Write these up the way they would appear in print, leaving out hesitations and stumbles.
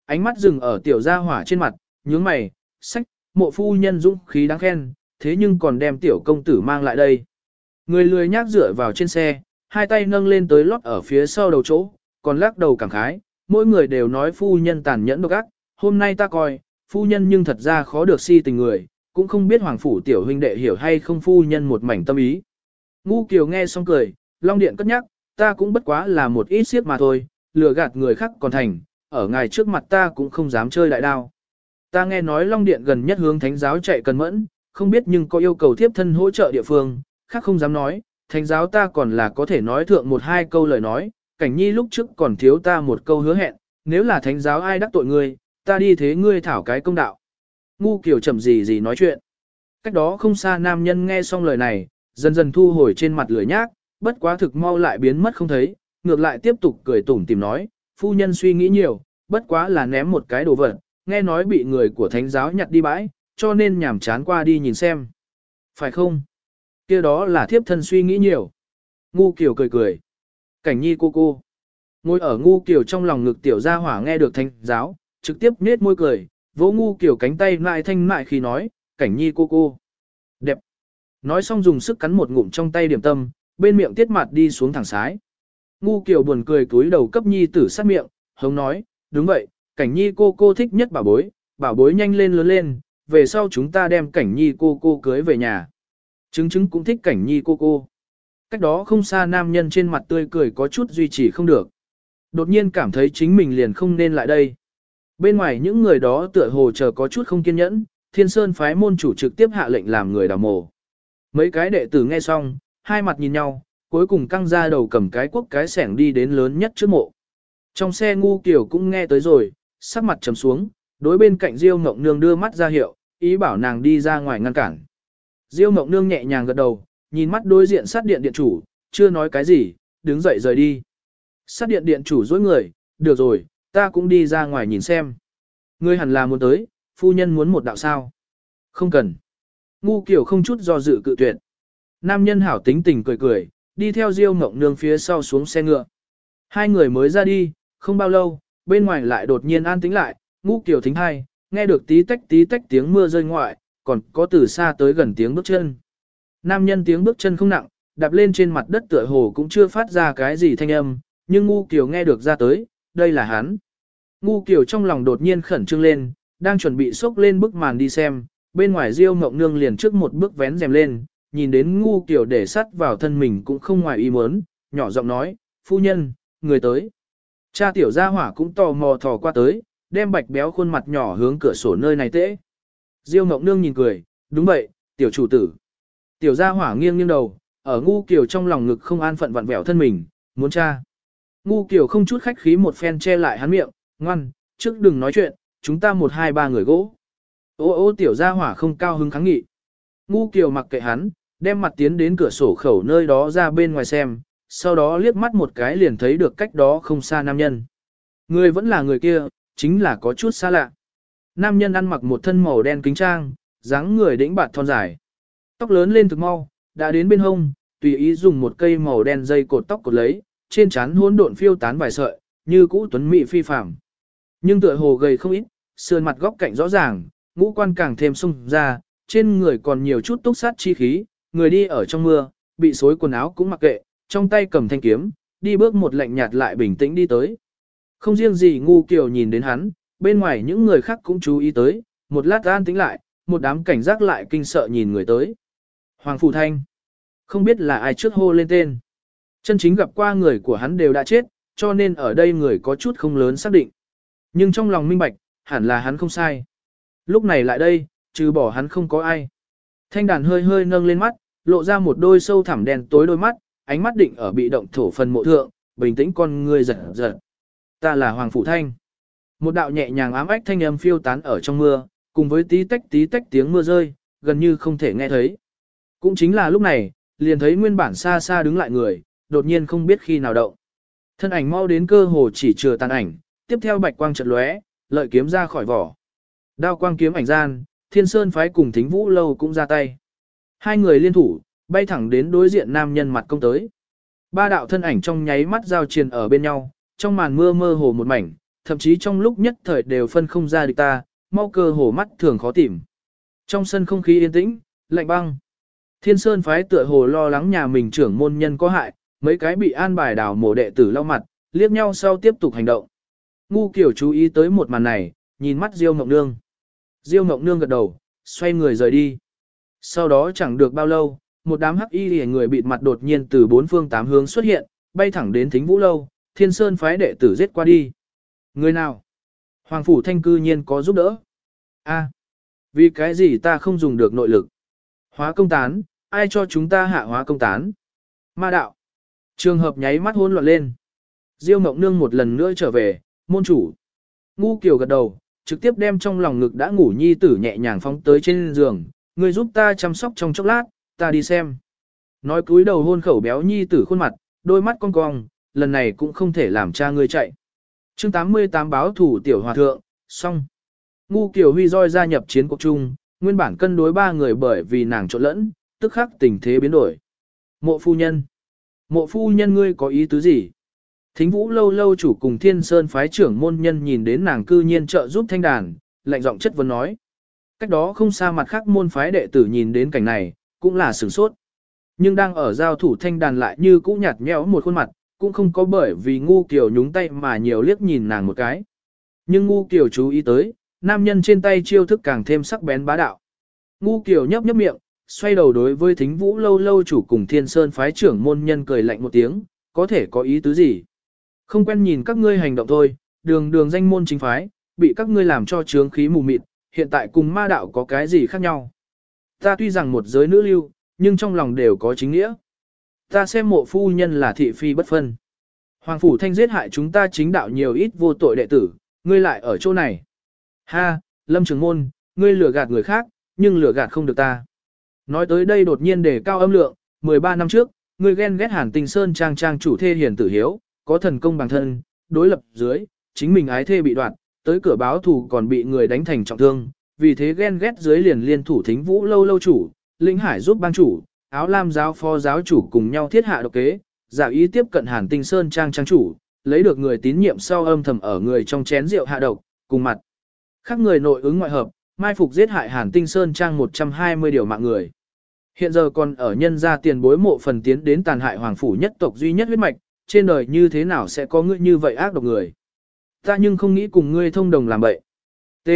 Ánh mắt dừng ở tiểu gia hỏa trên mặt, nhướng mày, sách, mộ phu nhân dũng khí đáng khen, thế nhưng còn đem tiểu công tử mang lại đây. Người lười nhác dựa vào trên xe, hai tay nâng lên tới lót ở phía sau đầu chỗ, còn lắc đầu cảm khái, mỗi người đều nói phu nhân tàn nhẫn độc ác, hôm nay ta coi, phu nhân nhưng thật ra khó được si tình người, cũng không biết hoàng phủ tiểu huynh đệ hiểu hay không phu nhân một mảnh tâm ý. Ngu Kiều nghe xong cười, Long Điện cất nhắc, ta cũng bất quá là một ít siết mà thôi, lừa gạt người khác còn thành, ở ngài trước mặt ta cũng không dám chơi đại đao. Ta nghe nói Long Điện gần nhất hướng thánh giáo chạy cần mẫn, không biết nhưng có yêu cầu tiếp thân hỗ trợ địa phương, khác không dám nói, thánh giáo ta còn là có thể nói thượng một hai câu lời nói, Cảnh Nhi lúc trước còn thiếu ta một câu hứa hẹn, nếu là thánh giáo ai đắc tội ngươi, ta đi thế ngươi thảo cái công đạo. Ngu Kiều chậm gì nói chuyện. Cách đó không xa nam nhân nghe xong lời này, dần dần thu hồi trên mặt lửa nhác, bất quá thực mau lại biến mất không thấy, ngược lại tiếp tục cười tủm tìm nói, phu nhân suy nghĩ nhiều, bất quá là ném một cái đồ vật, nghe nói bị người của thánh giáo nhặt đi bãi, cho nên nhảm chán qua đi nhìn xem. Phải không? Kia đó là thiếp thân suy nghĩ nhiều. Ngu Kiều cười. Cảnh Nhi cô. Ngồi ở Ngu Kiều trong lòng ngực tiểu gia hỏa nghe được thánh giáo, trực tiếp nết môi cười, vỗ Ngu Kiều cánh tay lại thanh mại khi nói, Cảnh Nhi cô. Đẹp. Nói xong dùng sức cắn một ngụm trong tay điểm tâm, bên miệng tiết mặt đi xuống thẳng sái. Ngu Kiều buồn cười túi đầu cấp Nhi tử sát miệng, hống nói, đúng vậy, Cảnh Nhi cô thích nhất bảo bối nhanh lên lớn lên, về sau chúng ta đem Cảnh Nhi cô cưới về nhà. Trứng cũng thích Cảnh Nhi cô. Cách đó không xa nam nhân trên mặt tươi cười có chút duy trì không được. Đột nhiên cảm thấy chính mình liền không nên lại đây. Bên ngoài những người đó tựa hồ chờ có chút không kiên nhẫn, Thiên Sơn phái môn chủ trực tiếp hạ lệnh làm người đào mồ. Mấy cái đệ tử nghe xong, hai mặt nhìn nhau, cuối cùng căng ra đầu cầm cái cuốc cái sẻng đi đến lớn nhất trước mộ. Trong xe Ngu Kiều cũng nghe tới rồi, sắc mặt trầm xuống, đối bên cạnh Diêu Ngọc Nương đưa mắt ra hiệu, ý bảo nàng đi ra ngoài ngăn cản. Diêu Ngọc Nương nhẹ nhàng gật đầu, nhìn mắt đối diện sát điện điện chủ, chưa nói cái gì, đứng dậy rời đi. Sát điện điện chủ dối người, được rồi, ta cũng đi ra ngoài nhìn xem. Ngươi hẳn là muốn tới, phu nhân muốn một đạo sao. Không cần. Ngu Kiều không chút do dự cự tuyệt. Nam nhân hảo tính tình cười, đi theo Diêu Ngọc Nương phía sau xuống xe ngựa. Hai người mới ra đi, không bao lâu, bên ngoài lại đột nhiên an tĩnh lại, Ngu Kiều thính hai, nghe được tí tách tiếng mưa rơi ngoại, còn có từ xa tới gần tiếng bước chân. Nam nhân tiếng bước chân không nặng, đạp lên trên mặt đất tựa hồ cũng chưa phát ra cái gì thanh âm, nhưng Ngu Kiều nghe được ra tới, đây là hắn. Ngu Kiều trong lòng đột nhiên khẩn trương lên, đang chuẩn bị xốc lên bức màn đi xem, bên ngoài Diêu Ngọc Nương liền trước một bước vén rèm lên, nhìn đến Ngu Kiều để sắt vào thân mình cũng không ngoài ý muốn, nhỏ giọng nói, phu nhân, người tới. Cha tiểu gia hỏa cũng tò mò thò qua tới, đem bạch béo khuôn mặt nhỏ hướng cửa sổ nơi này tễ. Diêu Ngọc Nương nhìn cười, đúng vậy, tiểu chủ tử. Tiểu gia hỏa nghiêng đầu, ở Ngu Kiều trong lòng ngực không an phận vặn vẹo thân mình, muốn cha. Ngu Kiều không chút khách khí một phen che lại hắn miệng, ngoan, trước đừng nói chuyện, chúng ta 1, 2, 3 người gỗ. Ô tiểu gia hỏa không cao hứng kháng nghị. Ngu Kiều mặc kệ hắn, đem mặt tiến đến cửa sổ khẩu nơi đó ra bên ngoài xem, sau đó liếc mắt một cái liền thấy được cách đó không xa nam nhân. Người vẫn là người kia, chính là có chút xa lạ. Nam nhân ăn mặc một thân màu đen kính trang, dáng người đĩnh bạt thon dài. Tóc lớn lên thực mau, đã đến bên hông, tùy ý dùng một cây màu đen dây cột tóc cột lấy, trên trán hỗn độn phiêu tán vài sợi, như cũ tuấn mỹ phi phàm. Nhưng tựa hồ gầy không ít, sườn mặt góc cạnh rõ ràng, ngũ quan càng thêm sung ra, trên người còn nhiều chút túc sát chi khí, người đi ở trong mưa, bị xối quần áo cũng mặc kệ, trong tay cầm thanh kiếm, đi bước một lạnh nhạt lại bình tĩnh đi tới. Không riêng gì Ngu Kiều nhìn đến hắn, bên ngoài những người khác cũng chú ý tới, một lát an tĩnh lại, một đám cảnh giác lại kinh sợ nhìn người tới. Hoàng Phủ Thanh. Không biết là ai trước hô lên tên. Chân chính gặp qua người của hắn đều đã chết, cho nên ở đây người có chút không lớn xác định. Nhưng trong lòng minh bạch, hẳn là hắn không sai. Lúc này lại đây, trừ bỏ hắn không có ai. Thanh đàn hơi nâng lên mắt, lộ ra một đôi sâu thẳm đen tối đôi mắt, ánh mắt định ở bị động thổ phần mộ thượng, bình tĩnh con người giật. Ta là Hoàng Phủ Thanh. Một đạo nhẹ nhàng ám ách thanh âm phiêu tán ở trong mưa, cùng với tí tách tiếng mưa rơi, gần như không thể nghe thấy. Cũng chính là lúc này, liền thấy nguyên bản xa xa đứng lại người, đột nhiên không biết khi nào động. Thân ảnh mau đến cơ hồ chỉ chừa tàn ảnh, tiếp theo bạch quang chợt lóe, lợi kiếm ra khỏi vỏ. Đao quang kiếm ảnh gian, Thiên Sơn phái cùng Thính Vũ lâu cũng ra tay. Hai người liên thủ, bay thẳng đến đối diện nam nhân mặt công tới. Ba đạo thân ảnh trong nháy mắt giao triền ở bên nhau, trong màn mưa mơ hồ một mảnh, thậm chí trong lúc nhất thời đều phân không ra địch ta, mau cơ hồ mắt thường khó tìm. Trong sân không khí yên tĩnh, lạnh băng. Thiên Sơn phái tựa hồ lo lắng nhà mình trưởng môn nhân có hại, mấy cái bị an bài đào mổ đệ tử lau mặt, liếc nhau sau tiếp tục hành động. Ngu Kiều chú ý tới một màn này, nhìn mắt Diêu Ngọc Nương. Diêu Ngọc Nương gật đầu, xoay người rời đi. Sau đó chẳng được bao lâu, một đám hắc y liễu người bịt mặt đột nhiên từ bốn phương tám hướng xuất hiện, bay thẳng đến Thính Vũ lâu, Thiên Sơn phái đệ tử giết qua đi. Người nào? Hoàng phủ Thanh cư nhiên có giúp đỡ. A, vì cái gì ta không dùng được nội lực? Hóa công tán, ai cho chúng ta hạ hóa công tán? Ma đạo. Trường hợp nháy mắt hỗn loạn lên. Diêu Ngọc Nương một lần nữa trở về, môn chủ. Ngu Kiều gật đầu, trực tiếp đem trong lòng ngực đã ngủ nhi tử nhẹ nhàng phóng tới trên giường, người giúp ta chăm sóc trong chốc lát, ta đi xem. Nói cúi đầu hôn khẩu béo nhi tử khuôn mặt, đôi mắt cong cong, lần này cũng không thể làm cha ngươi chạy. Chương 88 báo thủ tiểu hòa thượng, xong. Ngu Kiều Huy roi gia nhập chiến cuộc chung, nguyên bản cân đối ba người bởi vì nàng trộn lẫn, tức khắc tình thế biến đổi. Mộ phu nhân. Mộ phu nhân ngươi có ý tứ gì? Thính Vũ lâu lâu chủ cùng Thiên Sơn phái trưởng môn nhân nhìn đến nàng cư nhiên trợ giúp thanh đàn, lạnh giọng chất vấn nói. Cách đó không xa mặt khác môn phái đệ tử nhìn đến cảnh này, cũng là sửng sốt. Nhưng đang ở giao thủ thanh đàn lại như cũ nhạt nhẽo một khuôn mặt, cũng không có bởi vì Ngu Kiều nhúng tay mà nhiều liếc nhìn nàng một cái. Nhưng Ngu Kiều chú ý tới, nam nhân trên tay chiêu thức càng thêm sắc bén bá đạo. Ngu Kiều nhấp nhấp miệng, xoay đầu đối với Thính Vũ lâu lâu chủ cùng Thiên Sơn phái trưởng môn nhân cười lạnh một tiếng, có thể có ý tứ gì? Không quen nhìn các ngươi hành động thôi, đường đường danh môn chính phái, bị các ngươi làm cho trướng khí mù mịt, hiện tại cùng ma đạo có cái gì khác nhau? Ta tuy rằng một giới nữ lưu, nhưng trong lòng đều có chính nghĩa. Ta xem mộ phu nhân là thị phi bất phân. Hoàng phủ Thanh giết hại chúng ta chính đạo nhiều ít vô tội đệ tử, ngươi lại ở chỗ này. Ha, Lâm Trường Môn, ngươi lừa gạt người khác, nhưng lừa gạt không được ta. Nói tới đây đột nhiên đề cao âm lượng, 13 năm trước, ngươi ghen ghét Hàn Tinh Sơn trang chủ thê hiền tử hiếu, có thần công bằng thân, đối lập dưới, chính mình ái thê bị đoạt, tới cửa báo thù còn bị người đánh thành trọng thương, vì thế ghen ghét dưới liền liên thủ Thính Vũ lâu lâu chủ, Linh Hải giúp bang chủ, Áo Lam giáo phó giáo chủ cùng nhau thiết hạ độc kế, giả ý tiếp cận Hàn Tinh Sơn trang chủ, lấy được người tín nhiệm sau âm thầm ở người trong chén rượu hạ độc, cùng mặt khác người nội ứng ngoại hợp, mai phục giết hại Hàn Tinh Sơn trang 120 điều mạng người. Hiện giờ còn ở nhân gia tiền bối mộ phần tiến đến tàn hại hoàng phủ nhất tộc duy nhất huyết mạch, trên đời như thế nào sẽ có ngươi như vậy ác độc người. Ta nhưng không nghĩ cùng ngươi thông đồng làm bậy. T.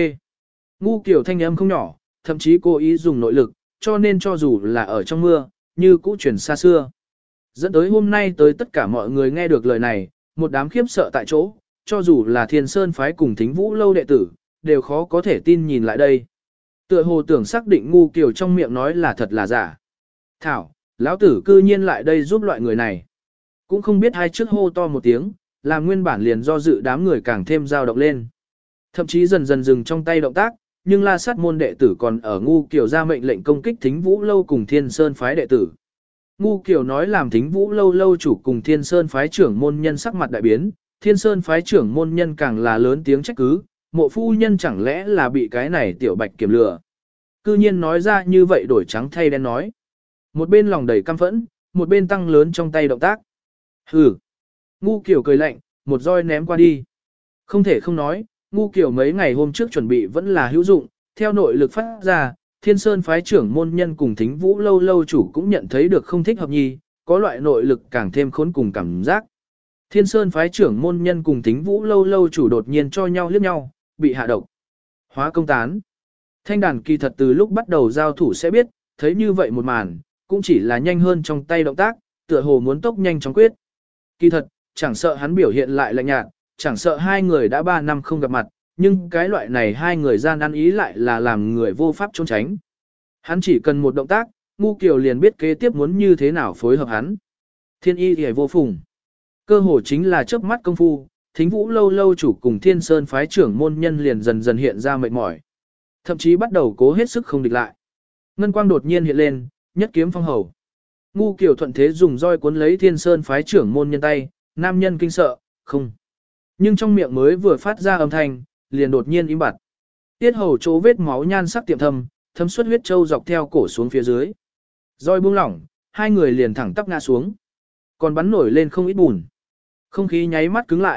Ngu Kiều thanh âm không nhỏ, thậm chí cố ý dùng nội lực, cho nên cho dù là ở trong mưa, như cũ chuyển xa xưa. Dẫn tới hôm nay tới tất cả mọi người nghe được lời này, một đám khiếp sợ tại chỗ, cho dù là Thiên Sơn phái cùng Thính Vũ lâu đệ tử, đều khó có thể tin nhìn lại đây. Tựa hồ tưởng xác định Ngu Kiều trong miệng nói là thật là giả. Thảo, lão tử cư nhiên lại đây giúp loại người này. Cũng không biết hai trước hô to một tiếng, làm nguyên bản liền do dự đám người càng thêm dao động lên. Thậm chí dần dần dừng trong tay động tác, nhưng la sát môn đệ tử còn ở Ngu Kiều ra mệnh lệnh công kích Thính Vũ lâu cùng Thiên Sơn phái đệ tử. Ngu Kiều nói làm Thính Vũ lâu lâu chủ cùng Thiên Sơn phái trưởng môn nhân sắc mặt đại biến, Thiên Sơn phái trưởng môn nhân càng là lớn tiếng trách cứ, mộ phu nhân chẳng lẽ là bị cái này tiểu bạch kiểm lừa. Cư nhiên nói ra như vậy đổi trắng thay đen nói. Một bên lòng đầy căm phẫn, một bên tăng lớn trong tay động tác. Hừ. Ngu Kiều cười lạnh, một roi ném qua đi. Không thể không nói, Ngu Kiều mấy ngày hôm trước chuẩn bị vẫn là hữu dụng, theo nội lực phát ra, Thiên Sơn phái trưởng môn nhân cùng Thính Vũ lâu lâu chủ cũng nhận thấy được không thích hợp nhi, có loại nội lực càng thêm khốn cùng cảm giác. Thiên Sơn phái trưởng môn nhân cùng Thính Vũ lâu lâu chủ đột nhiên cho nhau liếc nhau, bị hạ độc. Hóa công tán. Thanh đàn kỳ thật từ lúc bắt đầu giao thủ sẽ biết, thấy như vậy một màn, cũng chỉ là nhanh hơn trong tay động tác, tựa hồ muốn tốc nhanh chóng quyết. Kỳ thật, chẳng sợ hắn biểu hiện lại lạnh nhạt, chẳng sợ hai người đã 3 năm không gặp mặt, nhưng cái loại này hai người gian ăn ý lại là làm người vô pháp trốn tránh. Hắn chỉ cần một động tác, Ngu Kiều liền biết kế tiếp muốn như thế nào phối hợp hắn. Thiên y thì vô phùng. Cơ hồ chính là chớp mắt công phu, Thính Vũ lâu lâu chủ cùng Thiên Sơn phái trưởng môn nhân liền dần dần hiện ra mệt mỏi. Thậm chí bắt đầu cố hết sức không địch lại. Ngân quang đột nhiên hiện lên, nhất kiếm phong hầu. Ngu Kiều thuận thế dùng roi cuốn lấy Thiên Sơn phái trưởng môn nhân tay, nam nhân kinh sợ, không. Nhưng trong miệng mới vừa phát ra âm thanh, liền đột nhiên im bặt. Tiết hầu chỗ vết máu nhan sắc tiệm thâm, thấm xuất huyết châu dọc theo cổ xuống phía dưới. Roi buông lỏng, hai người liền thẳng tắp ngã xuống. Còn bắn nổi lên không ít bùn. Không khí nháy mắt cứng lại,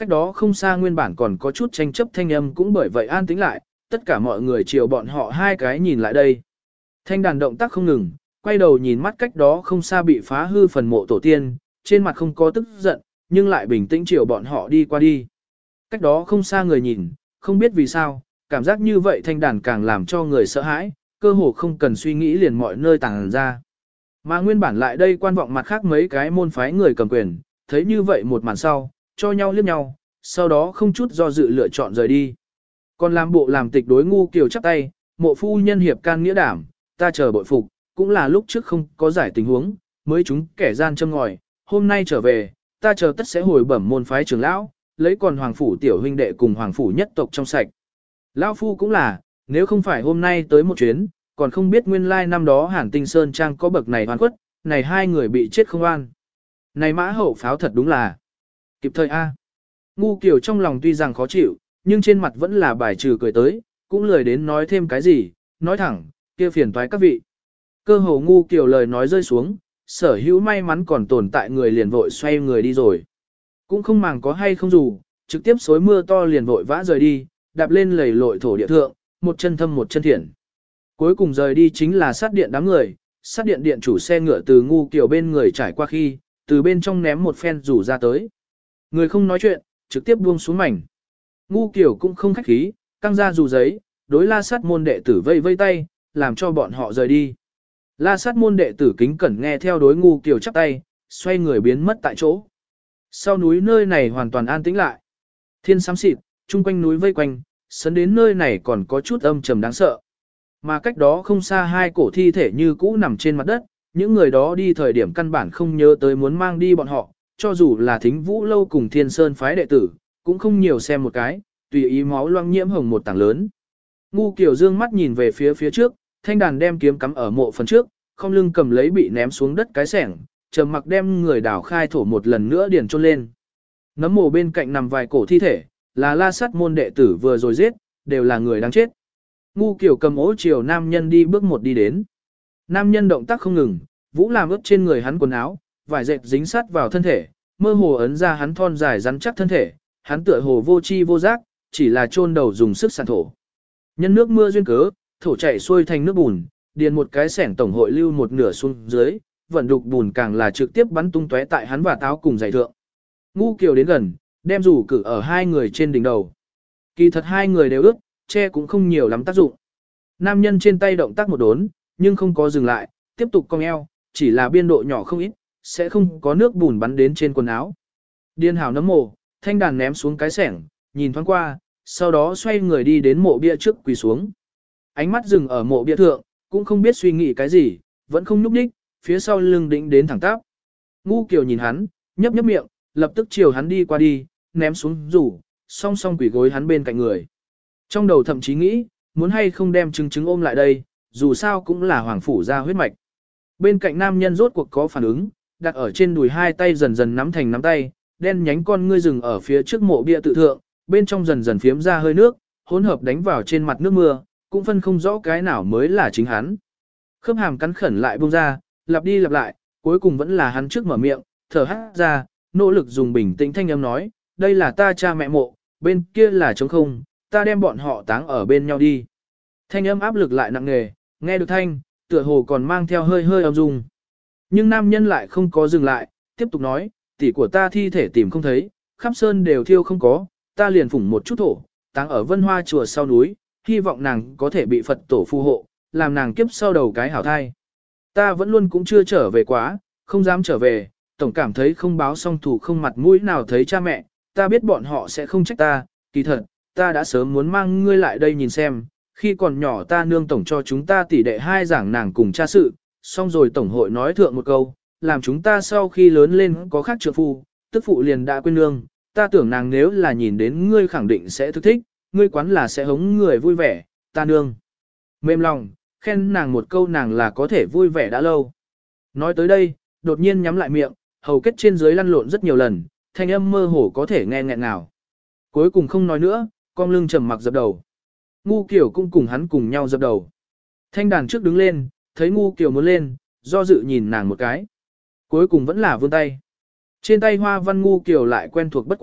cách đó không xa nguyên bản còn có chút tranh chấp thanh âm cũng bởi vậy an tĩnh lại, tất cả mọi người chiều bọn họ hai cái nhìn lại đây. Thanh đàn động tác không ngừng, quay đầu nhìn mắt cách đó không xa bị phá hư phần mộ tổ tiên, trên mặt không có tức giận, nhưng lại bình tĩnh chiều bọn họ đi qua đi. Cách đó không xa người nhìn, không biết vì sao, cảm giác như vậy thanh đàn càng làm cho người sợ hãi, cơ hồ không cần suy nghĩ liền mọi nơi tàng ra. Mà nguyên bản lại đây quan vọng mặt khác mấy cái môn phái người cầm quyền, thấy như vậy một màn sau, cho nhau liếc nhau, sau đó không chút do dự lựa chọn rời đi. Còn làm bộ làm tịch đối ngu kiều chắp tay, mộ phu nhân hiệp can nghĩa đảm, ta chờ bội phục, cũng là lúc trước không có giải tình huống, mới chúng kẻ gian châm ngòi, hôm nay trở về, ta chờ tất sẽ hồi bẩm môn phái trưởng lão, lấy còn hoàng phủ tiểu huynh đệ cùng hoàng phủ nhất tộc trong sạch. Lão phu cũng là, nếu không phải hôm nay tới một chuyến, còn không biết nguyên lai năm đó Hàn Tinh Sơn Trang có bậc này oan khuất, này hai người bị chết không oan. Này mã hậu pháo thật đúng là kịp thời A. Ngu Kiều trong lòng tuy rằng khó chịu, nhưng trên mặt vẫn là bài trừ cười tới, cũng lười đến nói thêm cái gì, nói thẳng, kia phiền toái các vị. Cơ hồ Ngu Kiều lời nói rơi xuống, sở hữu may mắn còn tồn tại người liền vội xoay người đi rồi. Cũng không màng có hay không dù, trực tiếp xối mưa to liền vội vã rời đi, đạp lên lầy lội thổ địa thượng, một chân thâm một chân thiện. Cuối cùng rời đi chính là sát điện đám người, sát điện điện chủ xe ngựa từ Ngu Kiều bên người trải qua khi, từ bên trong ném một phen rủ ra tới. Người không nói chuyện, trực tiếp buông xuống mảnh. Ngu Kiều cũng không khách khí, căng ra dù giấy, đối la sát môn đệ tử vây vây tay, làm cho bọn họ rời đi. La sát môn đệ tử kính cẩn nghe theo đối Ngu Kiều chắp tay, xoay người biến mất tại chỗ. Sau núi nơi này hoàn toàn an tĩnh lại. Thiên xám xịt, chung quanh núi vây quanh, sấn đến nơi này còn có chút âm trầm đáng sợ. Mà cách đó không xa hai cổ thi thể như cũ nằm trên mặt đất, những người đó đi thời điểm căn bản không nhớ tới muốn mang đi bọn họ, cho dù là Thính Vũ Lâu cùng Thiên Sơn phái đệ tử, cũng không nhiều xem một cái, tùy ý máu loang nhiễm hồng một tảng lớn. Ngu Kiều dương mắt nhìn về phía trước, thanh đàn đem kiếm cắm ở mộ phần trước, không lưng cầm lấy bị ném xuống đất cái sẻng, trầm mặc đem người đào khai thổ một lần nữa điền chôn lên. Nấm mồ bên cạnh nằm vài cổ thi thể, là la sát môn đệ tử vừa rồi giết, đều là người đáng chết. Ngu Kiều cầm ố chiều nam nhân đi bước một đi đến. Nam nhân động tác không ngừng, vũ làm ướt trên người hắn quần áo, vải dệt dính sát vào thân thể, mơ hồ ấn ra hắn thon dài rắn chắc thân thể, hắn tựa hồ vô chi vô giác, chỉ là chôn đầu dùng sức sàn thổ. Nhân nước mưa duyên cớ, thổ chảy xuôi thành nước bùn, điền một cái sẻng tổng hội lưu một nửa xuống dưới, vận đục bùn càng là trực tiếp bắn tung tóe tại hắn và táo cùng giày thượng. Ngu Kiều đến gần, đem rủ cử ở hai người trên đỉnh đầu. Kỳ thật hai người đều ướt, che cũng không nhiều lắm tác dụng. Nam nhân trên tay động tác một đốn, nhưng không có dừng lại, tiếp tục cong eo, chỉ là biên độ nhỏ không ít, sẽ không có nước bùn bắn đến trên quần áo. Điên hảo nấm mồ, thanh đàn ném xuống cái sẻng, nhìn thoáng qua, sau đó xoay người đi đến mộ bia trước quỳ xuống. Ánh mắt dừng ở mộ bia thượng, cũng không biết suy nghĩ cái gì, vẫn không nhúc nhích, phía sau lưng đĩnh đến thẳng tắp. Ngu Kiều nhìn hắn, nhấp nhấp miệng, lập tức chiều hắn đi qua đi, ném xuống rủ, song song quỳ gối hắn bên cạnh người. Trong đầu thậm chí nghĩ, muốn hay không đem trứng ôm lại đây, dù sao cũng là hoàng phủ ra huyết mạch. Bên cạnh nam nhân rốt cuộc có phản ứng, đặt ở trên đùi hai tay dần dần nắm thành nắm tay, đen nhánh con ngươi rừng ở phía trước mộ bia tự thượng, bên trong dần dần phiếm ra hơi nước, hỗn hợp đánh vào trên mặt nước mưa, cũng phân không rõ cái nào mới là chính hắn. Khớp hàm cắn khẩn lại buông ra, lặp đi lặp lại, cuối cùng vẫn là hắn trước mở miệng, thở hắt ra, nỗ lực dùng bình tĩnh thanh âm nói, đây là ta cha mẹ mộ, bên kia là trống không, ta đem bọn họ táng ở bên nhau đi. Thanh âm áp lực lại nặng nề, nghe được thanh, tựa hồ còn mang theo hơi hơi âm dung. Nhưng nam nhân lại không có dừng lại, tiếp tục nói, tỷ của ta thi thể tìm không thấy, khắp sơn đều thiêu không có, ta liền phủng một chút thổ, táng ở Vân Hoa chùa sau núi, hy vọng nàng có thể bị Phật tổ phù hộ, làm nàng kiếp sau đầu cái hảo thai. Ta vẫn luôn cũng chưa trở về quá, không dám trở về, tổng cảm thấy không báo song thủ không mặt mũi nào thấy cha mẹ, ta biết bọn họ sẽ không trách ta, kỳ thật, ta đã sớm muốn mang ngươi lại đây nhìn xem, khi còn nhỏ ta nương tổng cho chúng ta tỷ đệ hai giảng nàng cùng cha sự, xong rồi tổng hội nói thượng một câu, làm chúng ta sau khi lớn lên có khác trượng phu, tức phụ liền đã quên nương, ta tưởng nàng nếu là nhìn đến ngươi khẳng định sẽ thức thích, ngươi quán là sẽ hống người vui vẻ, ta nương. Mềm lòng, khen nàng một câu nàng là có thể vui vẻ đã lâu. Nói tới đây, đột nhiên nhắm lại miệng, hầu kết trên dưới lăn lộn rất nhiều lần, thanh âm mơ hồ có thể nghe nghẹn nào. Cuối cùng không nói nữa, con lưng trầm mặc dập đầu. Ngu Kiều cũng cùng hắn cùng nhau dập đầu. Thanh đàn trước đứng lên, thấy Ngu Kiều muốn lên, do dự nhìn nàng một cái. Cuối cùng vẫn là vươn tay. Trên tay hoa văn Ngu Kiều lại quen thuộc bất quá,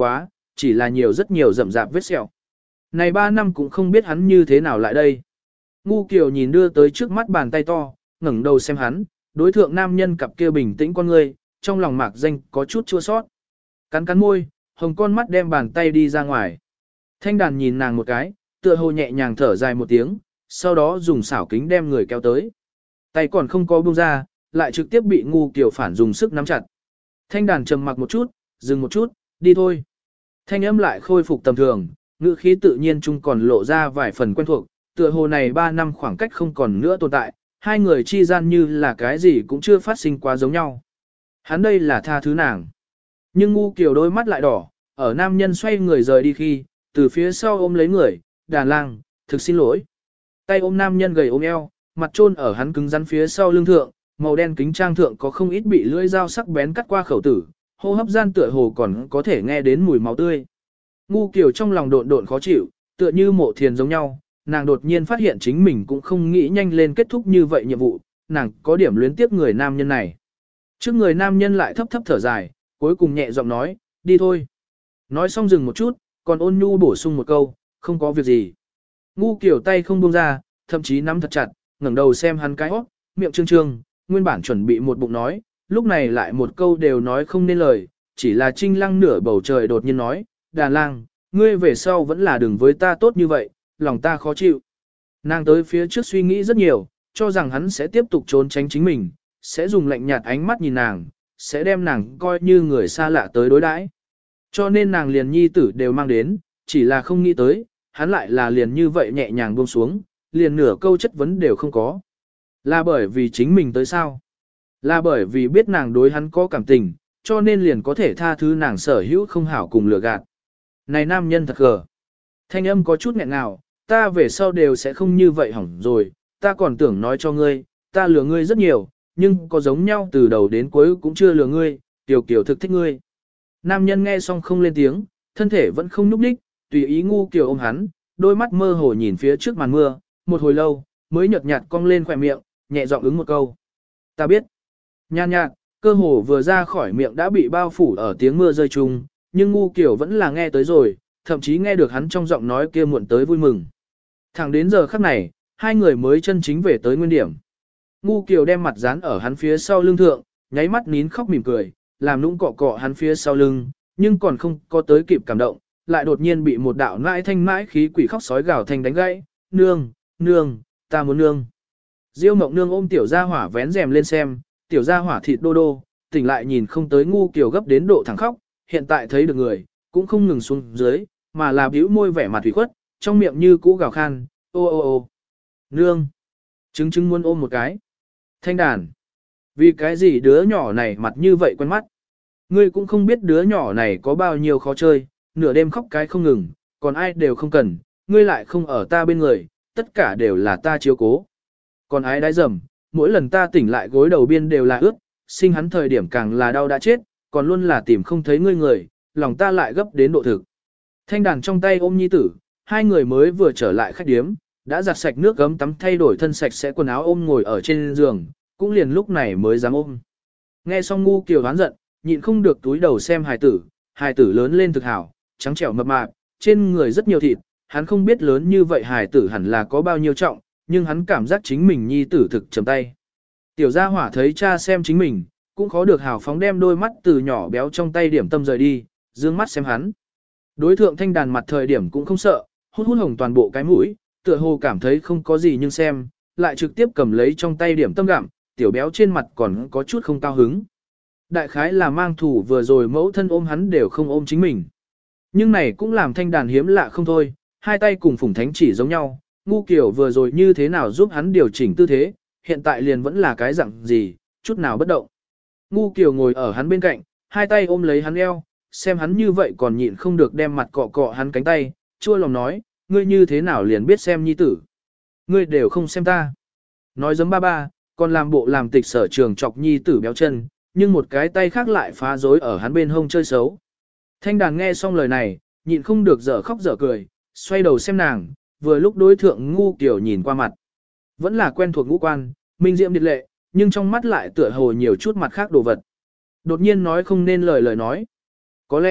chỉ là nhiều rất nhiều rậm rạp vết sẹo. Này 3 năm cũng không biết hắn như thế nào lại đây. Ngu Kiều nhìn đưa tới trước mắt bàn tay to, ngẩng đầu xem hắn, đối thượng nam nhân cặp kia bình tĩnh con ngươi, trong lòng mạc danh có chút chua sót. Cắn cắn môi, hồng con mắt đem bàn tay đi ra ngoài. Thanh Đàn nhìn nàng một cái, tựa hồ nhẹ nhàng thở dài một tiếng, sau đó dùng xảo kính đem người kéo tới. Tay còn không có buông ra, lại trực tiếp bị Ngu Kiều phản dùng sức nắm chặt. Thanh Đàn trầm mặc một chút, dừng một chút, đi thôi. Thanh âm lại khôi phục tầm thường, ngữ khí tự nhiên chung còn lộ ra vài phần quen thuộc, tựa hồ này 3 năm khoảng cách không còn nữa tồn tại, hai người chi gian như là cái gì cũng chưa phát sinh quá giống nhau. Hắn đây là tha thứ nàng. Nhưng Ngu Kiều đôi mắt lại đỏ, ở nam nhân xoay người rời đi khi, từ phía sau ôm lấy người, Đàn lang, thực xin lỗi. Tay ôm nam nhân gầy ôm eo, mặt chôn ở hắn cứng rắn phía sau lưng thượng, màu đen kính trang thượng có không ít bị lưỡi dao sắc bén cắt qua khẩu tử, hô hấp gian tựa hồ còn có thể nghe đến mùi máu tươi. Ngu Kiều trong lòng độn độn khó chịu, tựa như mộ thiền giống nhau, nàng đột nhiên phát hiện chính mình cũng không nghĩ nhanh lên kết thúc như vậy nhiệm vụ, nàng có điểm luyến tiếc người nam nhân này. Trước người nam nhân lại thấp thấp thở dài, cuối cùng nhẹ giọng nói, đi thôi. Nói xong dừng một chút, còn ôn nhu bổ sung một câu, không có việc gì. Ngu Kiều tay không buông ra, thậm chí nắm thật chặt, ngẩng đầu xem hắn cái óc, miệng trương trương, nguyên bản chuẩn bị một bụng nói, lúc này lại một câu đều nói không nên lời, chỉ là Trinh Lăng nửa bầu trời đột nhiên nói, Đàn lang, ngươi về sau vẫn là đừng với ta tốt như vậy, lòng ta khó chịu. Nàng tới phía trước suy nghĩ rất nhiều, cho rằng hắn sẽ tiếp tục trốn tránh chính mình, sẽ dùng lạnh nhạt ánh mắt nhìn nàng, sẽ đem nàng coi như người xa lạ tới đối đãi. Cho nên nàng liền nhi tử đều mang đến, chỉ là không nghĩ tới, hắn lại là liền như vậy nhẹ nhàng buông xuống, liền nửa câu chất vấn đều không có. Là bởi vì chính mình tới sao? Là bởi vì biết nàng đối hắn có cảm tình, cho nên liền có thể tha thứ nàng sở hữu không hảo cùng lừa gạt. Này nam nhân thật gờ. Thanh âm có chút nghẹn ngào, ta về sau đều sẽ không như vậy hỏng rồi, ta còn tưởng nói cho ngươi, ta lừa ngươi rất nhiều, nhưng có giống nhau từ đầu đến cuối cũng chưa lừa ngươi, Tiểu Kiều thực thích ngươi. Nam nhân nghe xong không lên tiếng, thân thể vẫn không nhúc nhích, tùy ý Ngu Kiều ôm hắn, đôi mắt mơ hồ nhìn phía trước màn mưa, một hồi lâu, mới nhợt nhạt cong lên khỏe miệng, nhẹ giọng ứng một câu. Ta biết. Nhàn nhạt, cơ hồ vừa ra khỏi miệng đã bị bao phủ ở tiếng mưa rơi chung, nhưng Ngu Kiều vẫn là nghe tới rồi, thậm chí nghe được hắn trong giọng nói kia muộn tới vui mừng. Thẳng đến giờ khắc này, hai người mới chân chính về tới nguyên điểm. Ngu Kiều đem mặt dán ở hắn phía sau lưng thượng, nháy mắt nín khóc mỉm cười, làm nũng cọ cọ hắn phía sau lưng, nhưng còn không có tới kịp cảm động, lại đột nhiên bị một đạo nãi thanh mãi khí quỷ khóc sói gào thanh đánh gãy, nương, nương, ta muốn nương. Diêu Mộng Nương ôm tiểu gia hỏa vén rèm lên xem, tiểu gia hỏa thịt đô đô, tỉnh lại nhìn không tới Ngu Kiều gấp đến độ thẳng khóc, hiện tại thấy được người, cũng không ngừng xuống dưới, mà là bĩu môi vẻ mặt thủy khuất, trong miệng như cũ gào khan, ô ô ô. Nương. Chứng chứng muốn ôm một cái. Thanh Đàn. Vì cái gì đứa nhỏ này mặt như vậy quen mắt. Ngươi cũng không biết đứa nhỏ này có bao nhiêu khó chơi, nửa đêm khóc cái không ngừng, còn ai đều không cần, ngươi lại không ở ta bên người, tất cả đều là ta chiếu cố. Còn ai đái dầm, mỗi lần ta tỉnh lại gối đầu biên đều là ướt, sinh hắn thời điểm càng là đau đã chết, còn luôn là tìm không thấy ngươi người, lòng ta lại gấp đến độ thực. Thanh Đàn trong tay ôm nhi tử, hai người mới vừa trở lại khách điếm, đã giặt sạch nước gấm tắm thay đổi thân sạch sẽ quần áo ôm ngồi ở trên giường, cũng liền lúc này mới dám ôm. Nghe xong Ngu Kiều hoán giận, nhịn không được túi đầu xem hài tử lớn lên thực hảo, trắng trẻo mập mạp, trên người rất nhiều thịt, hắn không biết lớn như vậy hài tử hẳn là có bao nhiêu trọng, nhưng hắn cảm giác chính mình nhi tử thực chầm tay. Tiểu gia hỏa thấy cha xem chính mình, cũng khó được hào phóng đem đôi mắt từ nhỏ béo trong tay điểm tâm rời đi, dương mắt xem hắn. Đối thượng Thanh Đàn mặt thời điểm cũng không sợ, hút hút hồng toàn bộ cái mũi, tựa hồ cảm thấy không có gì nhưng xem, lại trực tiếp cầm lấy trong tay điểm tâm gặm, tiểu béo trên mặt còn có chút không cao hứng. Đại khái là mang thủ vừa rồi mẫu thân ôm hắn đều không ôm chính mình. Nhưng này cũng làm Thanh Đàn hiếm lạ không thôi, hai tay cùng Phùng Thánh chỉ giống nhau, Ngu Kiều vừa rồi như thế nào giúp hắn điều chỉnh tư thế, hiện tại liền vẫn là cái dạng gì, chút nào bất động. Ngu Kiều ngồi ở hắn bên cạnh, hai tay ôm lấy hắn eo, xem hắn như vậy còn nhịn không được đem mặt cọ cọ hắn cánh tay, chua lòng nói, ngươi như thế nào liền biết xem nhi tử. Ngươi đều không xem ta. Nói giấm ba ba, còn làm bộ làm tịch sở trường chọc nhi tử béo chân, nhưng một cái tay khác lại phá rối ở hắn bên hông chơi xấu. Thanh Đàn nghe xong lời này, nhịn không được dở khóc dở cười, xoay đầu xem nàng, vừa lúc đối thượng Ngu Kiều nhìn qua mặt. Vẫn là quen thuộc ngũ quan, minh diễm điệt lệ, nhưng trong mắt lại tựa hồ nhiều chút mặt khác đồ vật. Đột nhiên nói không nên lời nói. Có lẽ,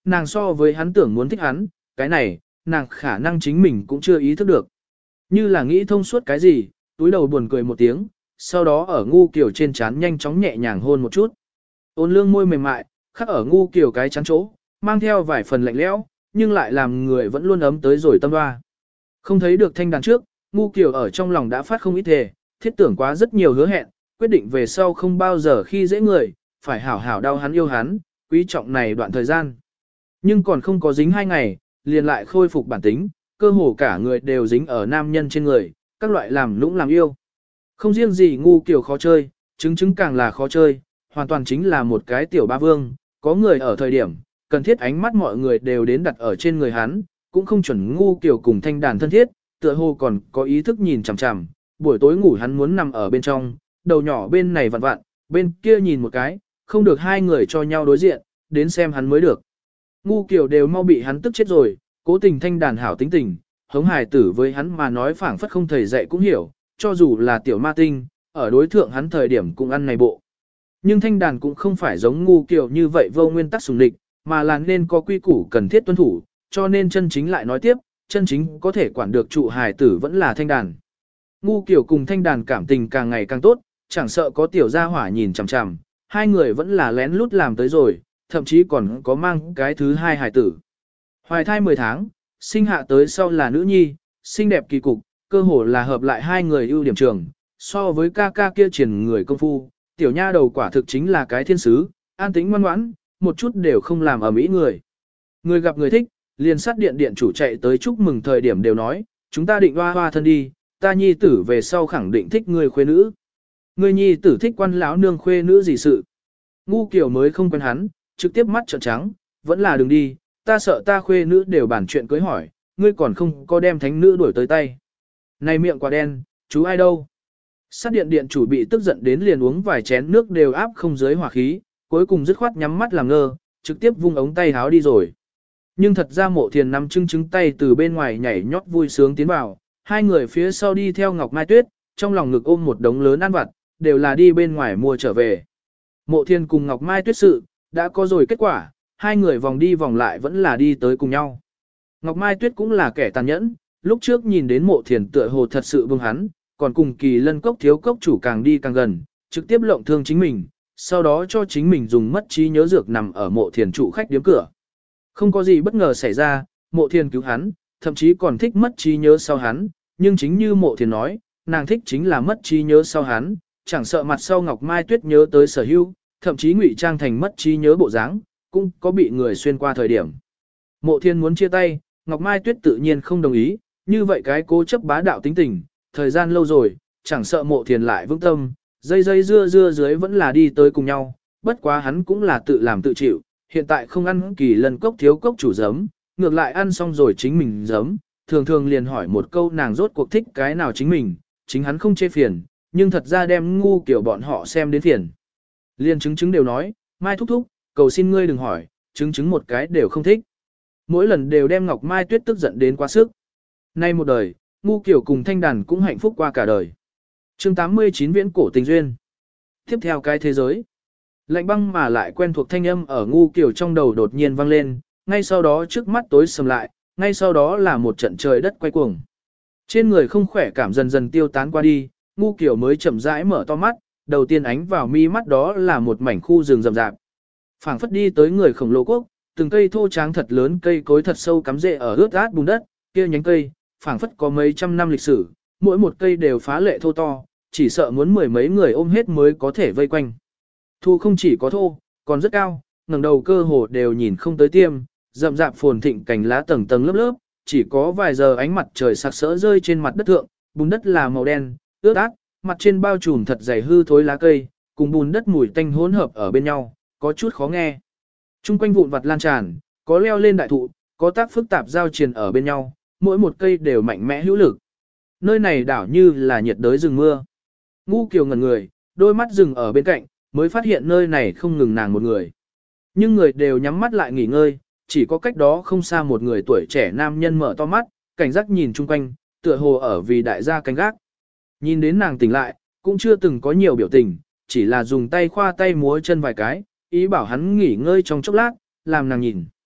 nàng so với hắn tưởng muốn thích hắn, cái này, nàng khả năng chính mình cũng chưa ý thức được. Như là nghĩ thông suốt cái gì, túi đầu buồn cười một tiếng, sau đó ở Ngu Kiều trên trán nhanh chóng nhẹ nhàng hôn một chút. Ôn lương môi mềm mại, khắc ở Ngu Kiều cái chán chỗ, mang theo vài phần lạnh lẽo, nhưng lại làm người vẫn luôn ấm tới rồi tâm hoa. Không thấy được thanh đàn trước, Ngu Kiều ở trong lòng đã phát không ít thề, thiết tưởng quá rất nhiều hứa hẹn, quyết định về sau không bao giờ khi dễ người, phải hảo hảo đau hắn yêu hắn, quý trọng này đoạn thời gian. Nhưng còn không có dính 2 ngày, liền lại khôi phục bản tính, cơ hồ cả người đều dính ở nam nhân trên người, các loại làm lũng làm yêu. Không riêng gì Ngu Kiều khó chơi, chứng càng là khó chơi, hoàn toàn chính là một cái tiểu ba vương, có người ở thời điểm, cần thiết ánh mắt mọi người đều đến đặt ở trên người hắn, cũng không chuẩn Ngu Kiều cùng thanh đàn thân thiết, tựa hồ còn có ý thức nhìn chằm chằm, buổi tối ngủ hắn muốn nằm ở bên trong, đầu nhỏ bên này vặn vặn, bên kia nhìn một cái, không được hai người cho nhau đối diện, đến xem hắn mới được. Ngu Kiều đều mau bị hắn tức chết rồi, cố tình thanh đàn hảo tính tình, hống hài tử với hắn mà nói phảng phất không thầy dạy cũng hiểu, cho dù là tiểu ma tinh, ở đối thượng hắn thời điểm cũng ăn này bộ. Nhưng thanh đàn cũng không phải giống Ngu Kiều như vậy vô nguyên tắc sùng địch, mà là nên có quy củ cần thiết tuân thủ, cho nên chân chính lại nói tiếp, chân chính có thể quản được trụ hài tử vẫn là thanh đàn. Ngu Kiều cùng thanh đàn cảm tình càng ngày càng tốt, chẳng sợ có tiểu gia hỏa nhìn chằm chằm, hai người vẫn là lén lút làm tới rồi, thậm chí còn có mang cái thứ hai hài tử. Hoài thai 10 tháng, sinh hạ tới sau là nữ nhi, xinh đẹp kỳ cục, cơ hồ là hợp lại hai người ưu điểm trường, so với ca ca kia triển người công phu, tiểu nha đầu quả thực chính là cái thiên sứ, an tĩnh ngoan ngoãn, một chút đều không làm ầm ĩ người. Người gặp người thích, liền sát điện chủ chạy tới chúc mừng thời điểm đều nói, chúng ta định hoa hoa thân đi, ta nhi tử về sau khẳng định thích người khuê nữ. Người nhi tử thích quan lão nương khuê nữ gì sự. Ngu Kiều mới không quen hắn, trực tiếp mắt trợn trắng, vẫn là đừng đi, ta sợ ta khuê nữ đều bàn chuyện cưới hỏi, ngươi còn không có đem thánh nữ đuổi tới tay. Này miệng quả đen, chú ai đâu? Sát điện chủ bị tức giận đến liền uống vài chén nước đều áp không dưới hỏa khí, cuối cùng dứt khoát nhắm mắt làm ngơ, trực tiếp vung ống tay háo đi rồi. Nhưng thật ra Mộ Thiền nắm trưng tay từ bên ngoài nhảy nhót vui sướng tiến vào, hai người phía sau đi theo Ngọc Mai Tuyết, trong lòng ngực ôm một đống lớn ăn vặt, đều là đi bên ngoài mua trở về. Mộ Thiền cùng Ngọc Mai Tuyết sự, đã có rồi kết quả, hai người vòng đi vòng lại vẫn là đi tới cùng nhau. Ngọc Mai Tuyết cũng là kẻ tàn nhẫn, lúc trước nhìn đến Mộ Thiền tựa hồ thật sự vương hắn, còn cùng Kỳ Lân cốc thiếu cốc chủ càng đi càng gần, trực tiếp lộng thương chính mình, sau đó cho chính mình dùng mất trí nhớ dược nằm ở Mộ Thiền trụ khách điếm cửa. Không có gì bất ngờ xảy ra, Mộ Thiền cứu hắn, thậm chí còn thích mất trí nhớ sau hắn, nhưng chính như Mộ Thiền nói, nàng thích chính là mất trí nhớ sau hắn, chẳng sợ mặt sau Ngọc Mai Tuyết nhớ tới Sở Hữu, thậm chí ngụy trang thành mất trí nhớ bộ dáng, cũng có bị người xuyên qua thời điểm. Mộ Thiên muốn chia tay, Ngọc Mai Tuyết tự nhiên không đồng ý, như vậy cái cố chấp bá đạo tính tình, thời gian lâu rồi, chẳng sợ Mộ Thiên lại vững tâm, dây dưa dưới vẫn là đi tới cùng nhau, bất quá hắn cũng là tự làm tự chịu, hiện tại không ăn Kỳ Lân cốc thiếu cốc chủ giấm, ngược lại ăn xong rồi chính mình giấm, thường thường liền hỏi một câu nàng rốt cuộc thích cái nào chính mình, chính hắn không chê phiền, nhưng thật ra đem Ngu Kiều bọn họ xem đến phiền. Liên chứng đều nói, Mai thúc thúc, cầu xin ngươi đừng hỏi, chứng một cái đều không thích. Mỗi lần đều đem Ngọc Mai Tuyết tức giận đến quá sức. Nay một đời, Ngu Kiều cùng thanh đàn cũng hạnh phúc qua cả đời. Chương 89 viễn cổ tình duyên. Tiếp theo cái thế giới. Lạnh băng mà lại quen thuộc thanh âm ở Ngu Kiều trong đầu đột nhiên vang lên, ngay sau đó trước mắt tối sầm lại, ngay sau đó là một trận trời đất quay cuồng. Trên người không khỏe cảm dần dần tiêu tán qua đi, Ngu Kiều mới chậm rãi mở to mắt, đầu tiên ánh vào mi mắt đó là một mảnh khu rừng rậm rạp. Phảng phất đi tới người khổng lồ quốc, từng cây thô tráng thật lớn cây cối thật sâu cắm rễ ở ướt át bùn đất, kia nhánh cây, phảng phất có mấy trăm năm lịch sử, mỗi một cây đều phá lệ thô to, chỉ sợ muốn mười mấy người ôm hết mới có thể vây quanh. Thu không chỉ có thô, còn rất cao, ngẩng đầu cơ hồ đều nhìn không tới tiêm, rậm rạp phồn thịnh cành lá tầng tầng lớp lớp, chỉ có vài giờ ánh mặt trời sặc sỡ rơi trên mặt đất thượng, bùn đất là màu đen, ướt át, mặt trên bao trùm thật dày hư thối lá cây, cùng bùn đất mùi tanh hỗn hợp ở bên nhau, có chút khó nghe. Trung quanh vụn vặt lan tràn, có leo lên đại thụ, có tác phức tạp giao triền ở bên nhau, mỗi một cây đều mạnh mẽ hữu lực. Nơi này đảo như là nhiệt đới rừng mưa. Ngu Kiều ngẩn người, đôi mắt dừng ở bên cạnh, mới phát hiện nơi này không ngừng nàng một người. Nhưng người đều nhắm mắt lại nghỉ ngơi, chỉ có cách đó không xa một người tuổi trẻ nam nhân mở to mắt, cảnh giác nhìn chung quanh, tựa hồ ở vì đại gia canh gác. Nhìn đến nàng tỉnh lại, cũng chưa từng có nhiều biểu tình, chỉ là dùng tay khoa tay múa chân vài cái, ý bảo hắn nghỉ ngơi trong chốc lát, làm nàng nhìn.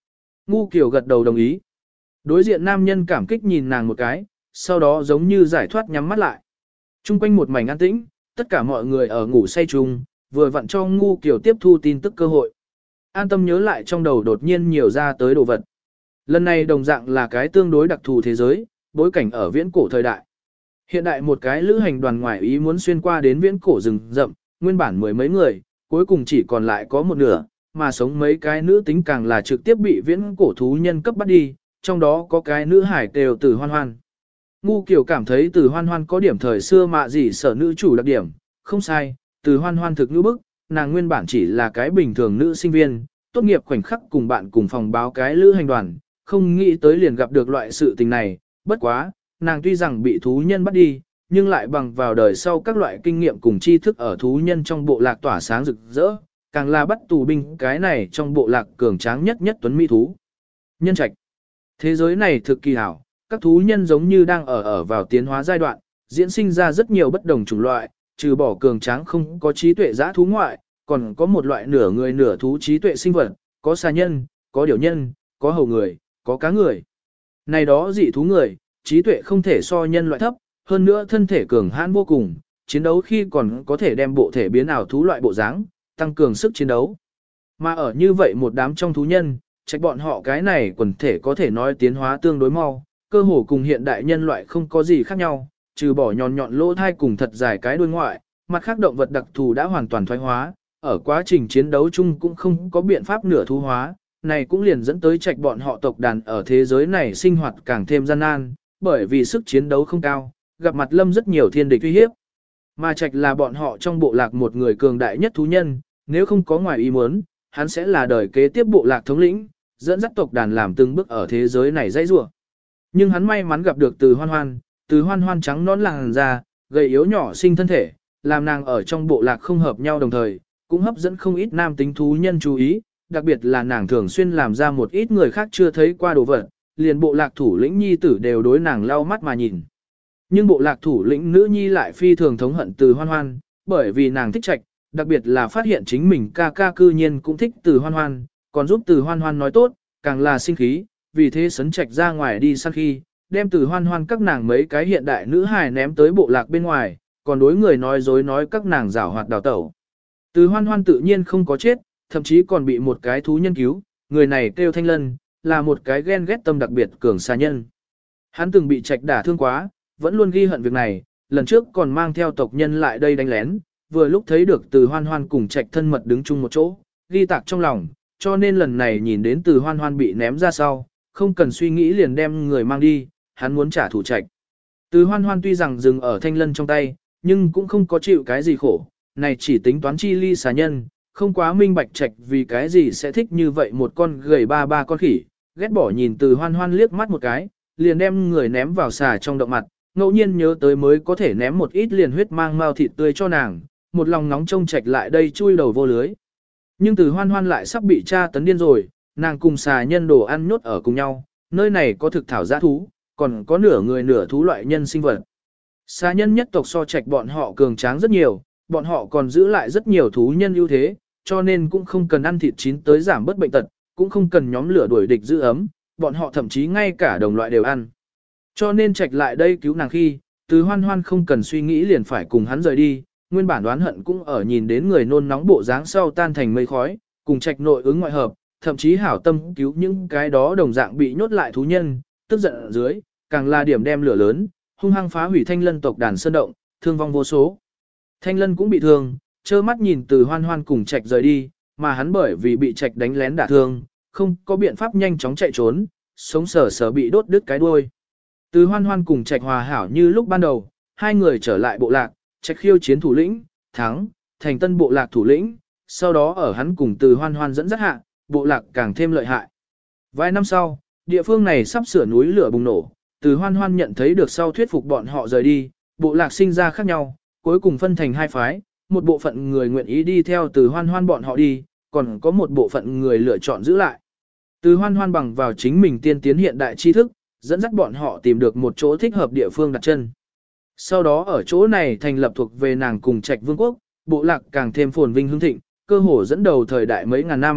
Ngu Kiều gật đầu đồng ý. Đối diện nam nhân cảm kích nhìn nàng một cái, sau đó giống như giải thoát nhắm mắt lại. Trung quanh một mảnh an tĩnh, tất cả mọi người ở ngủ say chung, vừa vặn cho Ngu Kiều tiếp thu tin tức cơ hội. An tâm nhớ lại trong đầu đột nhiên nhiều ra tới đồ vật. Lần này đồng dạng là cái tương đối đặc thù thế giới, bối cảnh ở viễn cổ thời đại. Hiện đại một cái lữ hành đoàn ngoại ý muốn xuyên qua đến viễn cổ rừng rậm, nguyên bản mười mấy người, cuối cùng chỉ còn lại có một nửa, mà sống mấy cái nữ tính càng là trực tiếp bị viễn cổ thú nhân cấp bắt đi, trong đó có cái nữ hải kêu Từ Hoan Hoan. Ngu Kiều cảm thấy Từ Hoan Hoan có điểm thời xưa mạ gì sở nữ chủ đặc điểm, không sai, Từ Hoan Hoan thực nữ bức, nàng nguyên bản chỉ là cái bình thường nữ sinh viên, tốt nghiệp khoảnh khắc cùng bạn cùng phòng báo cái lữ hành đoàn, không nghĩ tới liền gặp được loại sự tình này, bất quá, nàng tuy rằng bị thú nhân bắt đi, nhưng lại bằng vào đời sau các loại kinh nghiệm cùng tri thức ở thú nhân trong bộ lạc tỏa sáng rực rỡ, càng là bắt tù binh cái này trong bộ lạc cường tráng nhất nhất tuấn mỹ thú. Nhân trạch. Thế giới này thực kỳ hảo, các thú nhân giống như đang ở vào tiến hóa giai đoạn, diễn sinh ra rất nhiều bất đồng chủng loại, trừ bỏ cường tráng không có trí tuệ dã thú ngoại, còn có một loại nửa người nửa thú trí tuệ sinh vật, có xà nhân, có điểu nhân, có hầu người, có cá người. Này đó dị thú người, trí tuệ không thể so nhân loại thấp, hơn nữa thân thể cường hãn vô cùng, chiến đấu khi còn có thể đem bộ thể biến ảo thú loại bộ dáng, tăng cường sức chiến đấu. Mà ở như vậy một đám trong thú nhân, trách bọn họ cái này quần thể có thể nói tiến hóa tương đối mau, cơ hồ cùng hiện đại nhân loại không có gì khác nhau, trừ bỏ nhọn nhọn lỗ thai cùng thật dài cái đuôi ngoại, mặt khác động vật đặc thù đã hoàn toàn thoái hóa, ở quá trình chiến đấu chung cũng không có biện pháp nửa thú hóa, này cũng liền dẫn tới trạch bọn họ tộc đàn ở thế giới này sinh hoạt càng thêm gian nan, bởi vì sức chiến đấu không cao, gặp mặt lâm rất nhiều thiên địch uy hiếp. Mà trạch là bọn họ trong bộ lạc một người cường đại nhất thú nhân, nếu không có ngoài ý muốn, hắn sẽ là đời kế tiếp bộ lạc thống lĩnh, dẫn dắt tộc đàn làm từng bước ở thế giới này dãy rủa. Nhưng hắn may mắn gặp được Từ Hoan Hoan trắng nõn làn da, gầy yếu nhỏ xinh thân thể, làm nàng ở trong bộ lạc không hợp nhau đồng thời, cũng hấp dẫn không ít nam tính thú nhân chú ý, đặc biệt là nàng thường xuyên làm ra một ít người khác chưa thấy qua đồ vật, liền bộ lạc thủ lĩnh nhi tử đều đối nàng lau mắt mà nhìn. Nhưng bộ lạc thủ lĩnh nữ nhi lại phi thường thống hận Từ Hoan Hoan, bởi vì nàng thích trạch, đặc biệt là phát hiện chính mình ca ca cư nhiên cũng thích Từ Hoan Hoan, còn giúp Từ Hoan Hoan nói tốt, càng là sinh khí, vì thế sấn trạch ra ngoài đi săn khi, đem Từ Hoan Hoan các nàng mấy cái hiện đại nữ hài ném tới bộ lạc bên ngoài, còn đối người nói dối nói các nàng giảo hoạt đào tẩu. Từ Hoan Hoan tự nhiên không có chết, thậm chí còn bị một cái thú nhân cứu, người này kêu Thanh Lân, là một cái ghen ghét tâm đặc biệt cường xà nhân. Hắn từng bị trạch đả thương quá, vẫn luôn ghi hận việc này, lần trước còn mang theo tộc nhân lại đây đánh lén, vừa lúc thấy được Từ Hoan Hoan cùng trạch thân mật đứng chung một chỗ, ghi tạc trong lòng, cho nên lần này nhìn đến Từ Hoan Hoan bị ném ra sau, không cần suy nghĩ liền đem người mang đi, hắn muốn trả thù trạch. Từ Hoan Hoan tuy rằng dừng ở Thanh Lân trong tay, nhưng cũng không có chịu cái gì khổ, này chỉ tính toán chi ly xà nhân, không quá minh bạch trạch vì cái gì sẽ thích như vậy một con gầy ba con khỉ, ghét bỏ nhìn Từ Hoan Hoan liếc mắt một cái, liền đem người ném vào xà trong động mặt, ngẫu nhiên nhớ tới mới có thể ném một ít liền huyết mang mao thịt tươi cho nàng, một lòng nóng trông trạch lại đây chui đầu vô lưới. Nhưng Từ Hoan Hoan lại sắp bị tra tấn điên rồi, nàng cùng xà nhân đồ ăn nhốt ở cùng nhau, nơi này có thực thảo giã thú, còn có nửa người nửa thú loại nhân sinh vật. Xà nhân nhất tộc so trạch bọn họ cường tráng rất nhiều, bọn họ còn giữ lại rất nhiều thú nhân ưu thế, cho nên cũng không cần ăn thịt chín tới giảm bớt bệnh tật, cũng không cần nhóm lửa đuổi địch giữ ấm, bọn họ thậm chí ngay cả đồng loại đều ăn. Cho nên trạch lại đây cứu nàng khi, Từ Hoan Hoan không cần suy nghĩ liền phải cùng hắn rời đi, nguyên bản đoán hận cũng ở nhìn đến người nôn nóng bộ dáng sau tan thành mây khói, cùng trạch nội ứng ngoại hợp, thậm chí hảo tâm cứu những cái đó đồng dạng bị nhốt lại thú nhân, tức giận ở dưới, càng là điểm đem lửa lớn, hung hăng phá hủy Thanh Lân tộc đàn sơn động, thương vong vô số. Thanh Lân cũng bị thương, trơ mắt nhìn Từ Hoan Hoan cùng trạch rời đi, mà hắn bởi vì bị trạch đánh lén đả thương, không có biện pháp nhanh chóng chạy trốn, sống sờ sờ bị đốt đứt cái đuôi. Từ Hoan Hoan cùng trạch hòa hảo như lúc ban đầu, hai người trở lại bộ lạc, trạch khiêu chiến thủ lĩnh, thắng, thành tân bộ lạc thủ lĩnh, sau đó ở hắn cùng Từ Hoan Hoan dẫn dắt hạ, bộ lạc càng thêm lợi hại. Vài năm sau, địa phương này sắp sửa núi lửa bùng nổ, Từ Hoan Hoan nhận thấy được sau thuyết phục bọn họ rời đi, bộ lạc sinh ra khác nhau, cuối cùng phân thành hai phái, một bộ phận người nguyện ý đi theo Từ Hoan Hoan bọn họ đi, còn có một bộ phận người lựa chọn giữ lại. Từ Hoan Hoan bằng vào chính mình tiên tiến hiện đại tri thức, dẫn dắt bọn họ tìm được một chỗ thích hợp địa phương đặt chân. Sau đó ở chỗ này thành lập thuộc về nàng cùng Trạch Vương quốc, bộ lạc càng thêm phồn vinh hưng thịnh, cơ hồ dẫn đầu thời đại mấy ngàn năm,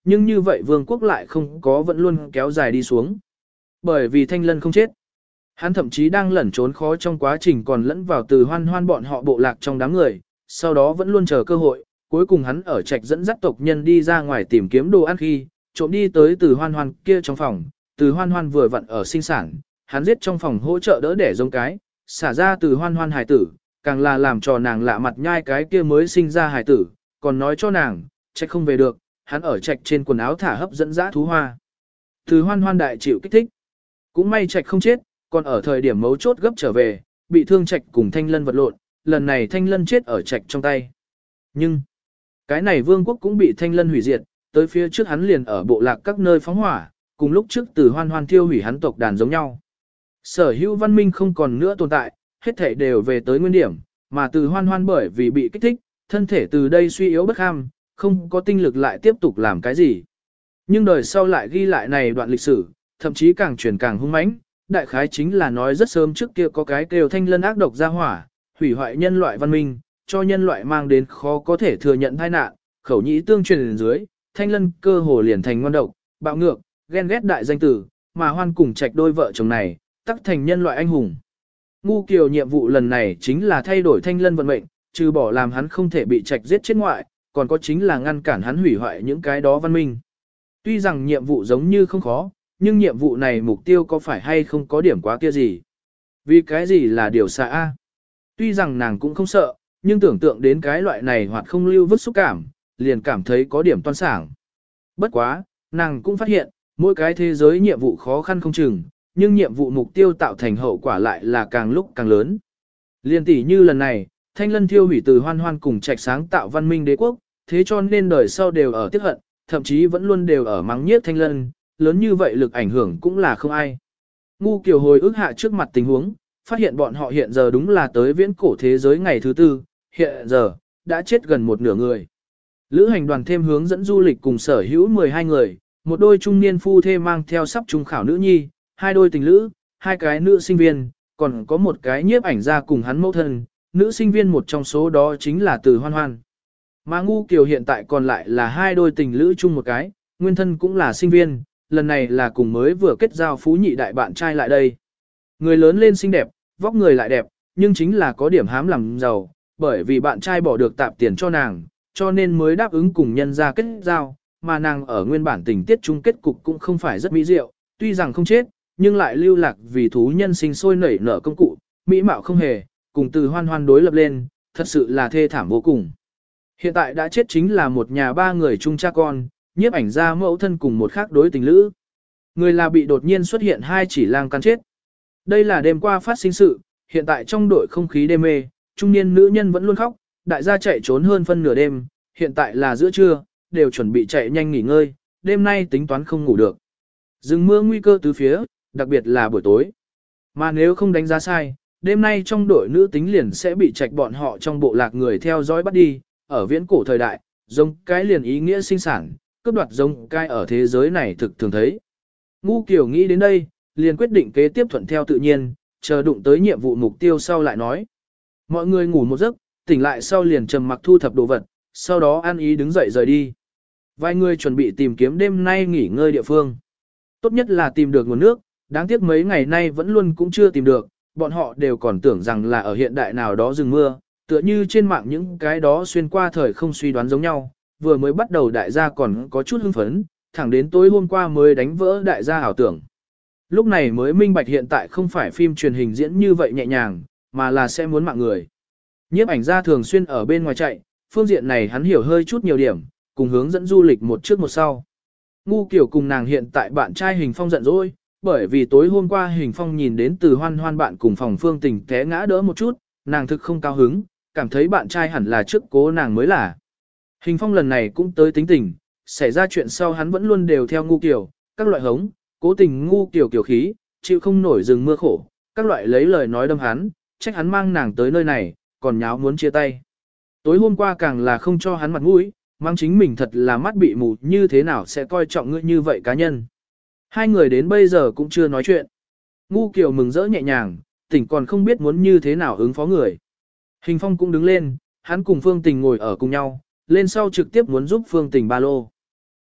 nhưng như vậy vương quốc lại không có vẫn luôn kéo dài đi xuống. Bởi vì Thanh Lân không chết. Hắn thậm chí đang lẩn trốn khó trong quá trình còn lẫn vào Từ Hoan Hoan bọn họ bộ lạc trong đám người, sau đó vẫn luôn chờ cơ hội, cuối cùng hắn ở trạch dẫn dắt tộc nhân đi ra ngoài tìm kiếm đồ ăn khi, trộm đi tới Từ Hoan Hoan kia trong phòng, Từ Hoan Hoan vừa vặn ở sinh sản, hắn giết trong phòng hỗ trợ đỡ đẻ giống cái, xả ra Từ Hoan Hoan hài tử, càng là làm cho nàng lạ mặt nhai cái kia mới sinh ra hài tử, còn nói cho nàng, trạch không về được, hắn ở trạch trên quần áo thả hấp dẫn dã thú hoa. Từ Hoan Hoan đại chịu kích thích. Cũng may trạch không chết, còn ở thời điểm mấu chốt gấp trở về, bị thương trạch cùng Thanh Lân vật lộn, lần này Thanh Lân chết ở trạch trong tay. Nhưng, cái này vương quốc cũng bị Thanh Lân hủy diệt, tới phía trước hắn liền ở bộ lạc các nơi phóng hỏa, cùng lúc trước Từ Hoan Hoan thiêu hủy hắn tộc đàn giống nhau. Sở hữu văn minh không còn nữa tồn tại, hết thảy đều về tới nguyên điểm, mà Từ Hoan Hoan bởi vì bị kích thích, thân thể từ đây suy yếu bất kham, không có tinh lực lại tiếp tục làm cái gì. Nhưng đời sau lại ghi lại này đoạn lịch sử, thậm chí càng truyền càng hung mãnh, đại khái chính là nói rất sớm trước kia có cái kêu Thanh Lân ác độc ra hỏa, hủy hoại nhân loại văn minh, cho nhân loại mang đến khó có thể thừa nhận tai nạn, khẩu nhĩ tương truyền dưới, Thanh Lân cơ hồ liền thành ngon độc, bạo ngược, ghen ghét đại danh tử, mà Hoan cùng Trạch đôi vợ chồng này, tắc thành nhân loại anh hùng. Ngu Kiều nhiệm vụ lần này chính là thay đổi Thanh Lân vận mệnh, trừ bỏ làm hắn không thể bị Trạch giết chết ngoại, còn có chính là ngăn cản hắn hủy hoại những cái đó văn minh. Tuy rằng nhiệm vụ giống như không khó, nhưng nhiệm vụ này mục tiêu có phải hay không có điểm quá kia gì? Vì cái gì là điều xa A? Tuy rằng nàng cũng không sợ, nhưng tưởng tượng đến cái loại này hoặc không lưu vứt xúc cảm, liền cảm thấy có điểm toan sảng. Bất quá, nàng cũng phát hiện, mỗi cái thế giới nhiệm vụ khó khăn không chừng, nhưng nhiệm vụ mục tiêu tạo thành hậu quả lại là càng lúc càng lớn. Liên tỷ như lần này, Thanh Lân thiêu hủy Từ Hoan Hoan cùng Trạch sáng tạo văn minh đế quốc, thế cho nên đời sau đều ở tiếc hận, thậm chí vẫn luôn đều ở mắng nhiếc Thanh Lân, lớn như vậy lực ảnh hưởng cũng là không ai. Ngu Kiều hồi ức hạ trước mặt tình huống, phát hiện bọn họ hiện giờ đúng là tới viễn cổ thế giới ngày thứ tư, hiện giờ, đã chết gần một nửa người. Lữ hành đoàn thêm hướng dẫn du lịch cùng sở hữu 12 người, một đôi trung niên phu thê mang theo sắp trung khảo nữ nhi, hai đôi tình lữ, hai cái nữ sinh viên, còn có một cái nhiếp ảnh gia cùng hắn mẫu thân, nữ sinh viên một trong số đó chính là Từ Hoan Hoan. Mà Ngu Kiều hiện tại còn lại là hai đôi tình lữ chung một cái, nguyên thân cũng là sinh viên, lần này là cùng mới vừa kết giao phú nhị đại bạn trai lại đây. Người lớn lên xinh đẹp, vóc người lại đẹp, nhưng chính là có điểm hám làm giàu, bởi vì bạn trai bỏ được tạp tiền cho nàng, cho nên mới đáp ứng cùng nhân ra kết giao, mà nàng ở nguyên bản tình tiết chung kết cục cũng không phải rất mỹ diệu, tuy rằng không chết, nhưng lại lưu lạc vì thú nhân sinh sôi nảy nở công cụ, mỹ mạo không hề, cùng Từ Hoan Hoan đối lập lên, thật sự là thê thảm vô cùng. Hiện tại đã chết chính là một nhà ba người chung cha con, nhiếp ảnh gia mẫu thân cùng một khác đối tình lữ. Người là bị đột nhiên xuất hiện hai chỉ lang căn chết. Đây là đêm qua phát sinh sự, hiện tại trong đội không khí đê mê, trung niên nữ nhân vẫn luôn khóc, đại gia chạy trốn hơn phân nửa đêm, hiện tại là giữa trưa, đều chuẩn bị chạy nhanh nghỉ ngơi, đêm nay tính toán không ngủ được. Rừng mưa nguy cơ tứ phía, đặc biệt là buổi tối. Mà nếu không đánh giá sai, đêm nay trong đội nữ tính liền sẽ bị Trạch bọn họ trong bộ lạc người theo dõi bắt đi, ở viễn cổ thời đại, giống cái liền ý nghĩa sinh sản, cướp đoạt giống cái ở thế giới này thực thường thấy. Ngu Kiều nghĩ đến đây, liền quyết định kế tiếp thuận theo tự nhiên, chờ đụng tới nhiệm vụ mục tiêu sau lại nói. Mọi người ngủ một giấc, tỉnh lại sau liền trầm mặc thu thập đồ vật, sau đó ăn ý đứng dậy rời đi. Vài người chuẩn bị tìm kiếm đêm nay nghỉ ngơi địa phương. Tốt nhất là tìm được nguồn nước, đáng tiếc mấy ngày nay vẫn luôn cũng chưa tìm được, bọn họ đều còn tưởng rằng là ở hiện đại nào đó rừng mưa, tựa như trên mạng những cái đó xuyên qua thời không suy đoán giống nhau, vừa mới bắt đầu đại gia còn có chút hưng phấn, thẳng đến tối hôm qua mới đánh vỡ đại gia ảo tưởng. Lúc này mới minh bạch hiện tại không phải phim truyền hình diễn như vậy nhẹ nhàng, mà là sẽ muốn mạng người. Nhiếp ảnh gia thường xuyên ở bên ngoài chạy, phương diện này hắn hiểu hơi chút nhiều điểm, cùng hướng dẫn du lịch một trước một sau. Ngu Kiều cùng nàng hiện tại bạn trai Hình Phong giận dỗi, bởi vì tối hôm qua Hình Phong nhìn đến Từ Hoan Hoan bạn cùng phòng Phương Tình té ngã đỡ một chút, nàng thực không cao hứng, cảm thấy bạn trai hẳn là trước cố nàng mới là. Hình Phong lần này cũng tới tính tình, xảy ra chuyện sau hắn vẫn luôn đều theo Ngu Kiều, các loại hống, cố tình Ngu Kiều kiều khí, chịu không nổi rừng mưa khổ, các loại lấy lời nói đâm hắn, trách hắn mang nàng tới nơi này, còn nháo muốn chia tay. Tối hôm qua càng là không cho hắn mặt mũi, mang chính mình thật là mắt bị mù như thế nào sẽ coi trọng ngươi như vậy cá nhân. Hai người đến bây giờ cũng chưa nói chuyện. Ngu Kiều mừng rỡ nhẹ nhàng, tỉnh còn không biết muốn như thế nào ứng phó người. Hình Phong cũng đứng lên, hắn cùng Phương Tình ngồi ở cùng nhau, lên sau trực tiếp muốn giúp Phương Tình ba lô.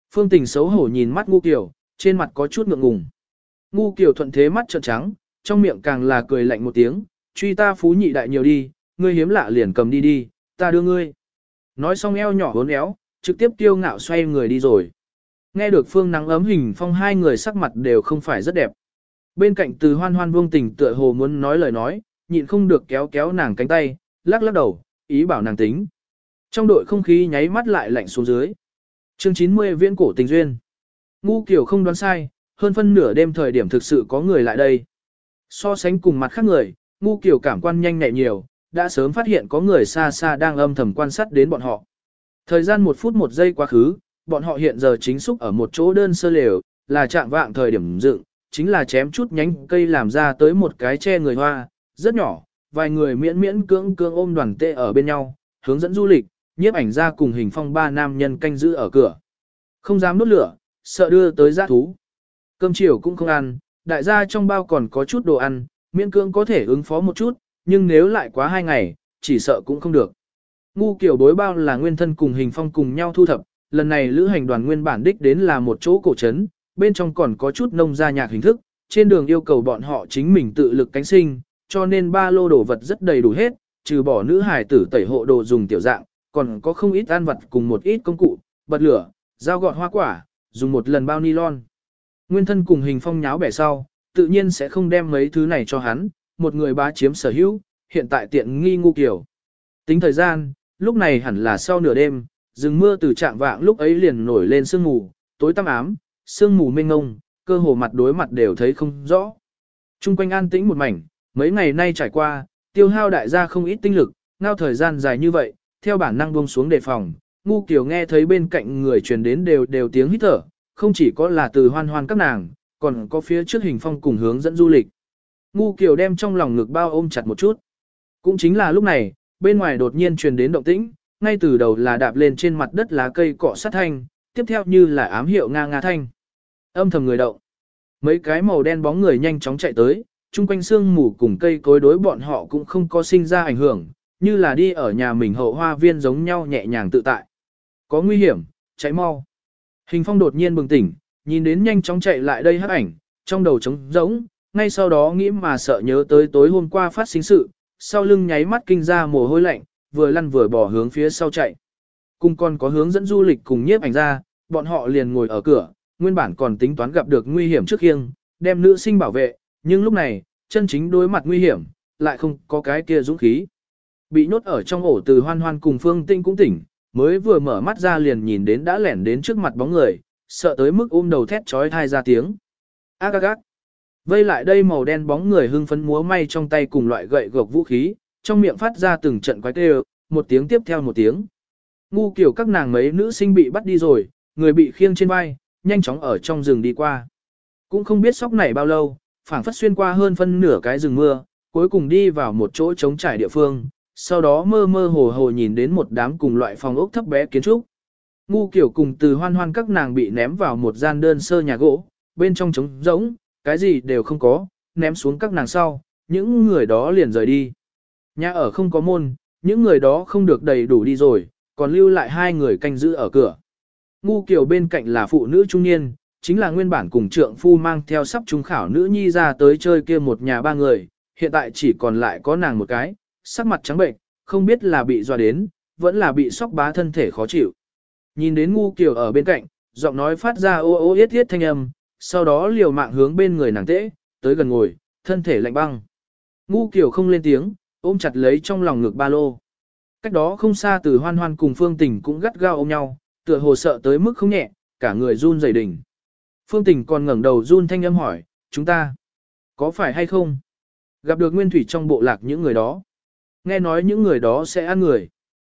Phương Tình xấu hổ nhìn mắt Ngu Kiều, trên mặt có chút ngượng ngùng. Ngu Kiều thuận thế mắt trợn trắng, trong miệng càng là cười lạnh một tiếng, truy ta phú nhị đại nhiều đi, ngươi hiếm lạ liền cầm đi đi, ta đưa ngươi. Nói xong eo nhỏ hốn éo, trực tiếp kiêu ngạo xoay người đi rồi. Nghe được Phương Nắng ấm Hình Phong hai người sắc mặt đều không phải rất đẹp. Bên cạnh Từ Hoan Hoan Vương Tình tựa hồ muốn nói lời nói, nhịn không được kéo kéo nàng cánh tay, lắc lắc đầu, ý bảo nàng tính. Trong đội không khí nháy mắt lại lạnh xuống dưới. Chương 90 Viễn cổ tình duyên. Ngu Kiều không đoán sai, hơn phân nửa đêm thời điểm thực sự có người lại đây. So sánh cùng mặt khác người, Ngu Kiều cảm quan nhanh nhạy nhiều, đã sớm phát hiện có người xa xa đang âm thầm quan sát đến bọn họ. Thời gian 1 phút 1 giây quá khứ, bọn họ hiện giờ chính xúc ở một chỗ đơn sơ lều, là trạng vạng thời điểm dựng, chính là chém chút nhánh cây làm ra tới một cái che người hoa, rất nhỏ, vài người miễn miễn cưỡng cưỡng ôm đoàn tê ở bên nhau, hướng dẫn du lịch, nhiếp ảnh ra cùng Hình Phong 3 nam nhân canh giữ ở cửa. Không dám đốt lửa, sợ đưa tới giã thú. Cơm chiều cũng không ăn, đại gia trong bao còn có chút đồ ăn, miễn cưỡng có thể ứng phó một chút, nhưng nếu lại quá 2 ngày, chỉ sợ cũng không được. Ngu Kiều bối bao là nguyên thân cùng Hình Phong cùng nhau thu thập, lần này lữ hành đoàn nguyên bản đích đến là một chỗ cổ trấn, bên trong còn có chút nông gia nhạc hình thức, trên đường yêu cầu bọn họ chính mình tự lực cánh sinh, cho nên ba lô đồ vật rất đầy đủ hết, trừ bỏ nữ hài tử tẩy hộ đồ dùng tiểu dạng, còn có không ít ăn vật cùng một ít công cụ, bật lửa, dao gọt hoa quả, dùng một lần bao nylon. Nguyên thân cùng Hình Phong nháo bẻ sau, tự nhiên sẽ không đem mấy thứ này cho hắn, một người bá chiếm sở hữu, hiện tại tiện nghi Ngu Kiều. Tính thời gian, lúc này hẳn là sau nửa đêm, rừng mưa từ trạng vạng lúc ấy liền nổi lên sương mù, tối tăm ám, sương mù mênh ngông, cơ hồ mặt đối mặt đều thấy không rõ. Trung quanh an tĩnh một mảnh, mấy ngày nay trải qua, tiêu hao đại gia không ít tinh lực, ngao thời gian dài như vậy, theo bản năng buông xuống đề phòng, Ngu Kiều nghe thấy bên cạnh người truyền đến đều tiếng hít thở, không chỉ có là Từ Hoan Hoan các nàng, còn có phía trước Hình Phong cùng hướng dẫn du lịch. Ngu Kiều đem trong lòng ngực bao ôm chặt một chút. Cũng chính là lúc này, bên ngoài đột nhiên truyền đến động tĩnh, ngay từ đầu là đạp lên trên mặt đất lá cây cọ sát thanh, tiếp theo như là ám hiệu nga nga thanh. Âm thầm người động. Mấy cái màu đen bóng người nhanh chóng chạy tới, chung quanh sương mù cùng cây cối đối bọn họ cũng không có sinh ra ảnh hưởng, như là đi ở nhà mình hậu hoa viên giống nhau nhẹ nhàng tự tại. Có nguy hiểm, chạy mau. Hình Phong đột nhiên bừng tỉnh, nhìn đến nhanh chóng chạy lại đây hắc ảnh, trong đầu trống rỗng, ngay sau đó nghĩ mà sợ nhớ tới tối hôm qua phát sinh sự, sau lưng nháy mắt kinh ra mồ hôi lạnh, vừa lăn vừa bỏ hướng phía sau chạy. Cùng còn có hướng dẫn du lịch cùng nhiếp ảnh ra, bọn họ liền ngồi ở cửa, nguyên bản còn tính toán gặp được nguy hiểm trước khiêng, đem nữ sinh bảo vệ, nhưng lúc này, chân chính đối mặt nguy hiểm, lại không có cái kia dũng khí. Bị nhốt ở trong ổ Từ Hoan Hoan cùng Phương Tinh cũng tỉnh, mới vừa mở mắt ra liền nhìn đến đã lẻn đến trước mặt bóng người, sợ tới mức ôm đầu thét chói tai ra tiếng. Ác ác ác. Vây lại đây màu đen bóng người hưng phấn múa may trong tay cùng loại gậy gộc vũ khí, trong miệng phát ra từng trận quái kêu, một tiếng tiếp theo một tiếng. Ngu Kiều các nàng mấy nữ sinh bị bắt đi rồi, người bị khiêng trên vai, nhanh chóng ở trong rừng đi qua. Cũng không biết sóc này bao lâu, phảng phất xuyên qua hơn phân nửa cái rừng mưa, cuối cùng đi vào một chỗ trống trải địa phương, sau đó mơ mơ hồ hồ nhìn đến một đám cùng loại phòng ốc thấp bé kiến trúc. Ngu Kiều cùng Từ Hoan Hoan các nàng bị ném vào một gian đơn sơ nhà gỗ, bên trong trống rỗng, cái gì đều không có, ném xuống các nàng sau, những người đó liền rời đi. Nhà ở không có môn, những người đó không được đầy đủ đi rồi, còn lưu lại 2 người canh giữ ở cửa. Ngu Kiều bên cạnh là phụ nữ trung niên, chính là nguyên bản cùng trượng phu mang theo sắp trung khảo nữ nhi ra tới chơi kia một nhà 3 người, hiện tại chỉ còn lại có nàng một cái, sắc mặt trắng bệnh, không biết là bị dọa đến, vẫn là bị sốc bá thân thể khó chịu. Nhìn đến Ngu Kiều ở bên cạnh, giọng nói phát ra ô ô yết yết thanh âm, sau đó liều mạng hướng bên người nàng tễ, tới gần ngồi, thân thể lạnh băng. Ngu Kiều không lên tiếng, ôm chặt lấy trong lòng ngực ba lô. Cách đó không xa Từ Hoan Hoan cùng Phương Tình cũng gắt gao ôm nhau, tựa hồ sợ tới mức không nhẹ, cả người run rẩy đỉnh. Phương Tình còn ngẩng đầu run thanh âm hỏi, chúng ta, có phải hay không? Gặp được nguyên thủy trong bộ lạc những người đó. Nghe nói những người đó sẽ ăn người.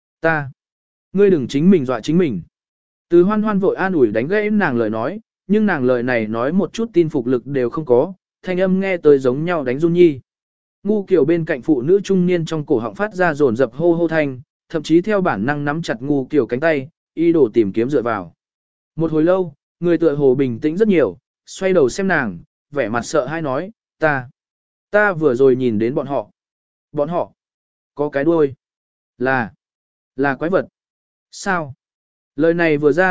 Ngươi đừng chính mình dọa chính mình. Từ Hoan Hoan vội an ủi đánh gãy nàng lời nói, nhưng nàng lời này nói một chút tin phục lực đều không có, thanh âm nghe tới giống nhau đánh run nhi. Ngu Kiều bên cạnh phụ nữ trung niên trong cổ họng phát ra rồn dập hô hô thanh, thậm chí theo bản năng nắm chặt Ngu Kiều cánh tay, y đổ tìm kiếm dựa vào. Một hồi lâu, người tựa hồ bình tĩnh rất nhiều, xoay đầu xem nàng, vẻ mặt sợ hãi nói, ta vừa rồi nhìn đến bọn họ. Bọn họ, có cái đuôi. Là quái vật. Sao? Lời này vừa ra,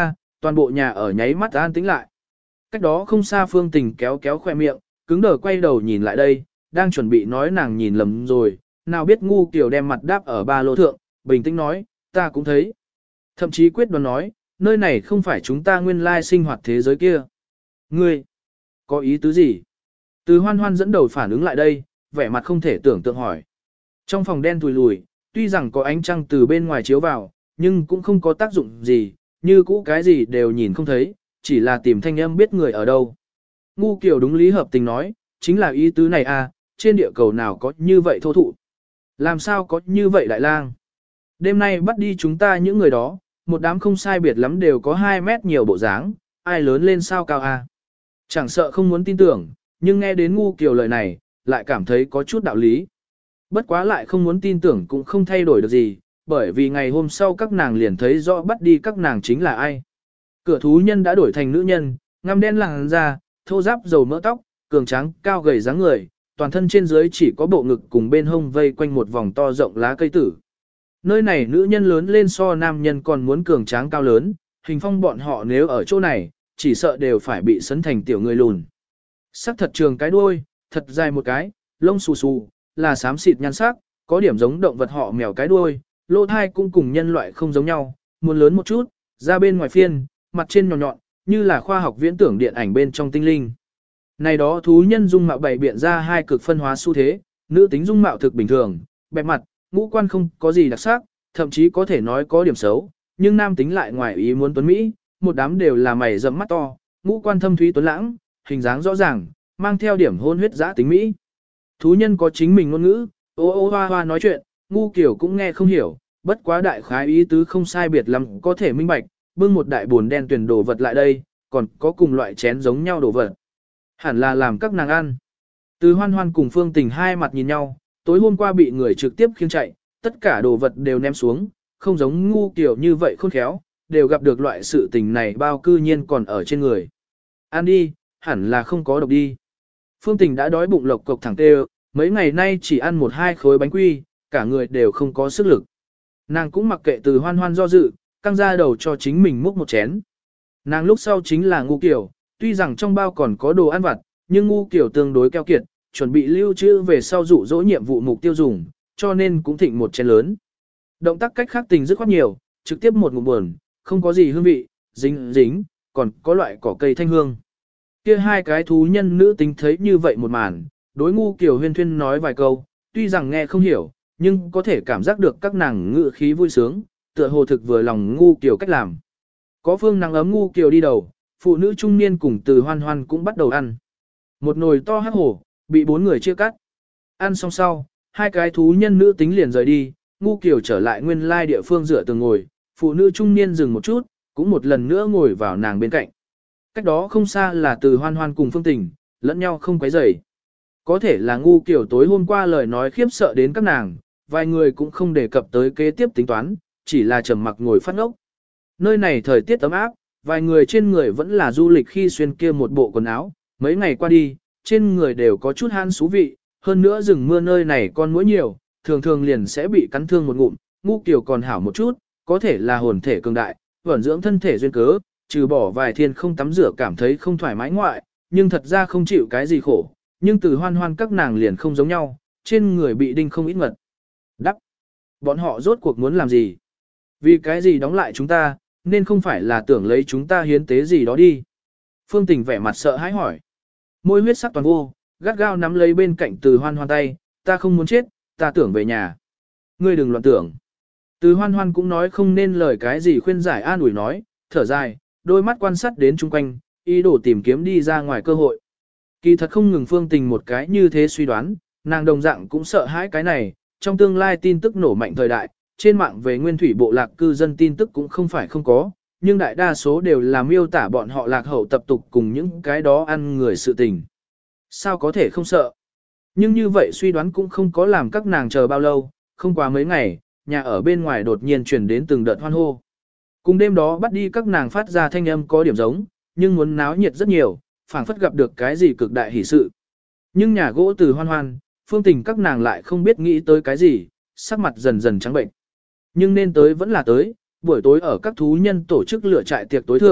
toàn bộ nhà ở nháy mắt an tĩnh lại. Cách đó không xa Phương Tình kéo kéo khoe miệng, cứng đờ quay đầu nhìn lại đây, đang chuẩn bị nói nàng nhìn lầm rồi, nào biết ngu kiểu đem mặt đáp ở ba lô thượng, bình tĩnh nói, ta cũng thấy. Thậm chí quyết đoán nói, nơi này không phải chúng ta nguyên lai sinh hoạt thế giới kia. Ngươi, có ý tứ gì? Từ Hoan Hoan dẫn đầu phản ứng lại đây, vẻ mặt không thể tưởng tượng hỏi. Trong phòng đen thùi lùi, tuy rằng có ánh trăng từ bên ngoài chiếu vào, nhưng cũng không có tác dụng gì, như cũ cái gì đều nhìn không thấy, chỉ là tìm thanh âm biết người ở đâu. Ngu kiểu đúng lý hợp tình nói, chính là ý tứ này à, trên địa cầu nào có như vậy thô thụ. Làm sao có như vậy đại lang? Đêm nay bắt đi chúng ta những người đó, một đám không sai biệt lắm đều có 2 mét nhiều bộ dáng, ai lớn lên sao cao à? Chẳng sợ không muốn tin tưởng, nhưng nghe đến ngu kiểu lời này, lại cảm thấy có chút đạo lý. Bất quá lại không muốn tin tưởng cũng không thay đổi được gì, bởi vì ngày hôm sau các nàng liền thấy rõ bắt đi các nàng chính là ai. Cửa thú nhân đã đổi thành nữ nhân, ngăm đen làn da, thô ráp dầu mỡ tóc, cường tráng, cao gầy dáng người, toàn thân trên dưới chỉ có bộ ngực cùng bên hông vây quanh một vòng to rộng lá cây tử. Nơi này nữ nhân lớn lên so nam nhân còn muốn cường tráng cao lớn, hình phong bọn họ nếu ở chỗ này, chỉ sợ đều phải bị sấn thành tiểu người lùn. Sắc thật trường cái đuôi, thật dài một cái, lông xù xù, là xám xịt nhan sắc, có điểm giống động vật họ mèo cái đuôi, lỗ thai cũng cùng nhân loại không giống nhau, muốn lớn một chút, ra bên ngoài phiên, mặt trên nhọn nhọn, như là khoa học viễn tưởng điện ảnh bên trong tinh linh. Này đó thú nhân dung mạo bày biện ra hai cực phân hóa xu thế, nữ tính dung mạo thực bình thường, bẹp mặt, ngũ quan không có gì đặc sắc, thậm chí có thể nói có điểm xấu, nhưng nam tính lại ngoài ý muốn tuấn Mỹ, một đám đều là mày rậm mắt to, ngũ quan thâm thúy tuấn lãng, hình dáng rõ ràng, mang theo điểm hôn huyết dã tính Mỹ. Thú nhân có chính mình ngôn ngữ, ô ô hoa hoa nói chuyện, ngu kiểu cũng nghe không hiểu, bất quá đại khái ý tứ không sai biệt lắm có thể minh bạch, bưng một đại buồn đen tuyển đồ vật lại đây, còn có cùng loại chén giống nhau đồ vật. Hẳn là làm các nàng ăn. Từ Hoan Hoan cùng Phương Tình hai mặt nhìn nhau, tối hôm qua bị người trực tiếp khiêng chạy, tất cả đồ vật đều ném xuống, không giống ngu kiểu như vậy khôn khéo, đều gặp được loại sự tình này bao cư nhiên còn ở trên người. Ăn đi, hẳn là không có độc đi. Phương Tình đã đói bụng lộc cộc thẳng tê, mấy ngày nay chỉ ăn 1-2 khối bánh quy, cả người đều không có sức lực. Nàng cũng mặc kệ Từ Hoan Hoan do dự, căng ra đầu cho chính mình múc một chén. Nàng lúc sau chính là ngu kiểu, tuy rằng trong bao còn có đồ ăn vặt, nhưng ngu kiểu tương đối keo kiệt, chuẩn bị lưu trữ về sau dụ dỗ nhiệm vụ mục tiêu dùng, cho nên cũng thịnh một chén lớn. Động tác cách khác tình rất khoát nhiều, trực tiếp một ngụm buồn, không có gì hương vị, dính, còn có loại cỏ cây thanh hương. Kia hai cái thú nhân nữ tính thấy như vậy một màn, đối ngu kiểu huyên thuyên nói vài câu, tuy rằng nghe không hiểu, nhưng có thể cảm giác được các nàng ngự khí vui sướng, tựa hồ thực vừa lòng ngu kiểu cách làm. Có phương nắng ấm ngu kiểu đi đầu, phụ nữ trung niên cùng Từ Hoan Hoan cũng bắt đầu ăn. Một nồi to hắc hổ, bị 4 người chia cắt. Ăn xong sau, hai cái thú nhân nữ tính liền rời đi, ngu kiểu trở lại nguyên lai địa phương dựa tường ngồi, phụ nữ trung niên dừng một chút, cũng một lần nữa ngồi vào nàng bên cạnh. Cách đó không xa là Từ Hoan Hoan cùng Phương Tình, lẫn nhau không quấy rầy. Có thể là ngu kiểu tối hôm qua lời nói khiếp sợ đến các nàng, vài người cũng không đề cập tới kế tiếp tính toán, chỉ là trầm mặc ngồi phát ngốc. Nơi này thời tiết ấm áp, vài người trên người vẫn là du lịch khi xuyên kia một bộ quần áo, mấy ngày qua đi, trên người đều có chút han xú vị, hơn nữa rừng mưa nơi này con muỗi nhiều, thường thường liền sẽ bị cắn thương một ngụm, ngu kiểu còn hảo một chút, có thể là hồn thể cường đại, vận dưỡng thân thể duyên cớ, trừ bỏ vài thiên không tắm rửa cảm thấy không thoải mái ngoại, nhưng thật ra không chịu cái gì khổ, nhưng Từ Hoan Hoan các nàng liền không giống nhau, trên người bị đinh không ít ngật. Đắp! Bọn họ rốt cuộc muốn làm gì? Vì cái gì đóng lại chúng ta, nên không phải là tưởng lấy chúng ta hiến tế gì đó đi. Phương Tình vẻ mặt sợ hãi hỏi. Môi huyết sắc toàn vô, gắt gao nắm lấy bên cạnh Từ Hoan Hoan tay, ta không muốn chết, ta tưởng về nhà. Ngươi đừng loạn tưởng. Từ Hoan Hoan cũng nói không nên lời cái gì khuyên giải an ủi nói, thở dài, đôi mắt quan sát đến chung quanh, ý đồ tìm kiếm đi ra ngoài cơ hội. Kỳ thật không ngừng Phương Tình một cái như thế suy đoán, nàng đồng dạng cũng sợ hãi cái này, trong tương lai tin tức nổ mạnh thời đại, trên mạng về nguyên thủy bộ lạc cư dân tin tức cũng không phải không có, nhưng đại đa số đều là miêu tả bọn họ lạc hậu tập tục cùng những cái đó ăn người sự tình. Sao có thể không sợ? Nhưng như vậy suy đoán cũng không có làm các nàng chờ bao lâu, không quá mấy ngày, nhà ở bên ngoài đột nhiên truyền đến từng đợt hoan hô. Cùng đêm đó bắt đi các nàng phát ra thanh âm có điểm giống, nhưng muốn náo nhiệt rất nhiều, phảng phất gặp được cái gì cực đại hỷ sự. Nhưng nhà gỗ Từ Hoan Hoan, Phương Tình các nàng lại không biết nghĩ tới cái gì, sắc mặt dần dần trắng bệnh. Nhưng nên tới vẫn là tới, buổi tối ở các thú nhân tổ chức lửa trại tiệc tối thượng,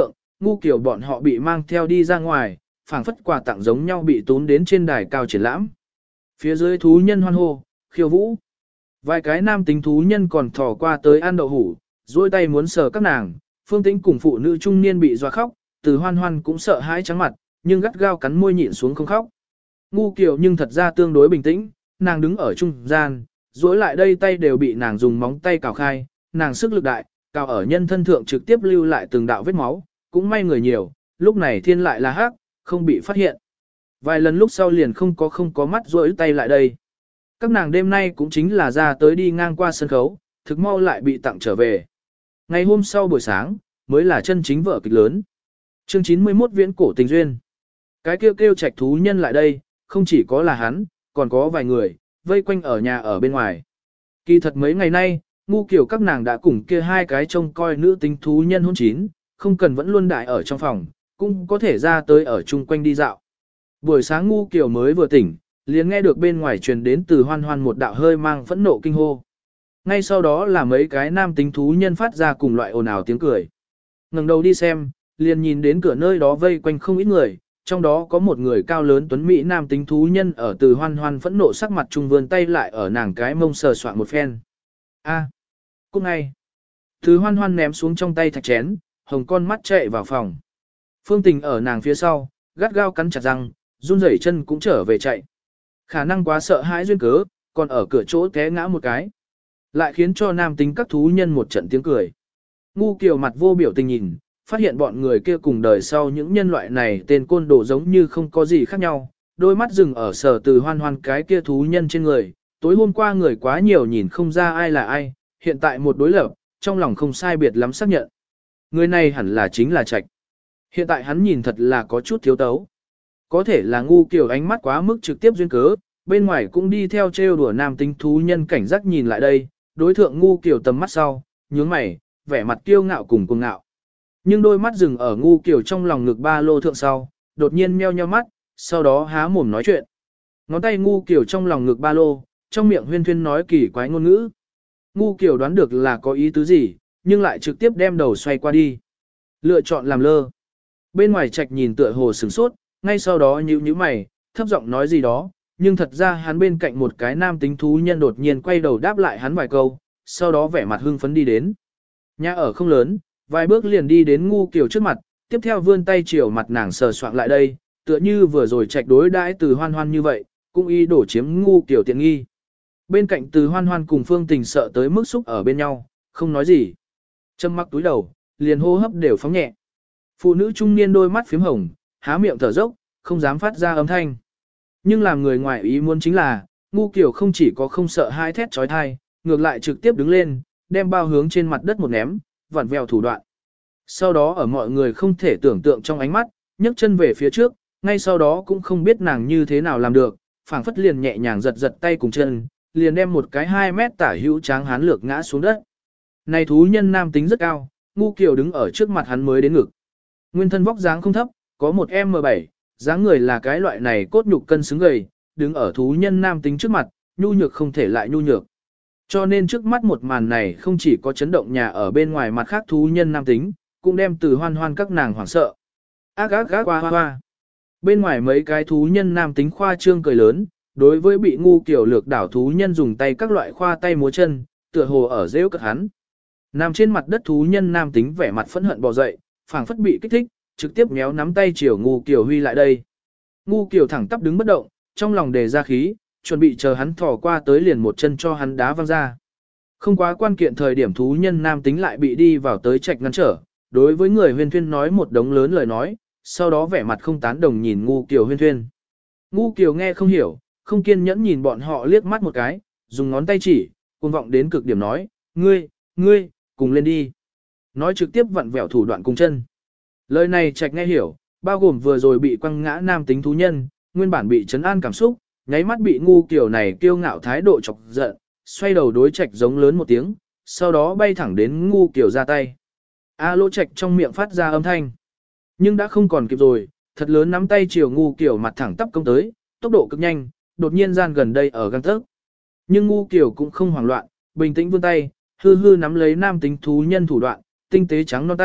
ngu kiểu bọn họ bị mang theo đi ra ngoài, phảng phất quà tặng giống nhau bị tún đến trên đài cao triển lãm. Phía dưới thú nhân hoan hô, khiêu vũ. Vài cái nam tính thú nhân còn thò qua tới ăn đậu hủ, duỗi tay muốn sờ các nàng, Phương Tĩnh cùng phụ nữ trung niên bị dọa khóc, Từ Hoan Hoan cũng sợ hãi trắng mặt, nhưng gắt gao cắn môi nhịn xuống không khóc. Ngu Kiều nhưng thật ra tương đối bình tĩnh, nàng đứng ở trung gian, duỗi lại đây tay đều bị nàng dùng móng tay cào khai, nàng sức lực đại, cào ở nhân thân thượng trực tiếp lưu lại từng đạo vết máu, cũng may người nhiều, lúc này thiên lại là hắc, không bị phát hiện. Vài lần lúc sau liền không có mắt duỗi tay lại đây. Các nàng đêm nay cũng chính là ra tới đi ngang qua sân khấu, thực mau lại bị tặng trở về. Ngày hôm sau buổi sáng, mới là chân chính vở kịch lớn. Chương 91 viễn cổ tình duyên. Cái kêu trạch thú nhân lại đây, không chỉ có là hắn, còn có vài người, vây quanh ở nhà ở bên ngoài. Kỳ thật mấy ngày nay, ngu kiểu các nàng đã cùng kia hai cái trông coi nữ tính thú nhân hôn chín, không cần vẫn luôn đại ở trong phòng, cũng có thể ra tới ở chung quanh đi dạo. Buổi sáng ngu kiểu mới vừa tỉnh, liền nghe được bên ngoài truyền đến Từ Hoan Hoan một đạo hơi mang phẫn nộ kinh hô. Ngay sau đó là mấy cái nam tính thú nhân phát ra cùng loại ồn ào tiếng cười. Ngẩng đầu đi xem, liền nhìn đến cửa nơi đó vây quanh không ít người, trong đó có một người cao lớn tuấn mỹ nam tính thú nhân ở Từ Hoan Hoan phẫn nộ sắc mặt trung vươn tay lại ở nàng cái mông sờ soạn một phen. A, cút ngay. Từ Hoan Hoan ném xuống trong tay thạch chén, hồng con mắt chạy vào phòng. Phương Tình ở nàng phía sau, gắt gao cắn chặt răng, run rẩy chân cũng trở về chạy. Khả năng quá sợ hãi duyên cớ, còn ở cửa chỗ té ngã một cái. Lại khiến cho nam tính các thú nhân một trận tiếng cười. Ngu Kiều mặt vô biểu tình nhìn, phát hiện bọn người kia cùng đời sau những nhân loại này tên côn đồ giống như không có gì khác nhau, đôi mắt dừng ở Sở Từ Hoan Hoan cái kia thú nhân trên người, tối hôm qua người quá nhiều nhìn không ra ai là ai, hiện tại một đối lập, trong lòng không sai biệt lắm xác nhận. Người này hẳn là chính là Trạch. Hiện tại hắn nhìn thật là có chút thiếu tấu. Có thể là ngu kiểu ánh mắt quá mức trực tiếp duyên cớ, bên ngoài cũng đi theo trêu đùa nam tính thú nhân cảnh giác nhìn lại đây, đối thượng ngu kiểu tầm mắt sau, nhướng mày, vẻ mặt kiêu ngạo cùng cuồng ngạo. Nhưng đôi mắt dừng ở ngu kiểu trong lòng ngực ba lô thượng sau, đột nhiên meo nheo mắt, sau đó há mồm nói chuyện. Ngón tay ngu kiểu trong lòng ngực ba lô, trong miệng huyên thuyên nói kỳ quái ngôn ngữ. Ngu kiểu đoán được là có ý tứ gì, nhưng lại trực tiếp đem đầu xoay qua đi. Lựa chọn làm lơ. Bên ngoài Trạch nhìn tựa hồ sửng sốt, ngay sau đó nhíu mày, thấp giọng nói gì đó, nhưng thật ra hắn bên cạnh một cái nam tính thú nhân đột nhiên quay đầu đáp lại hắn vài câu, sau đó vẻ mặt hưng phấn đi đến. Nhà ở không lớn, vài bước liền đi đến ngu kiểu trước mặt, tiếp theo vươn tay chiều mặt nàng sờ soạng lại đây, tựa như vừa rồi Trạch đối đãi Từ Hoan Hoan như vậy, cũng y đổ chiếm ngu kiểu tiện nghi. Bên cạnh Từ Hoan Hoan cùng Phương Tình sợ tới mức xúc ở bên nhau, không nói gì. Châm mắc túi đầu, liền hô hấp đều phóng nhẹ. Phụ nữ trung niên đôi mắt phím hồng, há miệng thở dốc, không dám phát ra âm thanh. Nhưng làm người ngoài ý muốn chính là, ngu kiểu không chỉ có không sợ hai thét trói thai, ngược lại trực tiếp đứng lên, đem bao hướng trên mặt đất một ném, vặn vẹo thủ đoạn. Sau đó ở mọi người không thể tưởng tượng trong ánh mắt, nhấc chân về phía trước, ngay sau đó cũng không biết nàng như thế nào làm được, phảng phất liền nhẹ nhàng giật giật tay cùng chân, liền đem một cái 2 mét tả hữu tráng hán lược ngã xuống đất. Này thú nhân nam tính rất cao, ngu kiểu đứng ở trước mặt hắn mới đến ngực. Nguyên thân vóc dáng không thấp, có một M7, dáng người là cái loại này cốt nhục cân xứng gầy, đứng ở thú nhân nam tính trước mặt, nhu nhược không thể lại nhu nhược. Cho nên trước mắt một màn này không chỉ có chấn động nhà ở bên ngoài mặt khác thú nhân nam tính, cũng đem Từ Hoan Hoan các nàng hoảng sợ. Ác hoa hoa. Bên ngoài mấy cái thú nhân nam tính khoa trương cười lớn, đối với bị ngu kiểu lược đảo thú nhân dùng tay các loại khoa tay múa chân, tựa hồ ở rêu cật hắn. Nằm trên mặt đất thú nhân nam tính vẻ mặt phẫn hận bò dậy, phảng phất bị kích thích, trực tiếp méo nắm tay chiều ngu kiểu huy lại đây. Ngu kiểu thẳng tắp đứng bất động, trong lòng đề ra khí, chuẩn bị chờ hắn thò qua tới liền một chân cho hắn đá văng ra. Không quá quan kiện thời điểm thú nhân nam tính lại bị đi vào tới Trạch ngăn trở, đối với người huyên thuyên nói một đống lớn lời nói, sau đó vẻ mặt không tán đồng nhìn ngu kiểu huyên thuyên. Ngu kiểu nghe không hiểu, không kiên nhẫn nhìn bọn họ liếc mắt một cái, dùng ngón tay chỉ, cuồng vọng đến cực điểm nói, ngươi, cùng lên đi. Nói trực tiếp vặn vẹo thủ đoạn cùng chân. Lời này Trạch nghe hiểu, bao gồm vừa rồi bị quăng ngã nam tính thú nhân, nguyên bản bị chấn an cảm xúc, nháy mắt bị ngu kiểu này kiêu ngạo thái độ chọc giận, xoay đầu đối Trạch giống lớn một tiếng, sau đó bay thẳng đến ngu kiểu ra tay. A lỗ Trạch trong miệng phát ra âm thanh. Nhưng đã không còn kịp rồi, thật lớn nắm tay chiều ngu kiểu mặt thẳng tắp công tới, tốc độ cực nhanh, đột nhiên gian gần đây ở gang tấc. Nhưng ngu kiểu cũng không hoảng loạn, bình tĩnh vươn tay, hư nắm lấy nam tính thú nhân thủ đoạn, tinh tế trắng non tay,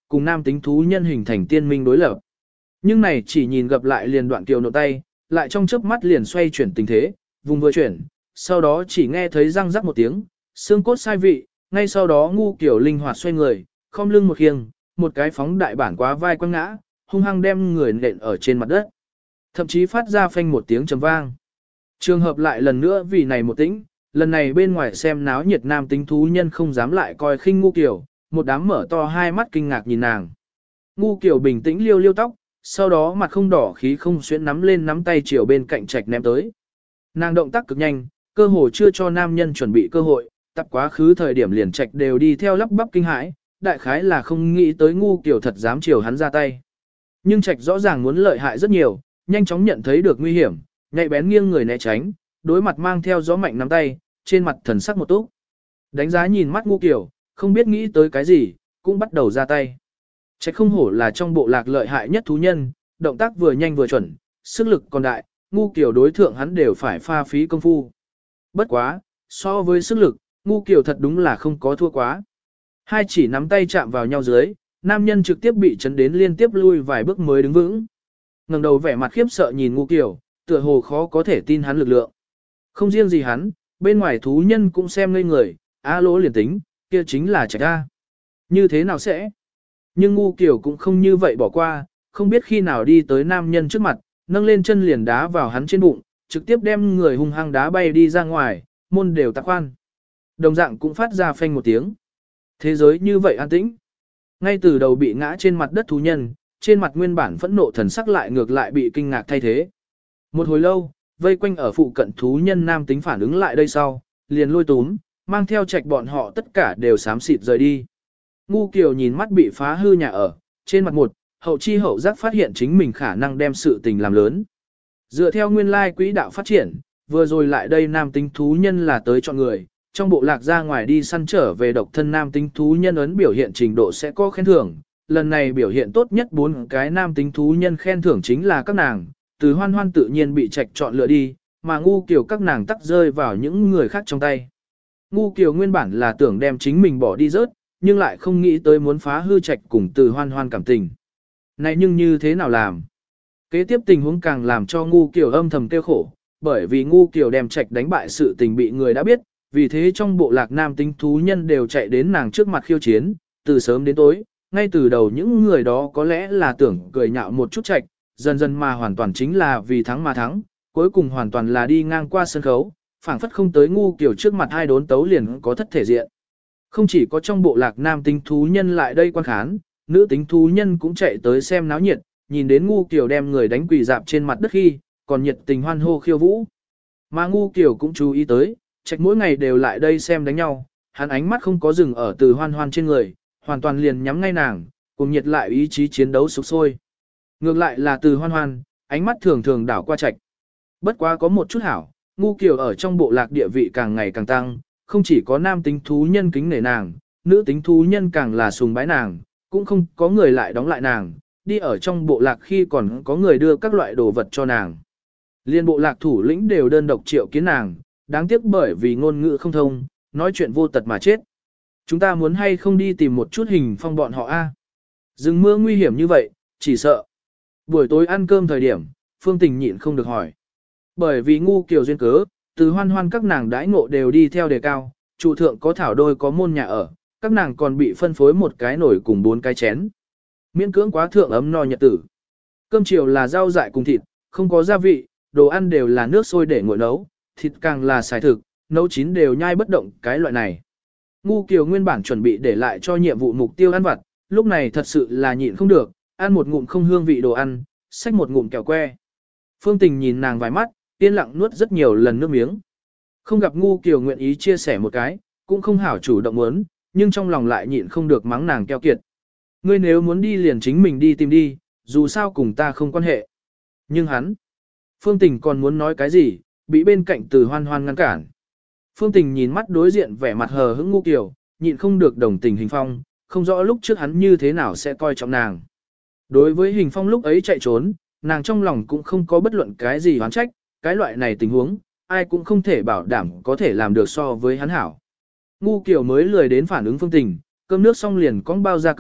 cùng nam tính thú nhân hình thành tiên minh đối lập. Nhưng này chỉ nhìn gặp lại liền đoạn kiều nộp tay, lại trong chớp mắt liền xoay chuyển tình thế, vùng vừa chuyển, sau đó chỉ nghe thấy răng rắc một tiếng, xương cốt sai vị, ngay sau đó ngu kiểu linh hoạt xoay người, khom lưng một khiêng, một cái phóng đại bản quá vai quăng ngã, hung hăng đem người nện ở trên mặt đất. Thậm chí phát ra phanh một tiếng trầm vang. Trường hợp lại lần nữa vì này một tĩnh, lần này bên ngoài xem náo nhiệt nam tính thú nhân không dám lại coi khinh ngu kiểu, một đám mở to hai mắt kinh ngạc nhìn nàng. Ngu kiểu bình tĩnh liêu liêu tóc, sau đó mặt không đỏ khí không xuyến nắm lên nắm tay chiều bên cạnh Trạch ném tới. Nàng động tác cực nhanh, cơ hồ chưa cho nam nhân chuẩn bị cơ hội, tập quá khứ thời điểm liền Trạch đều đi theo lắp bắp kinh hãi, đại khái là không nghĩ tới ngu kiểu thật dám chiều hắn ra tay. Nhưng Trạch rõ ràng muốn lợi hại rất nhiều, nhanh chóng nhận thấy được nguy hiểm, nhạy bén nghiêng người né tránh, đối mặt mang theo gió mạnh nắm tay, trên mặt thần sắc một túc. Đánh giá nhìn mắt ngu kiểu, không biết nghĩ tới cái gì, cũng bắt đầu ra tay. Trạch không hổ là trong bộ lạc lợi hại nhất thú nhân, động tác vừa nhanh vừa chuẩn, sức lực còn đại, ngu kiểu đối thượng hắn đều phải pha phí công phu. Bất quá, so với sức lực, ngu kiểu thật đúng là không có thua quá. Hai chỉ nắm tay chạm vào nhau dưới, nam nhân trực tiếp bị chấn đến liên tiếp lui vài bước mới đứng vững. Ngẩng đầu vẻ mặt khiếp sợ nhìn ngu kiểu, tựa hồ khó có thể tin hắn lực lượng. Không riêng gì hắn, bên ngoài thú nhân cũng xem ngây người, lỗ liền tính, kia chính là Trạch A. Như thế nào sẽ? Nhưng ngu kiểu cũng không như vậy bỏ qua, không biết khi nào đi tới nam nhân trước mặt, nâng lên chân liền đá vào hắn trên bụng, trực tiếp đem người hung hăng đá bay đi ra ngoài, môn đều tạc khoan. Đồng dạng cũng phát ra phanh một tiếng. Thế giới như vậy an tĩnh. Ngay từ đầu bị ngã trên mặt đất thú nhân, trên mặt nguyên bản phẫn nộ thần sắc lại ngược lại bị kinh ngạc thay thế. Một hồi lâu, vây quanh ở phụ cận thú nhân nam tính phản ứng lại đây sau, liền lôi túm, mang theo Trạch bọn họ tất cả đều xám xịt rời đi. Ngu Kiều nhìn mắt bị phá hư nhà ở, trên mặt một, hậu chi hậu giác phát hiện chính mình khả năng đem sự tình làm lớn. Dựa theo nguyên lai quỹ đạo phát triển, vừa rồi lại đây nam tính thú nhân là tới chọn người, trong bộ lạc ra ngoài đi săn trở về độc thân nam tính thú nhân ấn biểu hiện trình độ sẽ có khen thưởng. Lần này biểu hiện tốt nhất 4 cái nam tính thú nhân khen thưởng chính là các nàng, từ Hoan Hoan tự nhiên bị Trạch chọn lựa đi, mà ngu kiểu các nàng tắc rơi vào những người khác trong tay. Ngu kiểu nguyên bản là tưởng đem chính mình bỏ đi rớt, nhưng lại không nghĩ tới muốn phá hư Trạch cùng từ Hoan Hoan cảm tình. Này nhưng như thế nào làm? Kế tiếp tình huống càng làm cho ngu kiểu âm thầm kêu khổ, bởi vì ngu kiểu đem Trạch đánh bại sự tình bị người đã biết, vì thế trong bộ lạc nam tính thú nhân đều chạy đến nàng trước mặt khiêu chiến, từ sớm đến tối, ngay từ đầu những người đó có lẽ là tưởng cười nhạo một chút Trạch, dần dần mà hoàn toàn chính là vì thắng mà thắng, cuối cùng hoàn toàn là đi ngang qua sân khấu, phảng phất không tới ngu kiểu trước mặt hai đốn tấu liền có thất thể diện. Không chỉ có trong bộ lạc nam tính thú nhân lại đây quan khán, nữ tính thú nhân cũng chạy tới xem náo nhiệt, nhìn đến ngu kiểu đem người đánh quỳ dạp trên mặt đất khi, còn nhiệt tình hoan hô khiêu vũ. Mà ngu kiểu cũng chú ý tới, Trạch mỗi ngày đều lại đây xem đánh nhau, hắn ánh mắt không có dừng ở từ Hoan Hoan trên người, hoàn toàn liền nhắm ngay nàng, cùng nhiệt lại ý chí chiến đấu sục sôi. Ngược lại là từ Hoan Hoan, ánh mắt thường thường đảo qua Trạch. Bất quá có một chút hảo, ngu kiểu ở trong bộ lạc địa vị càng ngày càng tăng, không chỉ có nam tính thú nhân kính nể nàng, nữ tính thú nhân càng là sùng bái nàng, cũng không có người lại đóng lại nàng, đi ở trong bộ lạc khi còn có người đưa các loại đồ vật cho nàng. Liên bộ lạc thủ lĩnh đều đơn độc triệu kiến nàng, đáng tiếc bởi vì ngôn ngữ không thông, nói chuyện vô tật mà chết. Chúng ta muốn hay không đi tìm một chút hình phong bọn họ a? Rừng mưa nguy hiểm như vậy, chỉ sợ. Buổi tối ăn cơm thời điểm, Phương Tình nhịn không được hỏi. Bởi vì ngu kiểu duyên cớ, từ Hoan Hoan các nàng đãi ngộ đều đi theo đề cao, trụ thượng có thảo đôi có môn nhà ở, các nàng còn bị phân phối một cái nồi cùng 4 cái chén. Miễn cưỡng quá thượng ấm no nhật tử. Cơm chiều là rau dại cùng thịt, không có gia vị, đồ ăn đều là nước sôi để nguội nấu, thịt càng là xài thực, nấu chín đều nhai bất động cái loại này. Ngu Kiều nguyên bản chuẩn bị để lại cho nhiệm vụ mục tiêu ăn vặt, lúc này thật sự là nhịn không được, ăn một ngụm không hương vị đồ ăn, xách một ngụm kẹo que. Phương Tình nhìn nàng vài mắt, yên lặng nuốt rất nhiều lần nước miếng. Không gặp Ngu Kiều nguyện ý chia sẻ một cái, cũng không hảo chủ động muốn, nhưng trong lòng lại nhịn không được mắng nàng keo kiệt. Ngươi nếu muốn đi liền chính mình đi tìm đi, dù sao cùng ta không quan hệ. Nhưng hắn, Phương Tình còn muốn nói cái gì, bị bên cạnh từ Hoan Hoan ngăn cản. Phương Tình nhìn mắt đối diện vẻ mặt hờ hững Ngu Kiều, nhịn không được đồng tình Hình Phong, không rõ lúc trước hắn như thế nào sẽ coi trọng nàng. Đối với Hình Phong lúc ấy chạy trốn, nàng trong lòng cũng không có bất luận cái gì oán trách, cái loại này tình huống, ai cũng không thể bảo đảm có thể làm được so với hắn hảo. Ngu Kiều mới lười đến phản ứng Phương Tình, cơm nước xong liền cong bao ra cửa,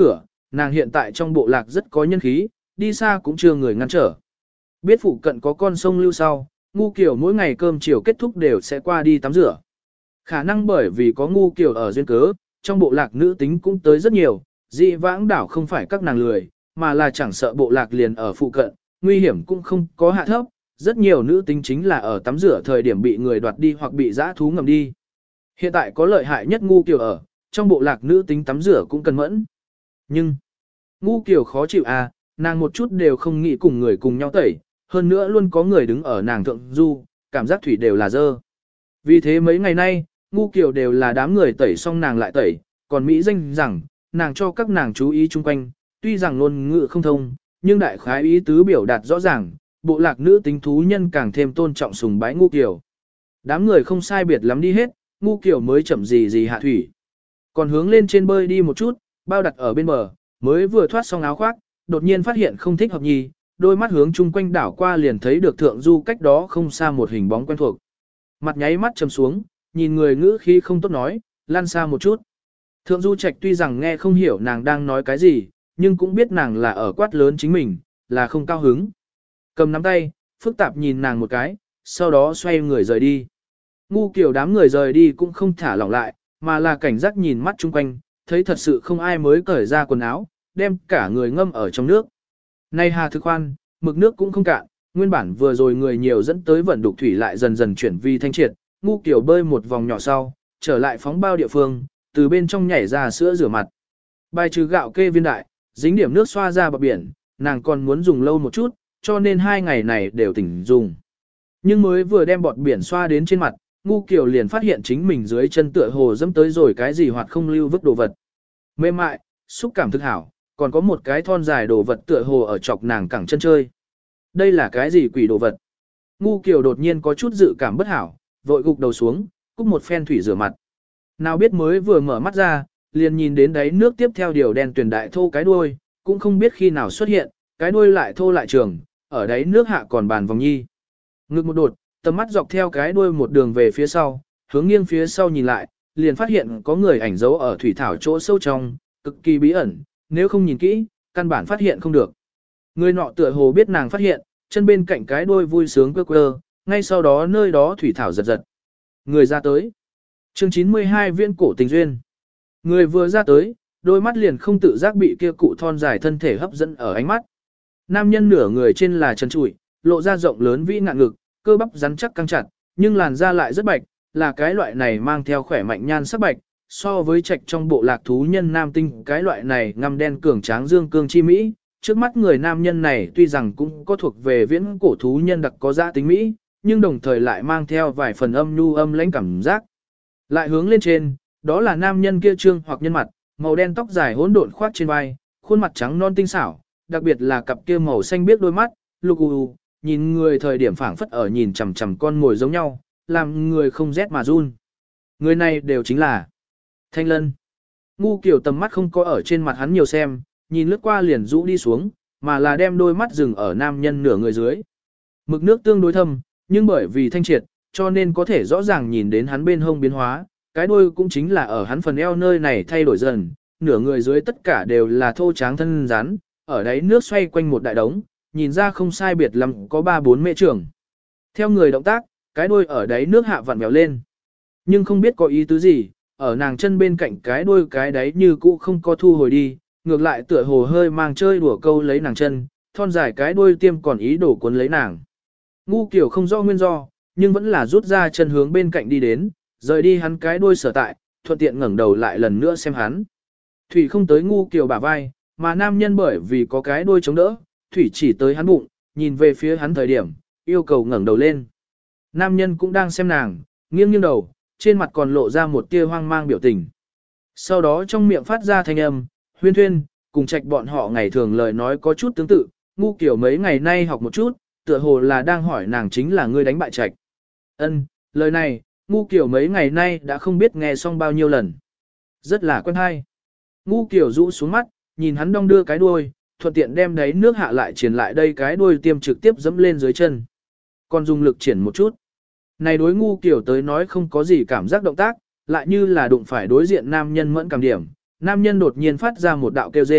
nàng hiện tại trong bộ lạc rất có nhân khí, đi xa cũng chưa người ngăn trở. Biết phụ cận có con sông lưu sau, Ngu Kiều mỗi ngày cơm chiều kết thúc đều sẽ qua đi tắm rửa. Khả năng bởi vì có Ngu Kiều ở duyên cớ, trong bộ lạc nữ tính cũng tới rất nhiều, dị vãng đảo không phải các nàng lười, mà là chẳng sợ bộ lạc liền ở phụ cận, nguy hiểm cũng không có hạ thấp, rất nhiều nữ tính chính là ở tắm rửa thời điểm bị người đoạt đi hoặc bị dã thú ngầm đi. Hiện tại có lợi hại nhất Ngu Kiều ở, trong bộ lạc nữ tính tắm rửa cũng cần mẫn. Nhưng, Ngu Kiều khó chịu à, nàng một chút đều không nghĩ cùng người cùng nhau tẩy, hơn nữa luôn có người đứng ở nàng thượng du, cảm giác thủy đều là dơ. Vì thế mấy ngày nay, Ngu Kiều đều là đám người tẩy xong nàng lại tẩy, còn Mỹ danh rằng, nàng cho các nàng chú ý chung quanh, tuy rằng ngôn ngữ không thông, nhưng đại khái ý tứ biểu đạt rõ ràng, bộ lạc nữ tính thú nhân càng thêm tôn trọng sùng bái Ngu Kiều. Đám người không sai biệt lắm đi hết, Ngu Kiều mới chậm gì hạ thủy. Còn hướng lên trên bơi đi một chút, bao đặt ở bên bờ, mới vừa thoát xong áo khoác, đột nhiên phát hiện không thích hợp nhì, đôi mắt hướng chung quanh đảo qua liền thấy được thượng du cách đó không xa một hình bóng quen thuộc. Mặt nháy mắt trầm xuống, nhìn người ngữ khí không tốt nói, lăn xa một chút. Thượng du trạch tuy rằng nghe không hiểu nàng đang nói cái gì, nhưng cũng biết nàng là ở quát lớn chính mình, là không cao hứng. Cầm nắm tay, phức tạp nhìn nàng một cái, sau đó xoay người rời đi. Ngu Kiều đám người rời đi cũng không thả lỏng lại, mà là cảnh giác nhìn mắt chung quanh, thấy thật sự không ai mới cởi ra quần áo, đem cả người ngâm ở trong nước. Nay hà thực khoan, mực nước cũng không cạn, nguyên bản vừa rồi người nhiều dẫn tới vận đục thủy lại dần dần chuyển vi thanh triệt, Ngu Kiều bơi một vòng nhỏ sau, trở lại phóng bao địa phương, từ bên trong nhảy ra sữa rửa mặt. Bài trừ gạo kê viên đại, dính điểm nước xoa ra bờ biển, nàng còn muốn dùng lâu một chút, cho nên 2 ngày này đều tỉnh dùng. Nhưng mới vừa đem bọt biển xoa đến trên mặt, Ngu Kiều liền phát hiện chính mình dưới chân tựa hồ dẫm tới rồi cái gì hoặc không lưu vứt đồ vật. Mềm mại, xúc cảm thực hảo, còn có một cái thon dài đồ vật tựa hồ ở chọc nàng cẳng chân chơi. Đây là cái gì quỷ đồ vật? Ngu Kiều đột nhiên có chút dự cảm bất hảo, vội gục đầu xuống, cúc một phen thủy rửa mặt. Nào biết mới vừa mở mắt ra, liền nhìn đến đáy nước tiếp theo điều đen tuyền đại thô cái đuôi, cũng không biết khi nào xuất hiện, cái đuôi lại thô lại trường, ở đáy nước hạ còn bàn vòng nhi. Ngực một đột, tầm mắt dọc theo cái đuôi một đường về phía sau, hướng nghiêng phía sau nhìn lại, liền phát hiện có người ảnh dấu ở thủy thảo chỗ sâu trong, cực kỳ bí ẩn, nếu không nhìn kỹ, căn bản phát hiện không được. Người nọ tựa hồ biết nàng phát hiện, chân bên cạnh cái đuôi vui sướng quơ quơ, ngay sau đó nơi đó thủy thảo giật giật. Người ra tới. Chương 92 Viễn cổ tình duyên. Người vừa ra tới, đôi mắt liền không tự giác bị kia cụ thon dài thân thể hấp dẫn ở ánh mắt. Nam nhân nửa người trên là trần trụi, lộ ra rộng lớn vĩ ngạn ngực, cơ bắp rắn chắc căng chặt, nhưng làn da lại rất bạch, là cái loại này mang theo khỏe mạnh nhan sắc bạch, so với trạch trong bộ lạc thú nhân nam tinh, cái loại này ngăm đen cường tráng dương cương chi mỹ, trước mắt người nam nhân này tuy rằng cũng có thuộc về viễn cổ thú nhân đặc có giá tính mỹ, nhưng đồng thời lại mang theo vài phần âm nhu âm lãnh cảm giác. Lại hướng lên trên, đó là nam nhân kia trương hoặc nhân mặt, màu đen tóc dài hỗn độn khoác trên vai, khuôn mặt trắng non tinh xảo, đặc biệt là cặp kia màu xanh biếc đôi mắt, lục u, nhìn người thời điểm phảng phất ở nhìn chằm chằm con ngồi giống nhau, làm người không rét mà run. Người này đều chính là Thanh Lân. Ngu Kiều tầm mắt không có ở trên mặt hắn nhiều xem, nhìn lướt qua liền rũ đi xuống, mà là đem đôi mắt dừng ở nam nhân nửa người dưới. Mực nước tương đối thâm, nhưng bởi vì thanh triệt, cho nên có thể rõ ràng nhìn đến hắn bên hông biến hóa, cái đuôi cũng chính là ở hắn phần eo nơi này thay đổi dần, nửa người dưới tất cả đều là thô tráng thân rắn, ở đáy nước xoay quanh một đại đống, nhìn ra không sai biệt lắm có 3-4 mệ trường. Theo người động tác, cái đuôi ở đáy nước hạ vặn vẹo lên. Nhưng không biết có ý tứ gì, ở nàng chân bên cạnh cái đuôi cái đáy như cũ không có thu hồi đi, ngược lại tựa hồ hơi mang chơi đùa câu lấy nàng chân, thon dài cái đuôi tiêm còn ý đổ cuốn lấy nàng. Ngu Kiều không rõ nguyên do, nhưng vẫn là rút ra chân hướng bên cạnh đi đến, rời đi hắn cái đuôi sở tại, thuận tiện ngẩng đầu lại lần nữa xem hắn. Thủy không tới Ngu Kiều bả vai, mà nam nhân bởi vì có cái đuôi chống đỡ, Thủy chỉ tới hắn bụng, nhìn về phía hắn thời điểm, yêu cầu ngẩng đầu lên. Nam nhân cũng đang xem nàng, nghiêng nghiêng đầu, trên mặt còn lộ ra một tia hoang mang biểu tình. Sau đó trong miệng phát ra thanh âm, huyên thuyên, cùng trạch bọn họ ngày thường lời nói có chút tương tự, Ngu Kiều mấy ngày nay học một chút, tựa hồ là đang hỏi nàng chính là ngươi đánh bại trạch. Ân, lời này, Ngu Kiều mấy ngày nay đã không biết nghe xong bao nhiêu lần. Rất là quen hay. Ngu Kiều rũ xuống mắt, nhìn hắn đong đưa cái đuôi, thuận tiện đem đáy nước hạ lại triển lại đây cái đuôi tiêm trực tiếp dẫm lên dưới chân. Còn dùng lực triển một chút. Này đối Ngu Kiều tới nói không có gì cảm giác động tác, lại như là đụng phải đối diện nam nhân mẫn cảm điểm. Nam nhân đột nhiên phát ra một đạo kêu rên,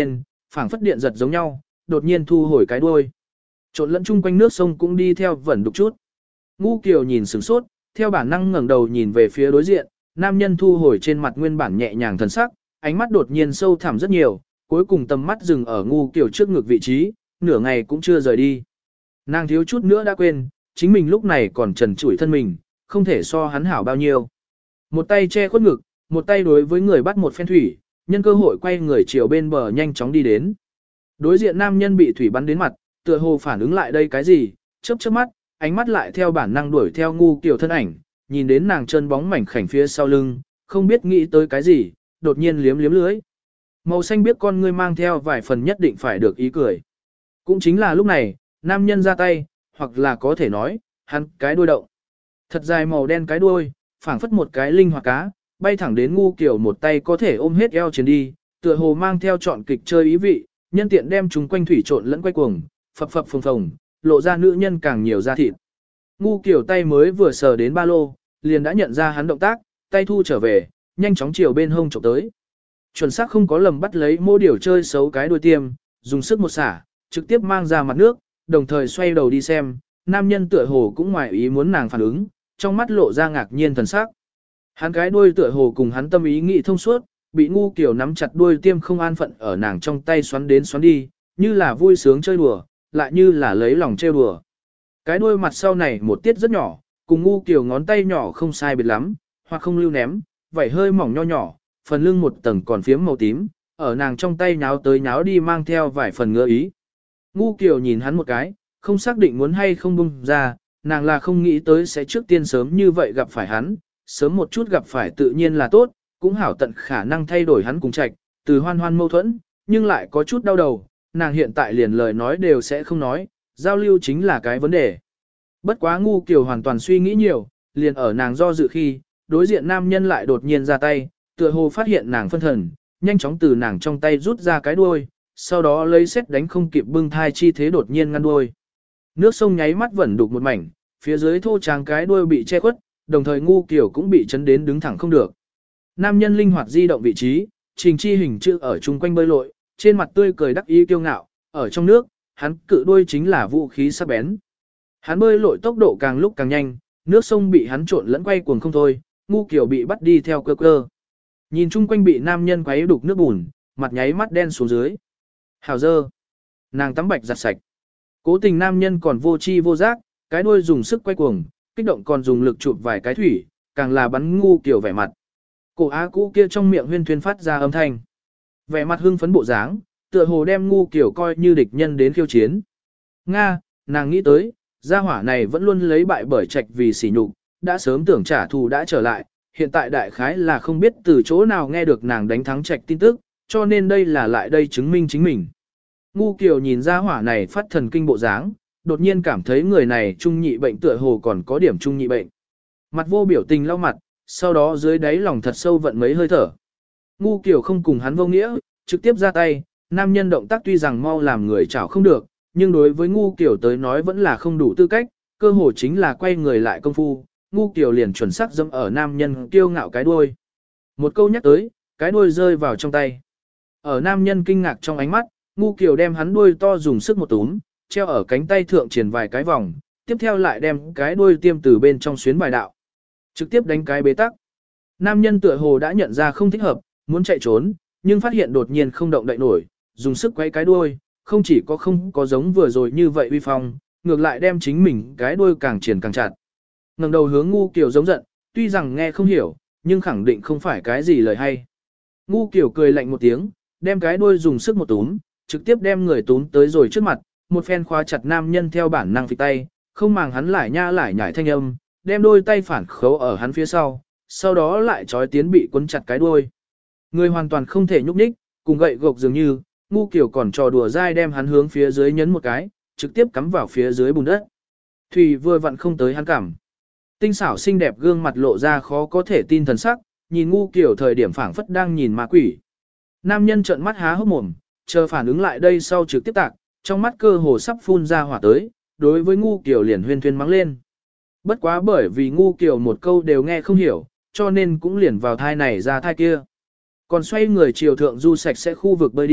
phảng phất điện giật giống nhau, đột nhiên thu hồi cái đuôi. Trộn lẫn chung quanh nước sông cũng đi theo vẩn đục chút. Ngu Kiều nhìn sửng sốt, theo bản năng ngẩng đầu nhìn về phía đối diện, nam nhân thu hồi trên mặt nguyên bản nhẹ nhàng thần sắc, ánh mắt đột nhiên sâu thẳm rất nhiều, cuối cùng tầm mắt dừng ở Ngu Kiều trước ngực vị trí, nửa ngày cũng chưa rời đi. Nàng thiếu chút nữa đã quên, chính mình lúc này còn trần trụi thân mình, không thể so hắn hảo bao nhiêu. Một tay che khuất ngực, một tay đối với người bắt một phen thủy, nhân cơ hội quay người chiều bên bờ nhanh chóng đi đến. Đối diện nam nhân bị thủy bắn đến mặt, tựa hồ phản ứng lại đây cái gì, chớp chớp mắt, ánh mắt lại theo bản năng đuổi theo Ngu Kiều thân ảnh, nhìn đến nàng chân bóng mảnh khảnh phía sau lưng, không biết nghĩ tới cái gì, đột nhiên liếm liếm lưới. Màu xanh biết con ngươi mang theo vài phần nhất định phải được ý cười. Cũng chính là lúc này, nam nhân ra tay, hoặc là có thể nói, hắn cái đuôi động. Thật dài màu đen cái đuôi, phảng phất một cái linh hoạt cá, bay thẳng đến Ngu Kiều một tay có thể ôm hết eo trên đi, tựa hồ mang theo trọn kịch chơi ý vị, nhân tiện đem chúng quanh thủy trộn lẫn quay cuồng, phập phập phồng phồng, lộ ra nữ nhân càng nhiều da thịt. Ngu Kiều tay mới vừa sờ đến ba lô, liền đã nhận ra hắn động tác, tay thu trở về, nhanh chóng chiều bên hông chụp tới. Chuẩn xác không có lầm bắt lấy mô điều chơi xấu cái đuôi tiêm, dùng sức một xả, trực tiếp mang ra mặt nước, đồng thời xoay đầu đi xem, nam nhân tựa hồ cũng ngoài ý muốn nàng phản ứng, trong mắt lộ ra ngạc nhiên thần sắc. Hắn cái đuôi tựa hồ cùng hắn tâm ý nghĩ thông suốt, bị Ngu Kiều nắm chặt đuôi tiêm không an phận ở nàng trong tay xoắn đến xoắn đi, như là vui sướng chơi đùa, lại như là lấy lòng trêu đùa. Cái đuôi mặt sau này một tiết rất nhỏ, cùng Ngu Kiều ngón tay nhỏ không sai biệt lắm, hoặc không lưu ném, vảy hơi mỏng nho nhỏ, phần lưng một tầng còn phiếm màu tím, ở nàng trong tay nháo tới nháo đi mang theo vài phần ngứa ý. Ngu Kiều nhìn hắn một cái, không xác định muốn hay không bung ra, nàng là không nghĩ tới sẽ trước tiên sớm như vậy gặp phải hắn, sớm một chút gặp phải tự nhiên là tốt, cũng hảo tận khả năng thay đổi hắn cùng trạch, từ hoan hoan mâu thuẫn, nhưng lại có chút đau đầu, nàng hiện tại liền lời nói đều sẽ không nói, giao lưu chính là cái vấn đề. Bất quá Ngu Kiều hoàn toàn suy nghĩ nhiều, liền ở nàng do dự khi, đối diện nam nhân lại đột nhiên ra tay, tựa hồ phát hiện nàng phân thần, nhanh chóng từ nàng trong tay rút ra cái đuôi, sau đó lấy xét đánh không kịp bưng thai chi thế đột nhiên ngăn đuôi. Nước sông nháy mắt vẩn đục một mảnh, phía dưới thô tráng cái đuôi bị che khuất, đồng thời Ngu Kiều cũng bị chấn đến đứng thẳng không được. Nam nhân linh hoạt di động vị trí, trình chi hình chữ ở chung quanh bơi lội, trên mặt tươi cười đắc ý kiêu ngạo, ở trong nước, hắn cự đuôi chính là vũ khí sắc bén. Hắn bơi lội tốc độ càng lúc càng nhanh, nước sông bị hắn trộn lẫn quay cuồng không thôi, Ngu Kiều bị bắt đi theo cơ cơ. Nhìn chung quanh bị nam nhân quấy đục nước bùn, mặt nháy mắt đen xuống dưới. Hào dơ. Nàng tắm bạch giặt sạch. Cố tình nam nhân còn vô chi vô giác, cái đuôi dùng sức quay cuồng, kích động còn dùng lực chụp vài cái thủy, càng là bắn Ngu Kiều vẻ mặt. Cổ á cũ kia trong miệng huyên thuyên phát ra âm thanh. Vẻ mặt hưng phấn bộ dáng, tựa hồ đem Ngu Kiều coi như địch nhân đến khiêu chiến. Nga, nàng nghĩ tới, gia hỏa này vẫn luôn lấy bại bởi trạch vì sỉ nhục, đã sớm tưởng trả thù đã trở lại, hiện tại đại khái là không biết từ chỗ nào nghe được nàng đánh thắng trạch tin tức, cho nên đây là lại đây chứng minh chính mình. Ngu Kiều nhìn gia hỏa này phát thần kinh bộ dáng, đột nhiên cảm thấy người này trung nhị bệnh tựa hồ còn có điểm trung nhị bệnh. Mặt vô biểu tình lau mặt, sau đó dưới đáy lòng thật sâu vận mấy hơi thở. Ngu Kiều không cùng hắn vô nghĩa, trực tiếp ra tay, nam nhân động tác tuy rằng mau làm người chảo không được, nhưng đối với Ngu Kiều tới nói vẫn là không đủ tư cách, cơ hồ chính là quay người lại công phu, Ngu Kiều liền chuẩn xác dẫm ở nam nhân kiêu ngạo cái đuôi. Một câu nhắc tới, cái đuôi rơi vào trong tay. Ở nam nhân kinh ngạc trong ánh mắt, Ngu Kiều đem hắn đuôi to dùng sức một túm, treo ở cánh tay thượng triển vài cái vòng, tiếp theo lại đem cái đuôi tiêm từ bên trong xuyến vài đạo. Trực tiếp đánh cái bế tắc. Nam nhân tựa hồ đã nhận ra không thích hợp, muốn chạy trốn, nhưng phát hiện đột nhiên không động đậy nổi, dùng sức quay cái đuôi, không chỉ có không có giống vừa rồi như vậy uy phong, ngược lại đem chính mình cái đuôi càng triển càng chặt. Ngẩng đầu hướng Ngu Kiều giống giận, tuy rằng nghe không hiểu, nhưng khẳng định không phải cái gì lời hay. Ngu Kiều cười lạnh một tiếng, đem cái đuôi dùng sức một túm, trực tiếp đem người túm tới rồi trước mặt, một phen khóa chặt nam nhân theo bản năng phịch tay, không màng hắn lại nha lại nhảy thanh âm, đem đôi tay phản khấu ở hắn phía sau đó lại trói tiến bị cuốn chặt cái đuôi. Người hoàn toàn không thể nhúc nhích, cùng gậy gộc dường như, Ngu Kiều còn trò đùa dai đem hắn hướng phía dưới nhấn một cái, trực tiếp cắm vào phía dưới bùn đất. Thủy vừa vặn không tới hắn cảm. Tinh xảo xinh đẹp gương mặt lộ ra khó có thể tin thần sắc, nhìn Ngu Kiều thời điểm phảng phất đang nhìn ma quỷ. Nam nhân trợn mắt há hốc mồm, chờ phản ứng lại đây sau trực tiếp tạc, trong mắt cơ hồ sắp phun ra hỏa tới, đối với Ngu Kiều liền huyên thuyên mắng lên. Bất quá bởi vì Ngu Kiều một câu đều nghe không hiểu, cho nên cũng liền vào thai này ra thai kia. Còn xoay người chiều thượng du sạch sẽ khu vực bơi đi,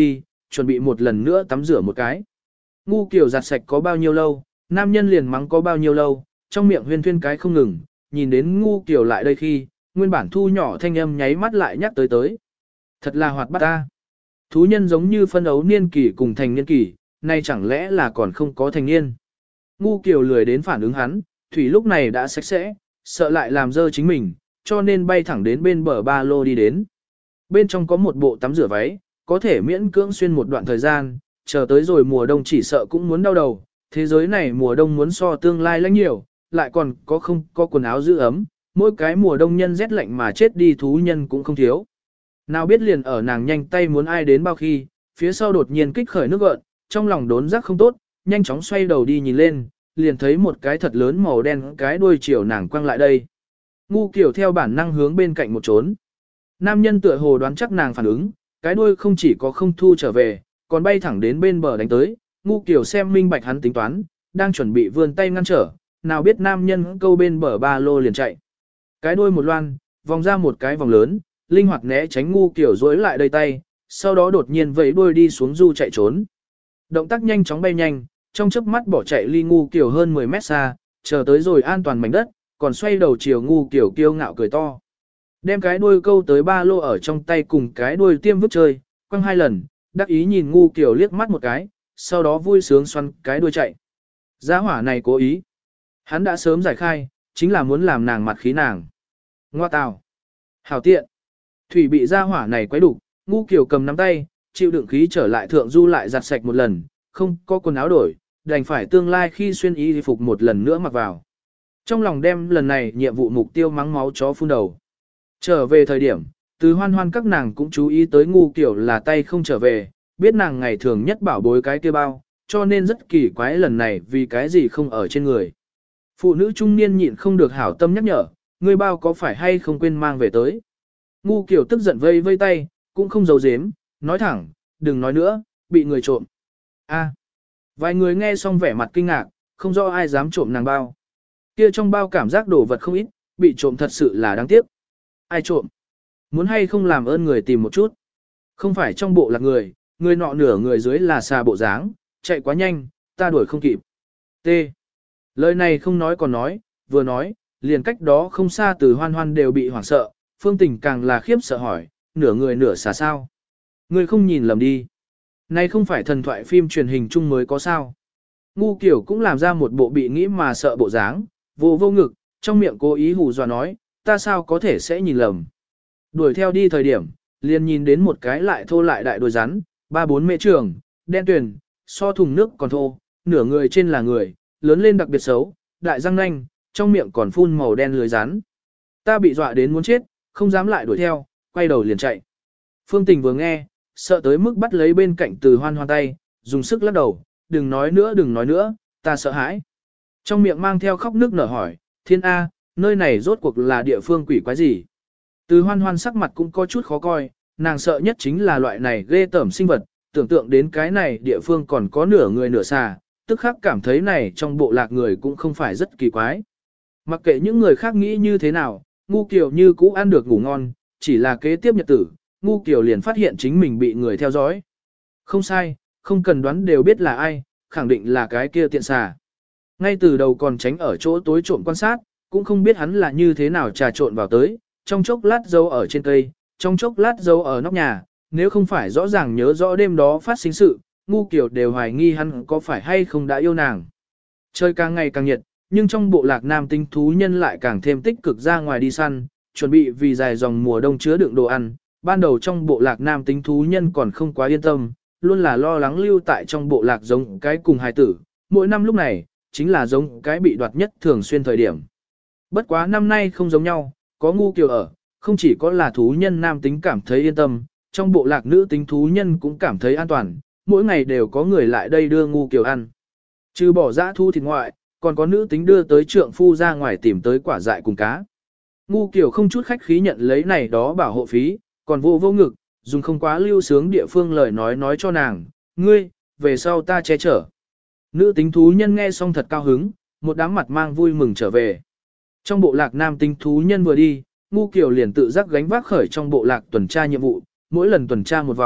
chuẩn bị một lần nữa tắm rửa một cái. Ngu kiểu giặt sạch có bao nhiêu lâu, nam nhân liền mắng có bao nhiêu lâu, trong miệng huyên thuyên cái không ngừng, nhìn đến ngu kiểu lại đây khi, nguyên bản thu nhỏ thanh âm nháy mắt lại nhắc tới. Thật là hoạt bát ta. Thú nhân giống như phân ấu niên kỷ cùng thành niên kỷ, nay chẳng lẽ là còn không có thành niên. Ngu kiểu lười đến phản ứng hắn, thủy lúc này đã sạch sẽ, sợ lại làm dơ chính mình, cho nên bay thẳng đến bên bờ ba lô đi đến. Bên trong có một bộ tắm rửa váy, có thể miễn cưỡng xuyên một đoạn thời gian, chờ tới rồi mùa đông chỉ sợ cũng muốn đau đầu, thế giới này mùa đông muốn so tương lai lạnh nhiều, lại còn không có quần áo giữ ấm, mỗi cái mùa đông nhân rét lạnh mà chết đi thú nhân cũng không thiếu. Nào biết liền ở nàng nhanh tay muốn ai đến bao khi, phía sau đột nhiên kích khởi nước gợn, trong lòng đốn giác không tốt, nhanh chóng xoay đầu đi nhìn lên, liền thấy một cái thật lớn màu đen cái đuôi chiều nàng quăng lại đây. Ngu kiểu theo bản năng hướng bên cạnh một trốn. Nam nhân tựa hồ đoán chắc nàng phản ứng, cái đuôi không chỉ có không thu trở về, còn bay thẳng đến bên bờ đánh tới, ngu kiểu xem minh bạch hắn tính toán, đang chuẩn bị vươn tay ngăn trở, nào biết nam nhân câu bên bờ ba lô liền chạy. Cái đuôi một loan, vòng ra một cái vòng lớn, linh hoạt né tránh ngu kiểu dối lại đầy tay, sau đó đột nhiên vẫy đuôi đi xuống du chạy trốn. Động tác nhanh chóng bay nhanh, trong chớp mắt bỏ chạy ly ngu kiểu hơn 10 mét xa, chờ tới rồi an toàn mảnh đất, còn xoay đầu chiều ngu kiểu kiêu ngạo cười to. Đem cái đuôi câu tới ba lô ở trong tay cùng cái đuôi tiêm vứt chơi, quăng 2 lần, đắc ý nhìn ngu kiểu liếc mắt một cái, sau đó vui sướng xoắn cái đuôi chạy. Gia hỏa này cố ý. Hắn đã sớm giải khai, chính là muốn làm nàng mặt khí nàng. Ngoa tào. Hảo tiện. Thủy bị gia hỏa này quấy đục, ngu kiểu cầm nắm tay, chịu đựng khí trở lại thượng du lại giặt sạch một lần, không có quần áo đổi, đành phải tương lai khi xuyên y phục một lần nữa mặc vào. Trong lòng đem lần này nhiệm vụ mục tiêu mắng máu chó phun đầu. Trở về thời điểm, từ hoan hoan các nàng cũng chú ý tới ngu kiểu là tay không trở về, biết nàng ngày thường nhất bảo bối cái kia bao, cho nên rất kỳ quái lần này vì cái gì không ở trên người. Phụ nữ trung niên nhịn không được hảo tâm nhắc nhở, ngươi bao có phải hay không quên mang về tới. Ngu kiểu tức giận vây vây tay, cũng không giấu giếm, nói thẳng, đừng nói nữa, bị người trộm. A. Vài người nghe xong vẻ mặt kinh ngạc, không rõ ai dám trộm nàng bao. Kia trong bao cảm giác đồ vật không ít, bị trộm thật sự là đáng tiếc. Ai trộm? Muốn hay không làm ơn người tìm một chút. Không phải trong bộ lạc người nọ nửa người dưới là xà bộ dáng, chạy quá nhanh, ta đuổi không kịp. T. Lời này không nói còn nói, vừa nói, liền cách đó không xa từ hoan hoan đều bị hoảng sợ, Phương Tình càng là khiếp sợ hỏi, nửa người nửa xà sao? Người không nhìn lầm đi. Này không phải thần thoại phim truyền hình chung mới có sao. Ngu kiểu cũng làm ra một bộ bị nghĩ mà sợ bộ dáng, vô ngực, trong miệng cố ý hù dọa nói, ta sao có thể sẽ nhìn lầm. Đuổi theo đi thời điểm, liền nhìn đến một cái lại thô lại đại đôi rắn, 3-4 mễ trường, đen tuyền, so thùng nước còn thô, nửa người trên là người, lớn lên đặc biệt xấu, đại răng nanh, trong miệng còn phun màu đen lưới rắn. Ta bị dọa đến muốn chết, không dám lại đuổi theo, quay đầu liền chạy. Phương Tình vừa nghe, sợ tới mức bắt lấy bên cạnh từ hoan hoan tay, dùng sức lắc đầu, đừng nói nữa, ta sợ hãi. Trong miệng mang theo khóc nước nở hỏi, thiên A, nơi này rốt cuộc là địa phương quỷ quái gì? Từ hoan hoan sắc mặt cũng có chút khó coi, nàng sợ nhất chính là loại này ghê tởm sinh vật, tưởng tượng đến cái này địa phương còn có nửa người nửa xà, tức khắc cảm thấy này trong bộ lạc người cũng không phải rất kỳ quái. Mặc kệ những người khác nghĩ như thế nào, ngu kiều như cũ ăn được ngủ ngon, chỉ là kế tiếp nhật tử, ngu kiều liền phát hiện chính mình bị người theo dõi. Không sai, không cần đoán đều biết là ai, khẳng định là cái kia tiện xà. Ngay từ đầu còn tránh ở chỗ tối trộm quan sát, cũng không biết hắn là như thế nào trà trộn vào tới, trong chốc lát giấu ở trên cây, trong chốc lát giấu ở nóc nhà, nếu không phải rõ ràng nhớ rõ đêm đó phát sinh sự, ngu kiểu đều hoài nghi hắn có phải hay không đã yêu nàng. Trời càng ngày càng nhiệt, nhưng trong bộ lạc nam tinh thú nhân lại càng thêm tích cực ra ngoài đi săn, chuẩn bị vì dài dòng mùa đông chứa đựng đồ ăn. Ban đầu trong bộ lạc nam tinh thú nhân còn không quá yên tâm, luôn là lo lắng lưu tại trong bộ lạc giống cái cùng hài tử, mỗi năm lúc này, chính là giống cái bị đoạt nhất thường xuyên thời điểm. Bất quá năm nay không giống nhau, có ngu kiều ở, không chỉ có là thú nhân nam tính cảm thấy yên tâm, trong bộ lạc nữ tính thú nhân cũng cảm thấy an toàn, mỗi ngày đều có người lại đây đưa ngu kiều ăn. Trừ bỏ dã thu thịt ngoại, còn có nữ tính đưa tới trượng phu ra ngoài tìm tới quả dại cùng cá. Ngu kiều không chút khách khí nhận lấy này đó bảo hộ phí, còn vô ngực, dùng không quá lưu sướng địa phương lời nói cho nàng, ngươi, về sau ta che chở. Nữ tính thú nhân nghe xong thật cao hứng, một đám mặt mang vui mừng trở về. Trong bộ lạc nam tính thú nhân vừa đi, ngu kiều liền tự giác gánh vác khởi trong bộ lạc tuần tra nhiệm vụ, mỗi lần tuần tra một vòng,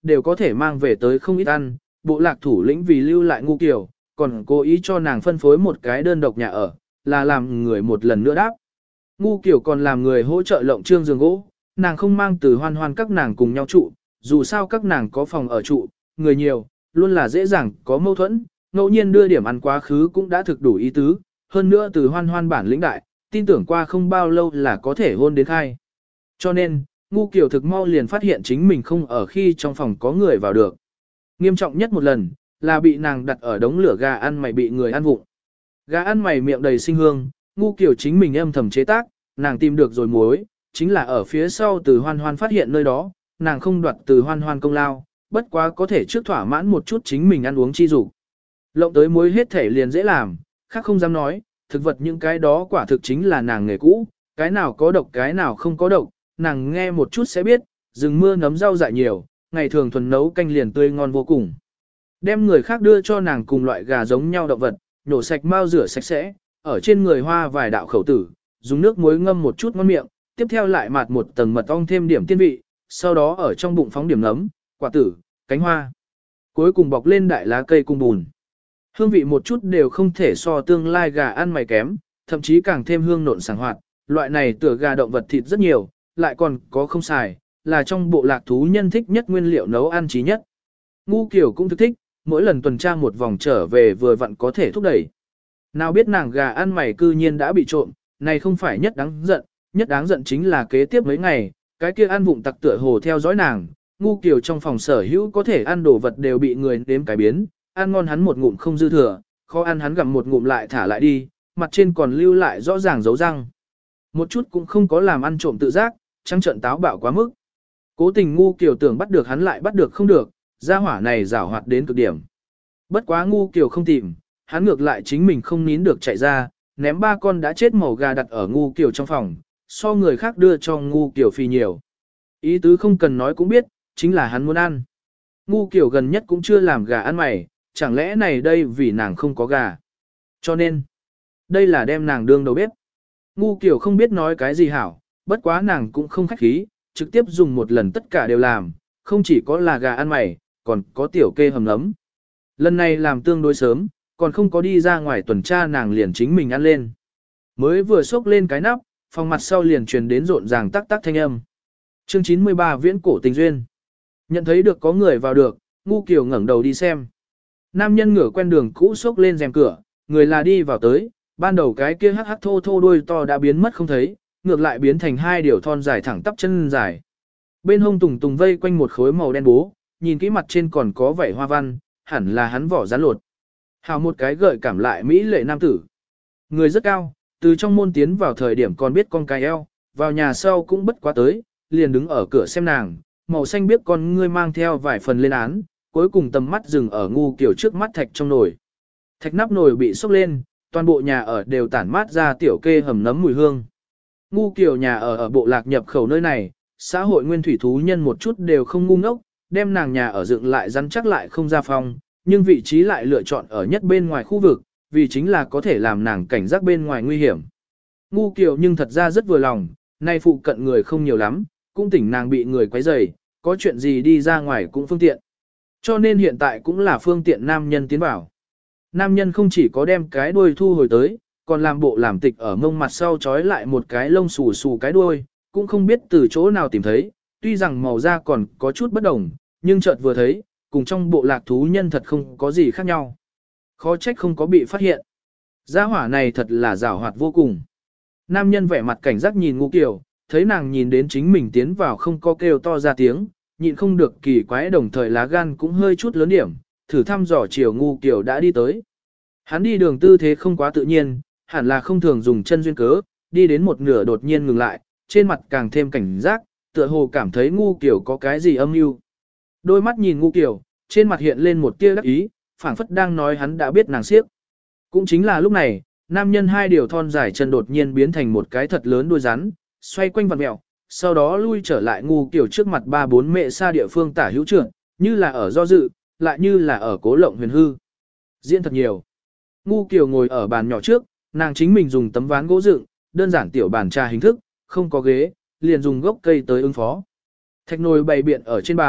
đều có thể mang về tới không ít ăn, bộ lạc thủ lĩnh vì lưu lại Ngu Kiều, còn cố ý cho nàng phân phối một cái đơn độc nhà ở, là làm người một lần nữa đáp. Ngu Kiều còn làm người hỗ trợ lộng trương giường gỗ, nàng không mang từ Hoan Hoan các nàng cùng nhau trụ, dù sao các nàng có phòng ở trụ, người nhiều, luôn là dễ dàng có mâu thuẫn, ngẫu nhiên đưa điểm ăn quá khứ cũng đã thực đủ ý tứ, hơn nữa từ Hoan Hoan bản lĩnh đại, tin tưởng qua không bao lâu là có thể hôn đến khai. Cho nên, Ngu Kiều thực mau liền phát hiện chính mình không ở khi trong phòng có người vào được. Nghiêm trọng nhất một lần, là bị nàng đặt ở đống lửa gà ăn mày bị người ăn vụng. Gà ăn mày miệng đầy sinh hương, Ngu Kiều chính mình âm thầm chế tác, nàng tìm được rồi muối, chính là ở phía sau từ Hoan Hoan phát hiện nơi đó, nàng không đoạt từ Hoan Hoan công lao, bất quá có thể trước thỏa mãn một chút chính mình ăn uống chi dục. Lộng tới muối hết thể liền dễ làm, khác không dám nói, thực vật những cái đó quả thực chính là nàng nghề cũ, cái nào có độc cái nào không có độc, nàng nghe một chút sẽ biết, rừng mưa nấm rau dại nhiều, ngày thường thuần nấu canh liền tươi ngon vô cùng. Đem người khác đưa cho nàng cùng loại gà giống nhau động vật, nhổ sạch mau rửa sạch sẽ, ở trên người hoa vài đạo khẩu tử, dùng nước muối ngâm một chút ngon miệng, tiếp theo lại mạt một tầng mật ong thêm điểm tiên vị, sau đó ở trong bụng phóng điểm nấm, quả tử, cánh hoa. Cuối cùng bọc lên đại lá cây cùng bùn. Hương vị một chút đều không thể so tương lai gà ăn mày kém, thậm chí càng thêm hương nộn sảng hoạt, loại này tựa gà động vật thịt rất nhiều, lại còn có không xài, là trong bộ lạc thú nhân thích nhất nguyên liệu nấu ăn trí nhất. Ngu Kiều cũng thức thích, mỗi lần tuần tra một vòng trở về vừa vặn có thể thúc đẩy. Nào biết nàng gà ăn mày cư nhiên đã bị trộm, này không phải nhất đáng giận chính là kế tiếp mấy ngày, cái kia ăn vụng tặc tựa hồ theo dõi nàng, Ngu Kiều trong phòng sở hữu có thể ăn đồ vật đều bị người nếm cái biến, ăn ngon hắn một ngụm không dư thừa, khó ăn hắn gặm một ngụm lại thả lại đi, mặt trên còn lưu lại rõ ràng dấu răng. Một chút cũng không có làm ăn trộm tự giác, trắng trợn táo bạo quá mức. Cố tình Ngu Kiều tưởng bắt được hắn lại bắt được không được, gia hỏa này giảo hoạt đến cực điểm. Bất quá Ngu Kiều không tìm, hắn ngược lại chính mình không nín được chạy ra, ném 3 con đã chết màu gà đặt ở Ngu Kiều trong phòng, so người khác đưa cho Ngu Kiều phi nhiều. Ý tứ không cần nói cũng biết, chính là hắn muốn ăn. Ngu Kiều gần nhất cũng chưa làm gà ăn mày, chẳng lẽ này đây vì nàng không có gà. Cho nên, đây là đem nàng đương đầu bếp. Ngu Kiều không biết nói cái gì hảo, bất quá nàng cũng không khách khí, trực tiếp dùng một lần tất cả đều làm, không chỉ có là gà ăn mày, còn có tiểu kê hầm nấm. Lần này làm tương đối sớm, còn không có đi ra ngoài tuần tra nàng liền chính mình ăn lên. Mới vừa xốc lên cái nắp, phòng mặt sau liền truyền đến rộn ràng tắc tắc thanh âm. Chương 93 Viễn cổ tình duyên. Nhận thấy được có người vào được, Ngu Kiều ngẩng đầu đi xem. Nam nhân ngửa quen đường cũ xốc lên rèm cửa, người là đi vào tới, ban đầu cái kia hắc hắc thô thô đuôi to đã biến mất không thấy, ngược lại biến thành 2 điều thon dài thẳng tắp chân dài. Bên hông tùng tùng vây quanh một khối màu đen bố, nhìn kỹ mặt trên còn có vảy hoa văn, hẳn là hắn vỏ rán lột. Hào một cái gợi cảm lại mỹ lệ nam tử. Người rất cao, từ trong môn tiến vào thời điểm còn biết con cái eo, vào nhà sau cũng bất quá tới, liền đứng ở cửa xem nàng, màu xanh biết con ngươi mang theo vài phần lên án, cuối cùng tầm mắt dừng ở Ngu Kiều trước mắt thạch trong nồi. Thạch nắp nồi bị sốc lên, toàn bộ nhà ở đều tản mát ra tiểu kê hầm nấm mùi hương. Ngu Kiều nhà ở bộ lạc nhập khẩu nơi này, xã hội nguyên thủy thú nhân một chút đều không ngu ngốc, đem nàng nhà ở dựng lại rắn chắc lại không ra phong, nhưng vị trí lại lựa chọn ở nhất bên ngoài khu vực, vì chính là có thể làm nàng cảnh giác bên ngoài nguy hiểm. Ngu Kiều nhưng thật ra rất vừa lòng, nay phụ cận người không nhiều lắm, cũng tỉnh nàng bị người quấy rầy, có chuyện gì đi ra ngoài cũng phương tiện. Cho nên hiện tại cũng là phương tiện nam nhân tiến vào. Nam nhân không chỉ có đem cái đuôi thu hồi tới, còn làm bộ làm tịch ở mông mặt sau trói lại một cái lông xù xù cái đuôi, cũng không biết từ chỗ nào tìm thấy, tuy rằng màu da còn có chút bất đồng, nhưng chợt vừa thấy, cùng trong bộ lạc thú nhân thật không có gì khác nhau. Khó trách không có bị phát hiện. Gia hỏa này thật là giảo hoạt vô cùng. Nam nhân vẻ mặt cảnh giác nhìn Ngu Kiều, thấy nàng nhìn đến chính mình tiến vào không có kêu to ra tiếng, nhịn không được kỳ quái đồng thời lá gan cũng hơi chút lớn điểm, thử thăm dò chiều Ngu Kiều đã đi tới. Hắn đi đường tư thế không quá tự nhiên, hẳn là không thường dùng chân duyên cớ, đi đến một nửa đột nhiên ngừng lại, trên mặt càng thêm cảnh giác, tựa hồ cảm thấy Ngu Kiều có cái gì âm mưu. Đôi mắt nhìn Ngu Kiều, trên mặt hiện lên một tia đắc ý, phảng phất đang nói hắn đã biết nàng siếc. Cũng chính là lúc này, nam nhân 2 điều thon dài chân đột nhiên biến thành một cái thật lớn đuôi rắn, xoay quanh vặn mèo, sau đó lui trở lại Ngu Kiều trước mặt 3-4 mệ xa địa phương tả hữu trưởng, như là ở do dự, lại như là ở cố lộng huyền hư. Diễn thật nhiều. Ngu Kiều ngồi ở bàn nhỏ trước, nàng chính mình dùng tấm ván gỗ dựng, đơn giản tiểu bàn trà hình thức, không có ghế, liền dùng gốc cây tới ứng phó. Thạch nồi bày biện ở trên bàn,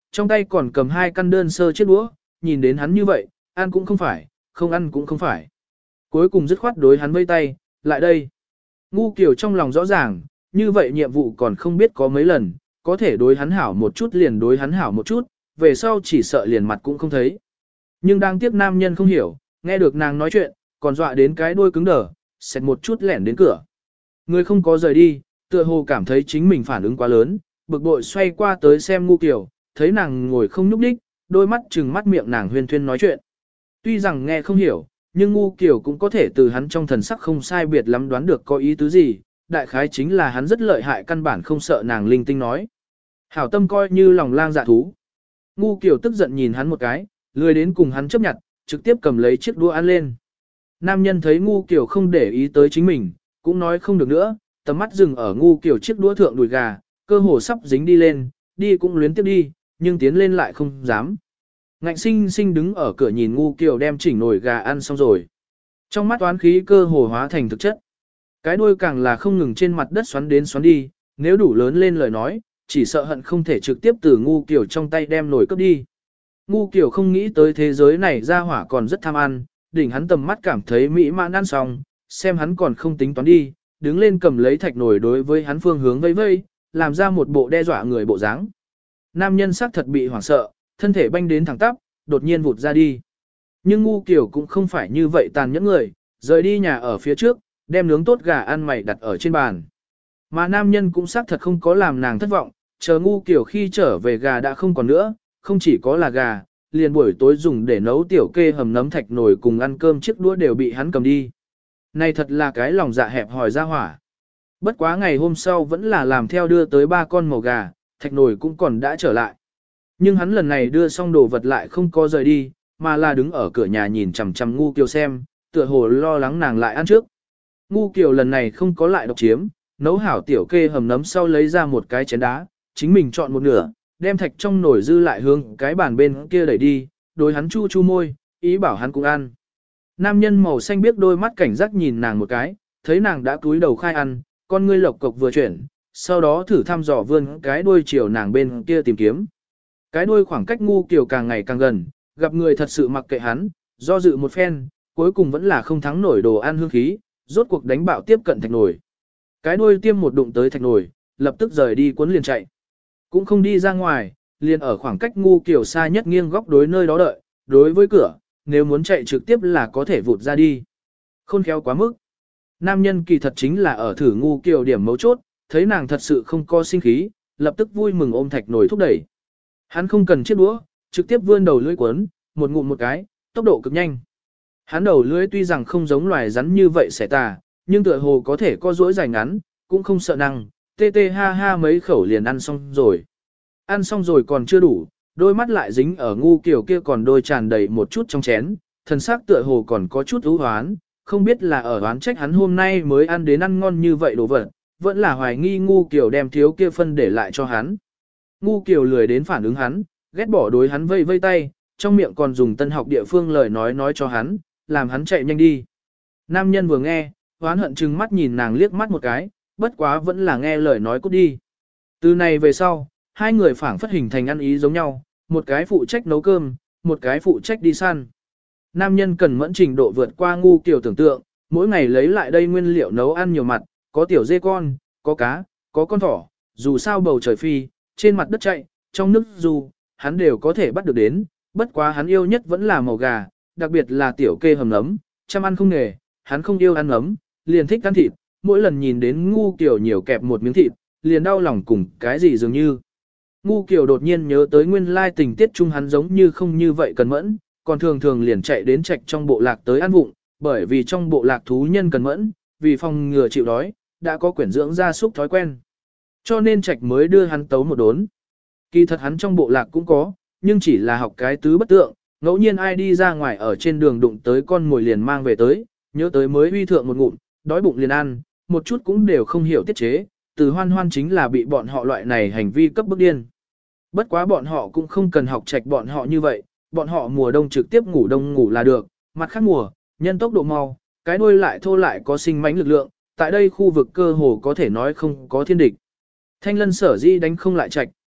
trong tay còn cầm 2 căn đơn sơ chiếc đũa, nhìn đến hắn như vậy, ăn cũng không phải, không ăn cũng không phải. Cuối cùng dứt khoát đối hắn vây tay, lại đây. Ngu Kiều trong lòng rõ ràng, như vậy nhiệm vụ còn không biết có mấy lần, có thể đối hắn hảo một chút liền đối hắn hảo một chút, về sau chỉ sợ liền mặt cũng không thấy. Nhưng đang tiếc nam nhân không hiểu, nghe được nàng nói chuyện, còn dọa đến cái đuôi cứng đờ, xẹt một chút lẻn đến cửa. Người không có rời đi, tựa hồ cảm thấy chính mình phản ứng quá lớn, bực bội xoay qua tới xem Ngu Kiều, thấy nàng ngồi không nhúc nhích, đôi mắt trừng mắt miệng nàng huyên thuyên nói chuyện. Tuy rằng nghe không hiểu, nhưng Ngu Kiều cũng có thể từ hắn trong thần sắc không sai biệt lắm đoán được có ý tứ gì, đại khái chính là hắn rất lợi hại căn bản không sợ nàng linh tinh nói. Hảo tâm coi như lòng lang dạ thú. Ngu Kiều tức giận nhìn hắn một cái, lười đến cùng hắn chấp nhận, trực tiếp cầm lấy chiếc đũa ăn lên. Nam nhân thấy Ngu Kiều không để ý tới chính mình, cũng nói không được nữa, tầm mắt dừng ở Ngu Kiều chiếc đũa thượng đùi gà, cơ hồ sắp dính đi lên, đi cũng luyến tiếp đi, nhưng tiến lên lại không dám. Ngạnh sinh sinh đứng ở cửa nhìn Ngu Kiều đem chỉnh nồi gà ăn xong rồi. Trong mắt toán khí cơ hồ hóa thành thực chất. Cái đuôi càng là không ngừng trên mặt đất xoắn đến xoắn đi, nếu đủ lớn lên lời nói, chỉ sợ hận không thể trực tiếp từ Ngu Kiều trong tay đem nồi cướp đi. Ngu Kiều không nghĩ tới thế giới này ra hỏa còn rất tham ăn, đỉnh hắn tầm mắt cảm thấy mỹ mãn ăn xong, xem hắn còn không tính toán đi, đứng lên cầm lấy thạch nồi đối với hắn phương hướng vây vây, làm ra một bộ đe dọa người bộ dáng. Nam nhân sắc thật bị hoảng sợ, thân thể banh đến thẳng tắp, đột nhiên vụt ra đi. Nhưng Ngu Kiều cũng không phải như vậy tàn nhẫn người, rời đi nhà ở phía trước, đem nướng tốt gà ăn mày đặt ở trên bàn. Mà nam nhân cũng xác thật không có làm nàng thất vọng, chờ Ngu Kiều khi trở về gà đã không còn nữa, không chỉ có là gà, liền buổi tối dùng để nấu tiểu kê hầm nấm thạch nồi cùng ăn cơm chiếc đũa đều bị hắn cầm đi. Này thật là cái lòng dạ hẹp hòi ra hỏa. Bất quá ngày hôm sau vẫn là làm theo đưa tới 3 con màu gà, thạch nồi cũng còn đã trở lại. Nhưng hắn lần này đưa xong đồ vật lại không có rời đi, mà là đứng ở cửa nhà nhìn chằm chằm Ngu Kiều xem, tựa hồ lo lắng nàng lại ăn trước. Ngu Kiều lần này không có lại độc chiếm, nấu hảo tiểu kê hầm nấm sau lấy ra một cái chén đá, chính mình chọn một nửa, đem thạch trong nồi dư lại hướng cái bàn bên kia đẩy đi, đối hắn chu chu môi, ý bảo hắn cũng ăn. Nam nhân màu xanh biết đôi mắt cảnh giác nhìn nàng một cái, thấy nàng đã cúi đầu khai ăn, con ngươi lộc cộc vừa chuyển, sau đó thử thăm dò vươn cái đuôi chiều nàng bên kia tìm kiếm. Cái đuôi khoảng cách Ngu Kiều càng ngày càng gần, gặp người thật sự mặc kệ hắn, do dự một phen, cuối cùng vẫn là không thắng nổi đồ ăn hương khí, rốt cuộc đánh bạo tiếp cận thạch nồi. Cái đuôi tiêm một đụng tới thạch nồi, lập tức rời đi cuốn liền chạy. Cũng không đi ra ngoài, liền ở khoảng cách Ngu Kiều xa nhất nghiêng góc đối nơi đó đợi, đối với cửa, nếu muốn chạy trực tiếp là có thể vụt ra đi. Khôn khéo quá mức. Nam nhân kỳ thật chính là ở thử Ngu Kiều điểm mấu chốt, thấy nàng thật sự không có sinh khí, lập tức vui mừng ôm thạch nồi thúc đẩy. Hắn không cần chiếc đũa, trực tiếp vươn đầu lưỡi cuốn, một ngụm một cái, tốc độ cực nhanh. Hắn đầu lưỡi tuy rằng không giống loài rắn như vậy xẻ tà, nhưng tựa hồ có thể co duỗi dài ngắn, cũng không sợ năng, tê tê ha ha mấy khẩu liền ăn xong rồi. Ăn xong rồi còn chưa đủ, đôi mắt lại dính ở Ngu Kiều kia còn đôi tràn đầy một chút trong chén, thần sắc tựa hồ còn có chút ưu hoán, không biết là ở oán trách hắn hôm nay mới ăn đến ăn ngon như vậy đồ vật, vẫn là hoài nghi Ngu Kiều đem thiếu kia phân để lại cho hắn. Ngu Kiều lười đến phản ứng hắn, ghét bỏ đối hắn vây vây tay, trong miệng còn dùng tân học địa phương lời nói cho hắn, làm hắn chạy nhanh đi. Nam nhân vừa nghe, hoán hận chừng mắt nhìn nàng liếc mắt một cái, bất quá vẫn là nghe lời nói cút đi. Từ này về sau, hai người phảng phất hình thành ăn ý giống nhau, một cái phụ trách nấu cơm, một cái phụ trách đi săn. Nam nhân cần mẫn trình độ vượt qua Ngu Kiều tưởng tượng, mỗi ngày lấy lại đây nguyên liệu nấu ăn nhiều mặt, có tiểu dê con, có cá, có con thỏ, dù sao bầu trời phi, trên mặt đất chạy, trong nước dù, hắn đều có thể bắt được đến, bất quá hắn yêu nhất vẫn là màu gà, đặc biệt là tiểu kê hầm nấm, chăm ăn không nghề, hắn không yêu ăn nấm, liền thích ăn thịt, mỗi lần nhìn đến Ngu Kiều nhiều kẹp một miếng thịt, liền đau lòng cùng cái gì dường như. Ngu Kiều đột nhiên nhớ tới nguyên lai tình tiết chung hắn giống như không như vậy cần mẫn, còn thường thường liền chạy đến trạch trong bộ lạc tới ăn vụng, bởi vì trong bộ lạc thú nhân cần mẫn, vì phòng ngừa chịu đói, đã có quyển dưỡng gia súc thói quen. Cho nên trạch mới đưa hắn tấu một đốn. Kỳ thật hắn trong bộ lạc cũng có, nhưng chỉ là học cái tứ bất tượng, ngẫu nhiên ai đi ra ngoài ở trên đường đụng tới con mồi liền mang về tới, nhớ tới mới uy thượng một ngụm, đói bụng liền ăn, một chút cũng đều không hiểu tiết chế, từ hoan hoan chính là bị bọn họ loại này hành vi cấp bức điên. Bất quá bọn họ cũng không cần học trạch bọn họ như vậy, bọn họ mùa đông trực tiếp ngủ đông ngủ là được, mặt khác mùa, nhân tốc độ mau, cái đuôi lại thô lại có sinh mãnh lực lượng, tại đây khu vực cơ hồ có thể nói không có thiên địch. Thanh Lân sở di đánh không lại trạch,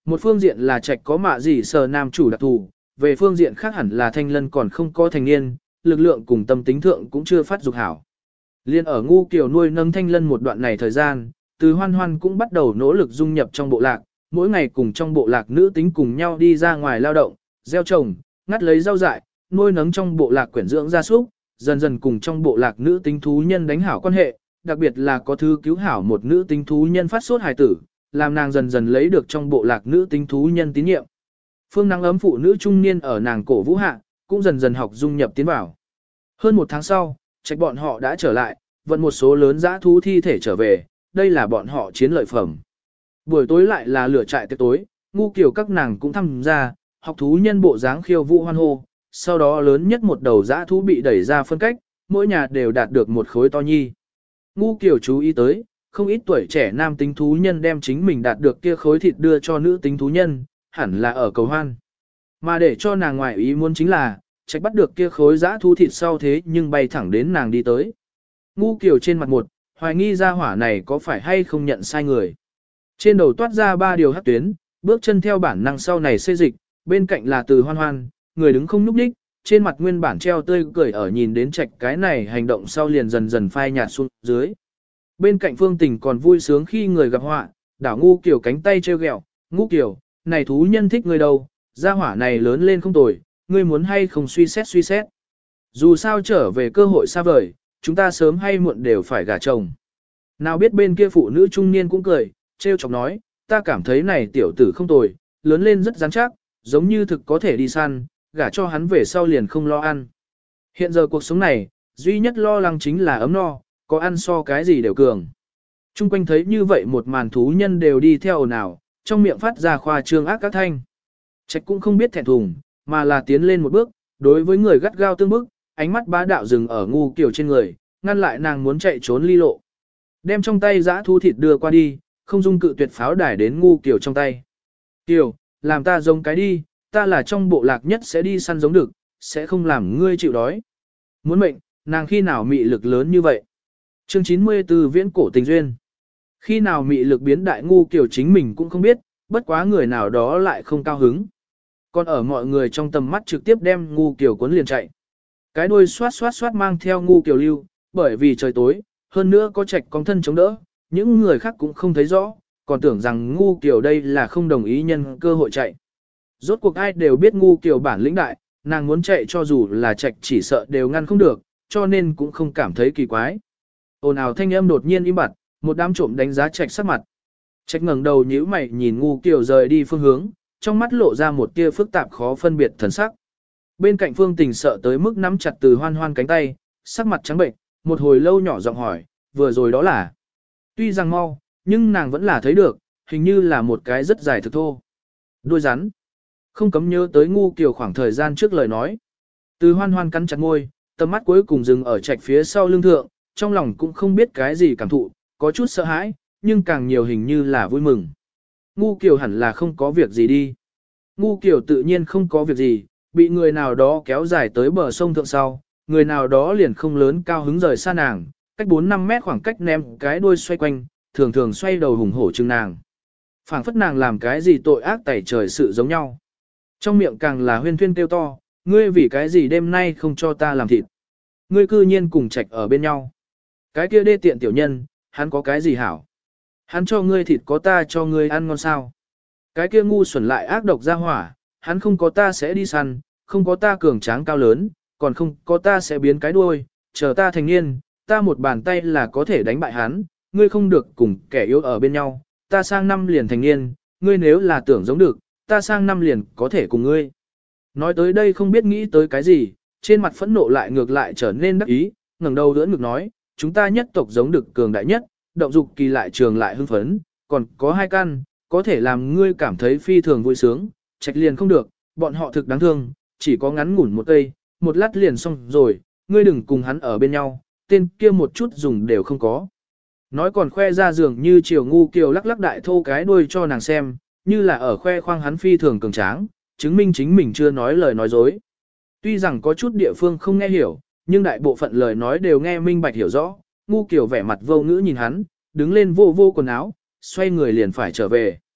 một phương diện là trạch có mạ gì sờ nam chủ đặc thù, về phương diện khác hẳn là Thanh Lân còn không có thành niên, lực lượng cùng tâm tính thượng cũng chưa phát dục hảo. Liên ở ngu kiểu nuôi nâng Thanh Lân một đoạn này thời gian, từ Hoan Hoan cũng bắt đầu nỗ lực dung nhập trong bộ lạc, mỗi ngày cùng trong bộ lạc nữ tính cùng nhau đi ra ngoài lao động, gieo trồng, ngắt lấy rau dại, nuôi nấng trong bộ lạc quyển dưỡng gia súc, dần dần cùng trong bộ lạc nữ tính thú nhân đánh hảo quan hệ, đặc biệt là có thứ cứu hảo một nữ tính thú nhân phát sốt hài tử, làm nàng dần dần lấy được trong bộ lạc nữ tính thú nhân tín nhiệm. Phương nắng ấm phụ nữ trung niên ở nàng cổ vũ hạ, cũng dần dần học dung nhập tiến vào. Hơn một tháng sau, trạch bọn họ đã trở lại, vận một số lớn dã thú thi thể trở về, đây là bọn họ chiến lợi phẩm. Buổi tối lại là lửa trại tiệc tối, ngu kiểu các nàng cũng tham gia, học thú nhân bộ dáng khiêu vũ hoan hô, sau đó lớn nhất một đầu dã thú bị đẩy ra phân cách, mỗi nhà đều đạt được một khối to nhi. Ngu kiểu chú ý tới, không ít tuổi trẻ nam tính thú nhân đem chính mình đạt được kia khối thịt đưa cho nữ tính thú nhân, hẳn là ở cầu hoan. Mà để cho nàng ngoại ý muốn chính là, trạch bắt được kia khối dã thú thịt sau thế nhưng bay thẳng đến nàng đi tới. Ngu kiểu trên mặt một, hoài nghi ra hỏa này có phải hay không nhận sai người. Trên đầu toát ra 3 điều hắc tuyến, bước chân theo bản năng sau này xê dịch, bên cạnh là từ Hoan Hoan, người đứng không nhúc nhích, trên mặt nguyên bản treo tươi cười ở nhìn đến trạch cái này hành động sau liền dần dần phai nhạt xuống dưới. Bên cạnh Phương Tình còn vui sướng khi người gặp họa, đảo ngu kiểu cánh tay treo ghẹo, ngu kiểu, này thú nhân thích người đâu, gia hỏa này lớn lên không tồi, ngươi muốn hay không suy xét. Dù sao trở về cơ hội xa vời, chúng ta sớm hay muộn đều phải gả chồng. Nào biết bên kia phụ nữ trung niên cũng cười, trêu chọc nói, ta cảm thấy này tiểu tử không tồi, lớn lên rất rắn chắc, giống như thực có thể đi săn, gả cho hắn về sau liền không lo ăn. Hiện giờ cuộc sống này, duy nhất lo lắng chính là ấm no, có ăn so cái gì đều cường. Trung quanh thấy như vậy một màn thú nhân đều đi theo ồn ào, trong miệng phát ra khoa trương ác các thanh. Trạch cũng không biết thẹn thùng, mà là tiến lên một bước, đối với người gắt gao tương bức, ánh mắt bá đạo dừng ở ngu kiểu trên người, ngăn lại nàng muốn chạy trốn ly lộ. Đem trong tay dã thú thịt đưa qua đi, không dung cự tuyệt pháo đài đến ngu kiểu trong tay. Kiểu, làm ta giống cái đi, ta là trong bộ lạc nhất sẽ đi săn giống được, sẽ không làm ngươi chịu đói. Muốn mệnh, nàng khi nào mị lực lớn như vậy? Chương 94 viễn cổ tình duyên. Khi nào mị lực biến đại ngu kiểu chính mình cũng không biết, bất quá người nào đó lại không cao hứng. Còn ở mọi người trong tầm mắt trực tiếp đem ngu kiểu cuốn liền chạy. Cái đuôi xoát mang theo ngu kiểu lưu, bởi vì trời tối, hơn nữa có trạch con thân chống đỡ, những người khác cũng không thấy rõ, còn tưởng rằng ngu kiểu đây là không đồng ý nhân cơ hội chạy. Rốt cuộc ai đều biết ngu kiểu bản lĩnh đại, nàng muốn chạy cho dù là trạch chỉ sợ đều ngăn không được, cho nên cũng không cảm thấy kỳ quái. Ồn ào thanh âm đột nhiên im bặt, một đám trộm đánh giá trạch sắc mặt. Trạch ngẩng đầu nhíu mày nhìn ngu kiểu rời đi phương hướng, trong mắt lộ ra một tia phức tạp khó phân biệt thần sắc. Bên cạnh Phương Tình sợ tới mức nắm chặt từ Hoan Hoan cánh tay, sắc mặt trắng bệnh, một hồi lâu nhỏ giọng hỏi, vừa rồi đó là. Tuy rằng mau, nhưng nàng vẫn là thấy được, hình như là một cái rất dài thực thô. Đuôi rắn. Không cấm nhớ tới ngu kiểu khoảng thời gian trước lời nói. Từ Hoan Hoan cắn chặt môi, tầm mắt cuối cùng dừng ở trạch phía sau lưng thượng, trong lòng cũng không biết cái gì cảm thụ, có chút sợ hãi, nhưng càng nhiều hình như là vui mừng. Ngu kiểu hẳn là không có việc gì đi. Ngu kiểu tự nhiên không có việc gì, bị người nào đó kéo dài tới bờ sông thượng sau, người nào đó liền không lớn cao hứng rời xa nàng, cách 4-5 mét khoảng cách ném cái đuôi xoay quanh, thường thường xoay đầu hùng hổ chừng nàng. Phảng phất nàng làm cái gì tội ác tẩy trời sự giống nhau. Trong miệng càng là huyên thuyên kêu to, ngươi vì cái gì đêm nay không cho ta làm thịt. Ngươi cư nhiên cùng trạch ở bên nhau. Cái kia đê tiện tiểu nhân, hắn có cái gì hảo. Hắn cho ngươi thịt có ta cho ngươi ăn ngon sao. Cái kia ngu xuẩn lại ác độc ra hỏa, hắn không có ta sẽ đi săn, không có ta cường tráng cao lớn, còn không có ta sẽ biến cái đuôi, chờ ta thành niên, ta một bàn tay là có thể đánh bại hắn, ngươi không được cùng kẻ yếu ở bên nhau, ta sang năm liền thành niên, ngươi nếu là tưởng giống được, ta sang năm liền có thể cùng ngươi. Nói tới đây không biết nghĩ tới cái gì, trên mặt phẫn nộ lại ngược lại trở nên đắc ý, ngẩng đầu đỡ ngực nói, chúng ta nhất tộc giống được cường đại nhất, động dục kỳ lại trường lại hưng phấn, còn có 2 căn, có thể làm ngươi cảm thấy phi thường vui sướng, trạch liền không được, bọn họ thực đáng thương, chỉ có ngắn ngủn một cây, một lát liền xong rồi, ngươi đừng cùng hắn ở bên nhau, tên kia một chút dùng đều không có. Nói còn khoe ra dường như chiều ngu kiều lắc lắc đại thô cái đuôi cho nàng xem, như là ở khoe khoang hắn phi thường cường tráng, chứng minh chính mình chưa nói lời nói dối. Tuy rằng có chút địa phương không nghe hiểu, nhưng đại bộ phận lời nói đều nghe minh bạch hiểu rõ, ngu kiều vẻ mặt vô ngữ nhìn hắn, đứng lên vô quần áo, xoay người liền phải trở về.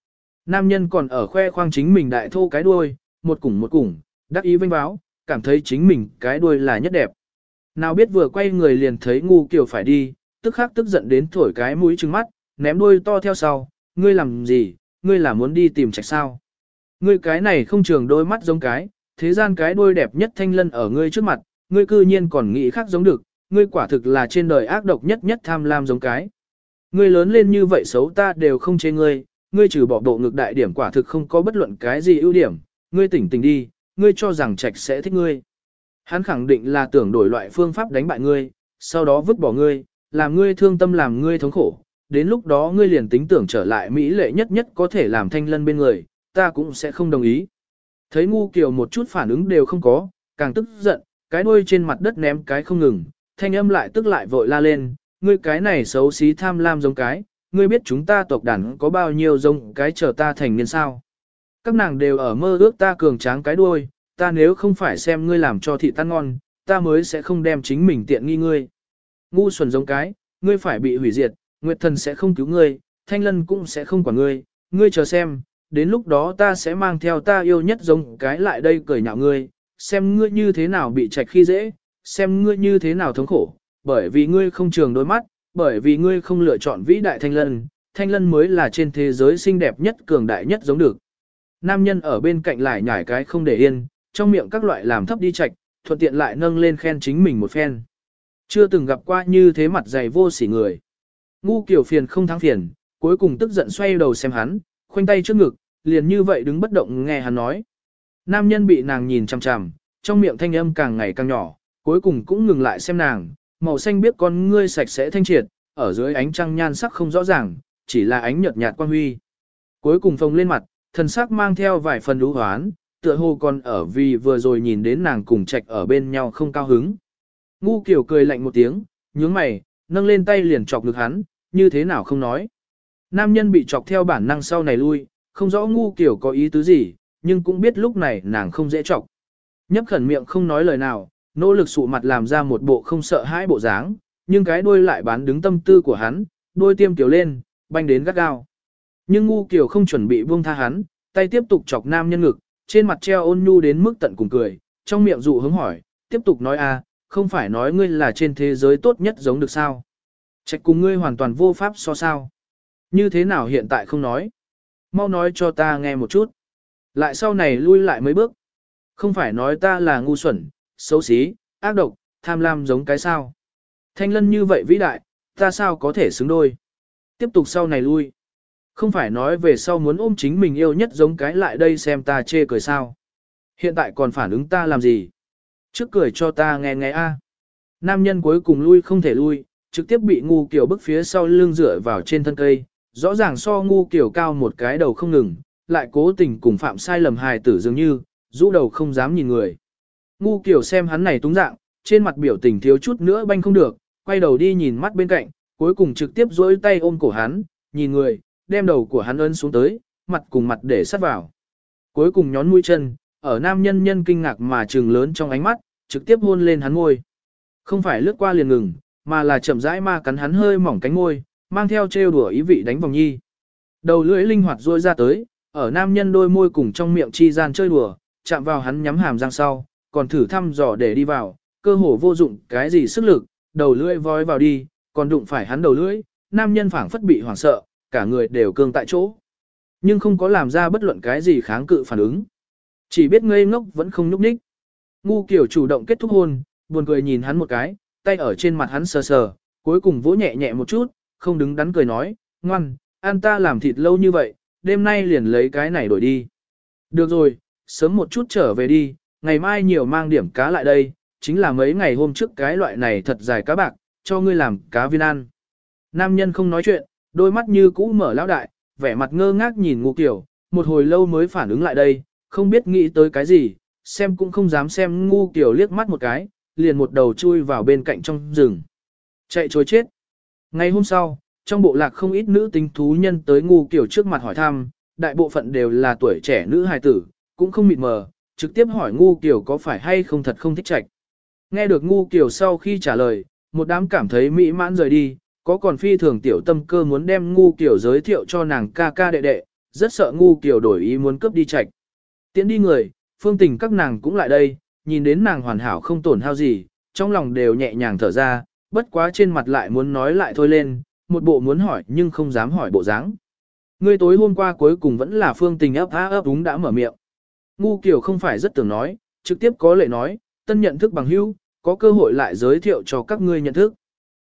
Nam nhân còn ở khoe khoang chính mình đại thô cái đuôi, một củng, đắc ý vinh báo, cảm thấy chính mình cái đuôi là nhất đẹp. Nào biết vừa quay người liền thấy ngu kiểu phải đi, tức khắc tức giận đến thổi cái mũi trừng mắt, ném đuôi to theo sau, ngươi làm gì, ngươi là muốn đi tìm Trạch sao? Ngươi cái này không trường đôi mắt giống cái, thế gian cái đuôi đẹp nhất thanh lân ở ngươi trước mặt, ngươi cư nhiên còn nghĩ khác giống được, ngươi quả thực là trên đời ác độc nhất nhất tham lam giống cái. Ngươi lớn lên như vậy xấu ta đều không chê ngươi trừ bỏ bộ ngực đại điểm quả thực không có bất luận cái gì ưu điểm, ngươi tỉnh tỉnh đi, ngươi cho rằng Trạch sẽ thích ngươi. Hắn khẳng định là tưởng đổi loại phương pháp đánh bại ngươi, sau đó vứt bỏ ngươi, làm ngươi thương tâm làm ngươi thống khổ, đến lúc đó ngươi liền tính tưởng trở lại mỹ lệ nhất nhất có thể làm thanh lân bên người, ta cũng sẽ không đồng ý. Thấy ngu kiều một chút phản ứng đều không có, càng tức giận, cái đuôi trên mặt đất ném cái không ngừng, thanh âm lại tức lại vội la lên, ngươi cái này xấu xí tham lam giống cái, ngươi biết chúng ta tộc đàn có bao nhiêu giống cái chờ ta thành niên sao. Các nàng đều ở mơ ước ta cường tráng cái đuôi, ta nếu không phải xem ngươi làm cho thị tan ngon, ta mới sẽ không đem chính mình tiện nghi ngươi. Ngu xuẩn giống cái, ngươi phải bị hủy diệt, Nguyệt thần sẽ không cứu ngươi, Thanh Lân cũng sẽ không quản ngươi, ngươi chờ xem, đến lúc đó ta sẽ mang theo ta yêu nhất giống cái lại đây cười nhạo ngươi, xem ngươi như thế nào bị Trạch khi dễ, xem ngươi như thế nào thống khổ, bởi vì ngươi không trường đôi mắt, bởi vì ngươi không lựa chọn vĩ đại Thanh Lân mới là trên thế giới xinh đẹp nhất cường đại nhất giống được. Nam nhân ở bên cạnh lại nhảy cái không để yên, trong miệng các loại làm thấp đi Trạch, thuận tiện lại nâng lên khen chính mình một phen. Chưa từng gặp qua như thế mặt dày vô sỉ người. Ngu kiểu phiền không thắng phiền, cuối cùng tức giận xoay đầu xem hắn, khoanh tay trước ngực, liền như vậy đứng bất động nghe hắn nói. Nam nhân bị nàng nhìn chằm chằm, trong miệng thanh âm càng ngày càng nhỏ, cuối cùng cũng ngừng lại xem nàng, màu xanh biết con ngươi sạch sẽ thanh triệt, ở dưới ánh trăng nhan sắc không rõ ràng, chỉ là ánh nhợt nhạt quang huy. Cuối cùng phồng lên mặt, thần sắc mang theo vài phần đú hoán, tựa hồ còn ở vì vừa rồi nhìn đến nàng cùng Trạch ở bên nhau không cao hứng. Ngu kiểu cười lạnh một tiếng, nhướng mày, nâng lên tay liền chọc ngực hắn, như thế nào không nói. Nam nhân bị chọc theo bản năng sau này lui, không rõ ngu kiểu có ý tứ gì, nhưng cũng biết lúc này nàng không dễ chọc. Nhấp khẩn miệng không nói lời nào, nỗ lực sụ mặt làm ra một bộ không sợ hãi bộ dáng, nhưng cái đuôi lại bán đứng tâm tư của hắn, đuôi tiêm kiểu lên, banh đến gắt gao. Nhưng ngu kiểu không chuẩn bị buông tha hắn, tay tiếp tục chọc nam nhân ngực, trên mặt treo ôn nhu đến mức tận cùng cười, trong miệng dụ hứng hỏi, tiếp tục nói không phải nói ngươi là trên thế giới tốt nhất giống được sao. Trạch cùng ngươi hoàn toàn vô pháp so sao. Như thế nào hiện tại không nói. Mau nói cho ta nghe một chút. Lại sau này lui lại mấy bước. Không phải nói ta là ngu xuẩn, xấu xí, ác độc, tham lam giống cái sao. Thanh Lân như vậy vĩ đại, ta sao có thể xứng đôi. Tiếp tục sau này lui. Không phải nói về sau muốn ôm chính mình yêu nhất giống cái lại đây xem ta chê cười sao. Hiện tại còn phản ứng ta làm gì. Trước cười cho ta nghe nghe a. Nam nhân cuối cùng lui không thể lui, trực tiếp bị ngu kiểu bức phía sau lưng dựa vào trên thân cây, rõ ràng so ngu kiểu cao một cái đầu không ngừng, lại cố tình cùng phạm sai lầm hài tử dường như, rũ đầu không dám nhìn người. Ngu kiểu xem hắn này túng dạng, trên mặt biểu tình thiếu chút nữa banh không được, quay đầu đi nhìn mắt bên cạnh, cuối cùng trực tiếp duỗi tay ôm cổ hắn, nhìn người, đem đầu của hắn ấn xuống tới, mặt cùng mặt để sát vào. Cuối cùng nhón mũi chân, ở nam nhân nhân kinh ngạc mà trừng lớn trong ánh mắt, trực tiếp hôn lên hắn môi. Không phải lướt qua liền ngừng, mà là chậm rãi ma cắn hắn hơi mỏng cánh môi, mang theo trêu đùa ý vị đánh vòng nhi. Đầu lưỡi linh hoạt duỗi ra tới, ở nam nhân đôi môi cùng trong miệng chi gian chơi đùa, chạm vào hắn nhắm hàm răng sau, còn thử thăm dò để đi vào, cơ hồ vô dụng cái gì sức lực, đầu lưỡi vói vào đi, còn đụng phải hắn đầu lưỡi, nam nhân phảng phất bị hoảng sợ, cả người đều cương tại chỗ. Nhưng không có làm ra bất luận cái gì kháng cự phản ứng. Chỉ biết ngây ngốc vẫn không nhúc nhích. Ngu kiểu chủ động kết thúc hôn, buồn cười nhìn hắn một cái, tay ở trên mặt hắn sờ sờ, cuối cùng vỗ nhẹ nhẹ một chút, không đứng đắn cười nói, ngoan, ăn ta làm thịt lâu như vậy, đêm nay liền lấy cái này đổi đi. Được rồi, sớm một chút trở về đi, ngày mai nhiều mang điểm cá lại đây, chính là mấy ngày hôm trước cái loại này thật dài cá bạc, cho ngươi làm cá viên ăn. Nam nhân không nói chuyện, đôi mắt như cũ mở lão đại, vẻ mặt ngơ ngác nhìn ngu kiểu, một hồi lâu mới phản ứng lại đây, không biết nghĩ tới cái gì, xem cũng không dám xem ngu kiểu liếc mắt một cái, liền một đầu chui vào bên cạnh trong rừng. Chạy trối chết. Ngày hôm sau, trong bộ lạc không ít nữ tính thú nhân tới ngu kiểu trước mặt hỏi thăm, đại bộ phận đều là tuổi trẻ nữ hài tử, cũng không mịt mờ, trực tiếp hỏi ngu kiểu có phải hay không thật không thích Trạch. Nghe được ngu kiểu sau khi trả lời, một đám cảm thấy mỹ mãn rời đi, có còn phi thường tiểu tâm cơ muốn đem ngu kiểu giới thiệu cho nàng ca ca đệ đệ, rất sợ Ngu Kiều đổi ý muốn cướp đi Trạch. Tiễn đi người, Phương Tình các nàng cũng lại đây, nhìn đến nàng hoàn hảo không tổn hao gì, trong lòng đều nhẹ nhàng thở ra, bất quá trên mặt lại muốn nói lại thôi lên, một bộ muốn hỏi nhưng không dám hỏi bộ dáng. Ngươi tối hôm qua cuối cùng vẫn là Phương Tình ấp á ấp úng đã mở miệng. Ngu Kiều không phải rất tưởng nói, trực tiếp có lệ nói, tân nhận thức bằng hữu, có cơ hội lại giới thiệu cho các ngươi nhận thức.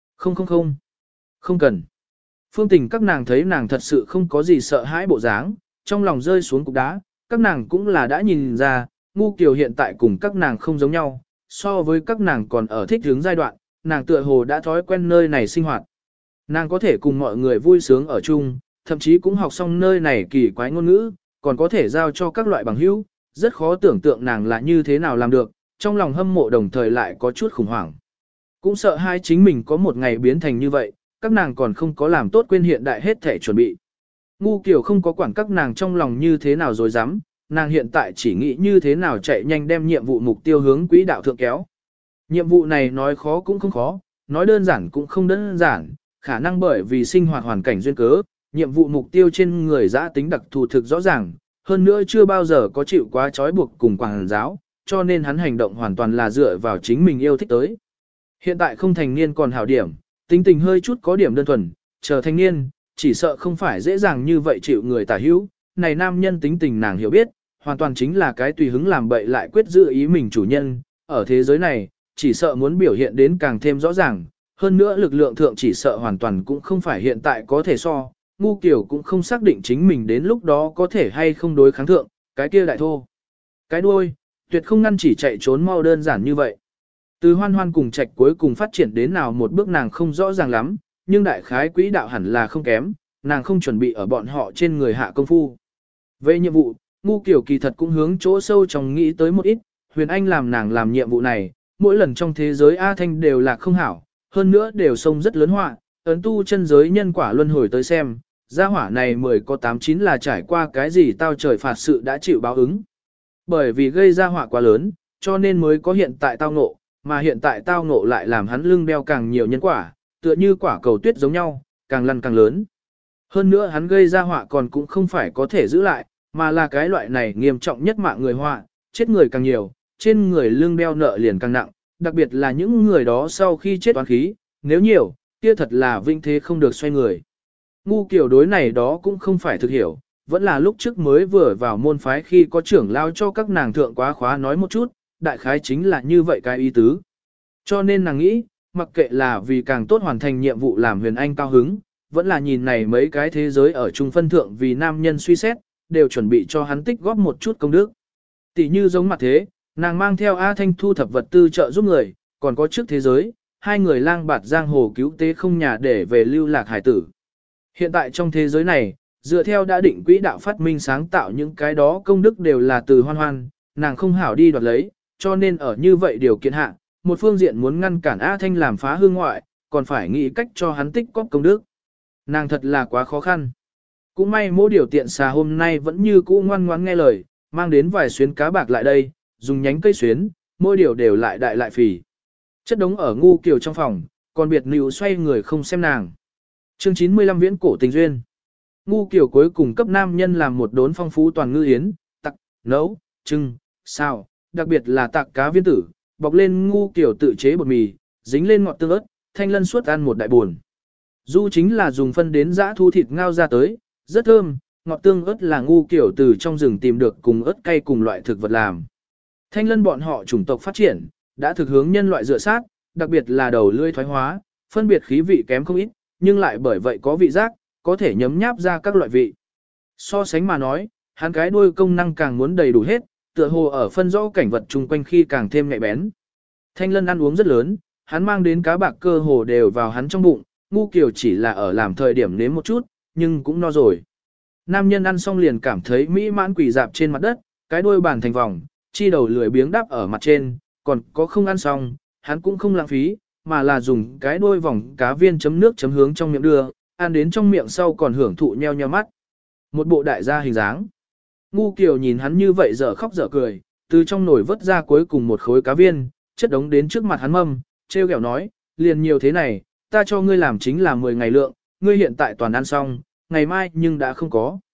Không cần. Phương Tình các nàng thấy nàng thật sự không có gì sợ hãi bộ dáng, trong lòng rơi xuống cục đá, các nàng cũng là đã nhìn ra, Ngu Kiều hiện tại cùng các nàng không giống nhau, so với các nàng còn ở thích hướng giai đoạn, nàng tựa hồ đã thói quen nơi này sinh hoạt. Nàng có thể cùng mọi người vui sướng ở chung, thậm chí cũng học xong nơi này kỳ quái ngôn ngữ, còn có thể giao cho các loại bằng hữu, rất khó tưởng tượng nàng là như thế nào làm được, trong lòng hâm mộ đồng thời lại có chút khủng hoảng. Cũng sợ hai chính mình có một ngày biến thành như vậy, các nàng còn không có làm tốt quên hiện đại hết thể chuẩn bị. Ngu Kiều không có quản các nàng trong lòng như thế nào rồi dám, nàng hiện tại chỉ nghĩ như thế nào chạy nhanh đem nhiệm vụ mục tiêu hướng quỹ đạo thượng kéo. Nhiệm vụ này nói khó cũng không khó, nói đơn giản cũng không đơn giản, khả năng bởi vì sinh hoạt hoàn cảnh duyên cớ, nhiệm vụ mục tiêu trên người giã tính đặc thù thực rõ ràng, hơn nữa chưa bao giờ có chịu quá trói buộc cùng quảng giáo, cho nên hắn hành động hoàn toàn là dựa vào chính mình yêu thích tới. Hiện tại không thành niên còn hảo điểm, tính tình hơi chút có điểm đơn thuần, chờ thành niên, chỉ sợ không phải dễ dàng như vậy chịu người tả hữu, này nam nhân tính tình nàng hiểu biết, hoàn toàn chính là cái tùy hứng làm bậy lại quyết giữ ý mình chủ nhân, ở thế giới này, chỉ sợ muốn biểu hiện đến càng thêm rõ ràng, hơn nữa lực lượng thượng chỉ sợ hoàn toàn cũng không phải hiện tại có thể so, Ngu Kiều cũng không xác định chính mình đến lúc đó có thể hay không đối kháng thượng, cái kia đại thô. Cái đuôi, tuyệt không ngăn chỉ chạy trốn mau đơn giản như vậy. Từ Hoan Hoan cùng Trạch cuối cùng phát triển đến nào một bước nàng không rõ ràng lắm, nhưng đại khái quỹ đạo hẳn là không kém, nàng không chuẩn bị ở bọn họ trên người hạ công phu. Về nhiệm vụ, Ngu Kiều kỳ thật cũng hướng chỗ sâu trong nghĩ tới một ít, Huyền Anh làm nàng làm nhiệm vụ này, mỗi lần trong thế giới A Thanh đều là không hảo, hơn nữa đều sông rất lớn họa, ấn tu chân giới nhân quả luân hồi tới xem, gia hỏa này 10 có 89 là trải qua cái gì tao trời phạt sự đã chịu báo ứng. Bởi vì gây ra họa quá lớn, cho nên mới có hiện tại tao ngộ, mà hiện tại tao ngộ lại làm hắn lưng đeo càng nhiều nhân quả, tựa như quả cầu tuyết giống nhau, càng lăn càng lớn. Hơn nữa hắn gây ra họa còn cũng không phải có thể giữ lại, mà là cái loại này nghiêm trọng nhất mạng người họa, chết người càng nhiều, trên người lưng đeo nợ liền càng nặng, đặc biệt là những người đó sau khi chết oán khí, nếu nhiều, kia thật là vinh thế không được xoay người. Ngu Kiều đối này đó cũng không phải thực hiểu, vẫn là lúc trước mới vừa vào môn phái khi có trưởng lao cho các nàng thượng quá khóa nói một chút, đại khái chính là như vậy cái ý tứ. Cho nên nàng nghĩ, mặc kệ là vì càng tốt hoàn thành nhiệm vụ làm Huyền Anh cao hứng, vẫn là nhìn này mấy cái thế giới ở trung phân thượng vì nam nhân suy xét, đều chuẩn bị cho hắn tích góp một chút công đức. Tỷ như giống mặt thế, nàng mang theo A Thanh thu thập vật tư trợ giúp người, còn có trước thế giới, hai người lang bạt giang hồ cứu tế không nhà để về lưu lạc hải tử. Hiện tại trong thế giới này, dựa theo đã định quỹ đạo phát minh sáng tạo những cái đó công đức đều là từ Hoan Hoan, nàng không hảo đi đoạt lấy, cho nên ở như vậy điều kiện hạ, một phương diện muốn ngăn cản A Thanh làm phá hương ngoại, còn phải nghĩ cách cho hắn tích góp công đức. Nàng thật là quá khó khăn. Cũng may mỗi điều tiện xà hôm nay vẫn như cũ ngoan ngoãn nghe lời, mang đến vài xuyến cá bạc lại đây, dùng nhánh cây xuyến, mỗi điều đều lại đại lại phì. Chất đống ở Ngu Kiều trong phòng, còn biệt nữ xoay người không xem nàng. Chương 95 viễn cổ tình duyên. Ngu Kiều cuối cùng cấp nam nhân làm một đốn phong phú toàn ngư yến, tặc, nấu, trưng, xào, đặc biệt là tạc cá viên tử, bọc lên Ngu Kiều tự chế bột mì, dính lên ngọt tương ớt, Thanh Lân suốt ăn một đại buồn. Du chính là dùng phân đến giã thu thịt ngao ra tới, rất thơm, ngọt tương ớt là Ngu Kiều từ trong rừng tìm được cùng ớt cay cùng loại thực vật làm. Thanh Lân bọn họ chủng tộc phát triển, đã thực hướng nhân loại dựa sát, đặc biệt là đầu lưỡi thoái hóa, phân biệt khí vị kém không ít, nhưng lại bởi vậy có vị giác, có thể nhấm nháp ra các loại vị. So sánh mà nói, hắn cái đuôi công năng càng muốn đầy đủ hết, tựa hồ ở phân rõ cảnh vật chung quanh khi càng thêm nhạy bén. Thanh Lân ăn uống rất lớn, hắn mang đến cá bạc cơ hồ đều vào hắn trong bụng, Ngu Kiều chỉ là ở làm thời điểm nếm một chút, nhưng cũng no rồi. Nam nhân ăn xong liền cảm thấy mỹ mãn quỷ dạp trên mặt đất, cái đuôi bàn thành vòng, chi đầu lười biếng đáp ở mặt trên, còn có không ăn xong, hắn cũng không lãng phí, mà là dùng cái đuôi vòng cá viên chấm nước chấm hướng trong miệng đưa, ăn đến trong miệng sau còn hưởng thụ nheo nheo mắt. Một bộ đại gia hình dáng. Ngu Kiều nhìn hắn như vậy dở khóc dở cười, từ trong nồi vớt ra cuối cùng một khối cá viên, chất đống đến trước mặt hắn mâm, treo kẹo nói, liền nhiều thế này, ta cho ngươi làm chính là 10 ngày lượng, ngươi hiện tại toàn ăn xong, ngày mai nhưng đã không có.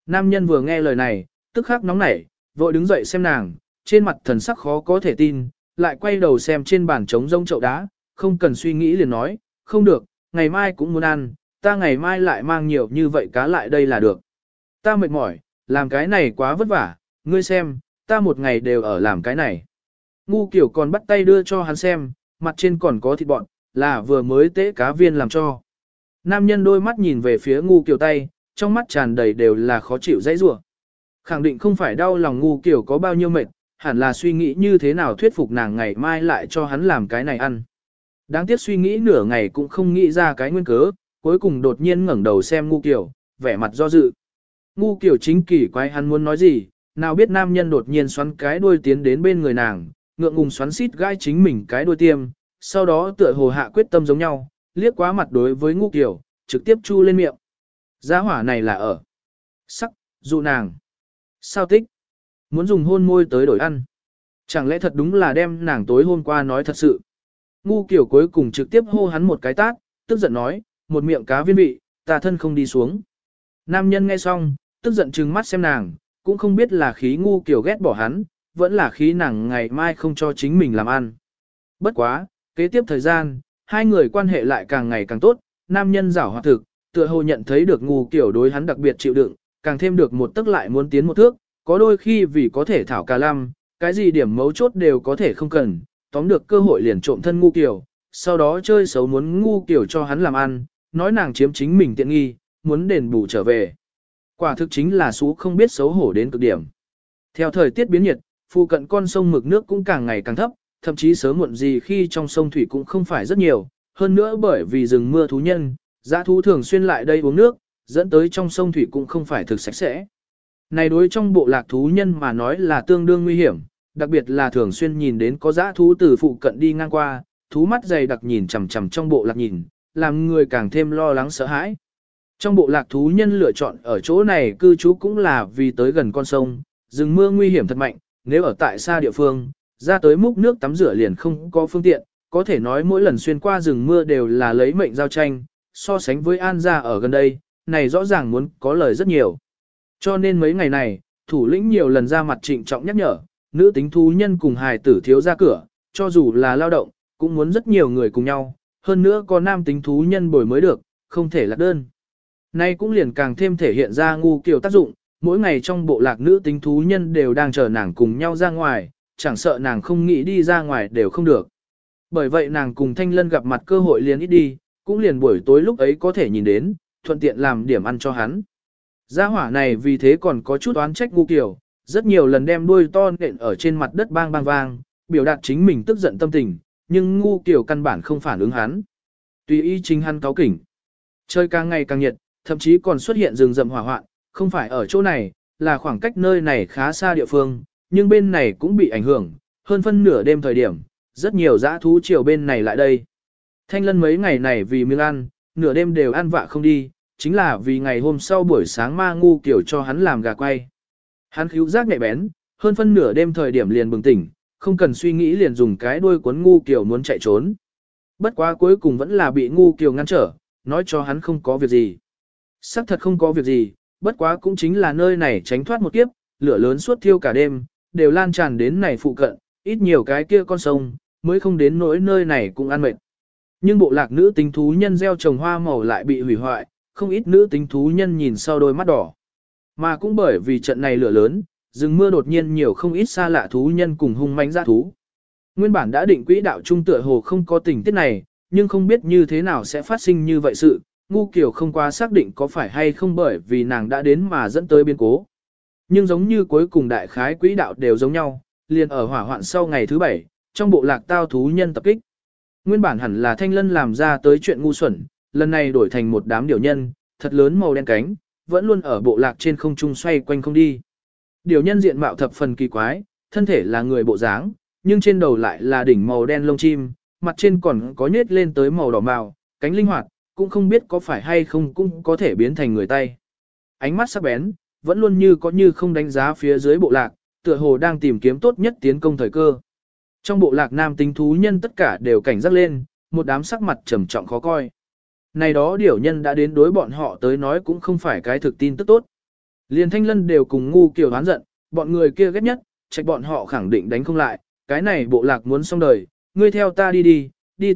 Nam nhân vừa nghe lời này, tức khắc nóng nảy, vội đứng dậy xem nàng, trên mặt thần sắc khó có thể tin, lại quay đầu xem trên bàn trống rông chậu đá, không cần suy nghĩ liền nói, không được, ngày mai cũng muốn ăn, ta ngày mai lại mang nhiều như vậy cá lại đây là được. Ta mệt mỏi, làm cái này quá vất vả, ngươi xem, ta một ngày đều ở làm cái này. Ngu kiểu còn bắt tay đưa cho hắn xem, mặt trên còn có thịt bọn, là vừa mới tế cá viên làm cho. Nam nhân đôi mắt nhìn về phía ngu kiểu tay, trong mắt tràn đầy đều là khó chịu dãy rủa. Khẳng định không phải đau lòng ngu kiểu có bao nhiêu mệt, hẳn là suy nghĩ như thế nào thuyết phục nàng ngày mai lại cho hắn làm cái này ăn. Đáng tiếc suy nghĩ nửa ngày cũng không nghĩ ra cái nguyên cớ, cuối cùng đột nhiên ngẩng đầu xem ngu kiểu, vẻ mặt do dự. Ngu kiểu chính kỳ quái hắn muốn nói gì, nào biết nam nhân đột nhiên xoắn cái đuôi tiến đến bên người nàng, ngượng ngùng xoắn xít gai chính mình cái đuôi tiêm, sau đó tựa hồ hạ quyết tâm giống nhau, liếc quá mặt đối với ngu kiểu, trực tiếp chu lên miệng. Giá hỏa này là ở sắc, dụ nàng. Sao tích? Muốn dùng hôn môi tới đổi ăn. Chẳng lẽ thật đúng là đem nàng tối hôm qua nói thật sự. Ngu kiểu cuối cùng trực tiếp hô hắn một cái tát, tức giận nói, một miệng cá viên vị, ta thân không đi xuống. Nam nhân nghe xong, tức giận trừng mắt xem nàng, cũng không biết là khí ngu kiểu ghét bỏ hắn, vẫn là khí nàng ngày mai không cho chính mình làm ăn. Bất quá, kế tiếp thời gian, hai người quan hệ lại càng ngày càng tốt, nam nhân giảo hoạt thực, tựa hồ nhận thấy được ngu kiểu đối hắn đặc biệt chịu đựng, càng thêm được một tức lại muốn tiến một thước, có đôi khi vì có thể thảo cà lăm, cái gì điểm mấu chốt đều có thể không cần, tóm được cơ hội liền trộm thân ngu kiểu, sau đó chơi xấu muốn ngu kiểu cho hắn làm ăn, nói nàng chiếm chính mình tiện nghi, muốn đền bù trở về. Quả thực chính là xú không biết xấu hổ đến cực điểm. Theo thời tiết biến nhiệt, phụ cận con sông mực nước cũng càng ngày càng thấp, thậm chí sớm muộn gì khi trong sông thủy cũng không phải rất nhiều, hơn nữa bởi vì rừng mưa thú nhân, dã thú thường xuyên lại đây uống nước, dẫn tới trong sông thủy cũng không phải thực sạch sẽ. Này đối trong bộ lạc thú nhân mà nói là tương đương nguy hiểm, đặc biệt là thường xuyên nhìn đến có dã thú từ phụ cận đi ngang qua, thú mắt dày đặc nhìn chằm chằm trong bộ lạc nhìn, làm người càng thêm lo lắng sợ hãi. Trong bộ lạc thú nhân lựa chọn ở chỗ này cư trú cũng là vì tới gần con sông, rừng mưa nguy hiểm thật mạnh, nếu ở tại xa địa phương, ra tới múc nước tắm rửa liền không có phương tiện, có thể nói mỗi lần xuyên qua rừng mưa đều là lấy mệnh giao tranh, so sánh với An gia ở gần đây, này rõ ràng muốn có lời rất nhiều. Cho nên mấy ngày này, thủ lĩnh nhiều lần ra mặt trịnh trọng nhắc nhở, nữ tính thú nhân cùng hài tử thiếu ra cửa, cho dù là lao động, cũng muốn rất nhiều người cùng nhau, hơn nữa có nam tính thú nhân bồi mới được, không thể lạc đơn. Nay cũng liền càng thêm thể hiện ra ngu kiểu tác dụng, mỗi ngày trong bộ lạc nữ tính thú nhân đều đang chờ nàng cùng nhau ra ngoài, chẳng sợ nàng không nghĩ đi ra ngoài đều không được. Bởi vậy nàng cùng Thanh Lân gặp mặt cơ hội liền ít đi, cũng liền buổi tối lúc ấy có thể nhìn đến, thuận tiện làm điểm ăn cho hắn. Gia hỏa này vì thế còn có chút oán trách ngu kiểu, rất nhiều lần đem đuôi to nện ở trên mặt đất bang bang vang, biểu đạt chính mình tức giận tâm tình, nhưng ngu kiểu căn bản không phản ứng hắn. Tùy ý chính hắn cáu kỉnh. Trời càng ngày càng nhiệt, thậm chí còn xuất hiện rừng rậm hỏa hoạn, không phải ở chỗ này, là khoảng cách nơi này khá xa địa phương, nhưng bên này cũng bị ảnh hưởng, hơn phân nửa đêm thời điểm, rất nhiều dã thú chiều bên này lại đây. Thanh Lân mấy ngày này vì miếng ăn, nửa đêm đều ăn vạ không đi, chính là vì ngày hôm sau buổi sáng ma ngu kiểu cho hắn làm gà quay. Hắn khíu giác nhạy bén, hơn phân nửa đêm thời điểm liền bừng tỉnh, không cần suy nghĩ liền dùng cái đuôi cuốn ngu kiểu muốn chạy trốn. Bất quá cuối cùng vẫn là bị ngu kiểu ngăn trở, nói cho hắn không có việc gì. Sắc thật không có việc gì, bất quá cũng chính là nơi này tránh thoát một kiếp, lửa lớn suốt thiêu cả đêm, đều lan tràn đến này phụ cận, ít nhiều cái kia con sông, mới không đến nỗi nơi này cũng ăn mệt. Nhưng bộ lạc nữ tính thú nhân gieo trồng hoa màu lại bị hủy hoại, không ít nữ tính thú nhân nhìn sau đôi mắt đỏ. Mà cũng bởi vì trận này lửa lớn, rừng mưa đột nhiên nhiều không ít xa lạ thú nhân cùng hung mãnh dã thú. Nguyên bản đã định quỹ đạo trung tựa hồ không có tình tiết này, nhưng không biết như thế nào sẽ phát sinh như vậy sự, ngu kiểu không quá xác định có phải hay không bởi vì nàng đã đến mà dẫn tới biến cố. Nhưng giống như cuối cùng đại khái quỹ đạo đều giống nhau, liền ở hỏa hoạn sau ngày thứ 7, trong bộ lạc tao thú nhân tập kích. Nguyên bản hẳn là Thanh Lân làm ra tới chuyện ngu xuẩn, lần này đổi thành một đám điểu nhân, thật lớn màu đen cánh, vẫn luôn ở bộ lạc trên không trung xoay quanh không đi. Điểu nhân diện mạo thập phần kỳ quái, thân thể là người bộ dáng, nhưng trên đầu lại là đỉnh màu đen lông chim, mặt trên còn có nhết lên tới màu đỏ màu, cánh linh hoạt, cũng không biết có phải hay không cũng có thể biến thành người tay. Ánh mắt sắc bén, vẫn luôn như có như không đánh giá phía dưới bộ lạc, tựa hồ đang tìm kiếm tốt nhất tiến công thời cơ. Trong bộ lạc nam tính thú nhân tất cả đều cảnh giác lên, một đám sắc mặt trầm trọng khó coi. Này đó điểu nhân đã đến đối bọn họ tới nói cũng không phải cái thực tin tức tốt. Liền Thanh Lân đều cùng ngu kiểu hoán giận, bọn người kia ghét nhất, trách bọn họ khẳng định đánh không lại, cái này bộ lạc muốn xong đời, ngươi theo ta đi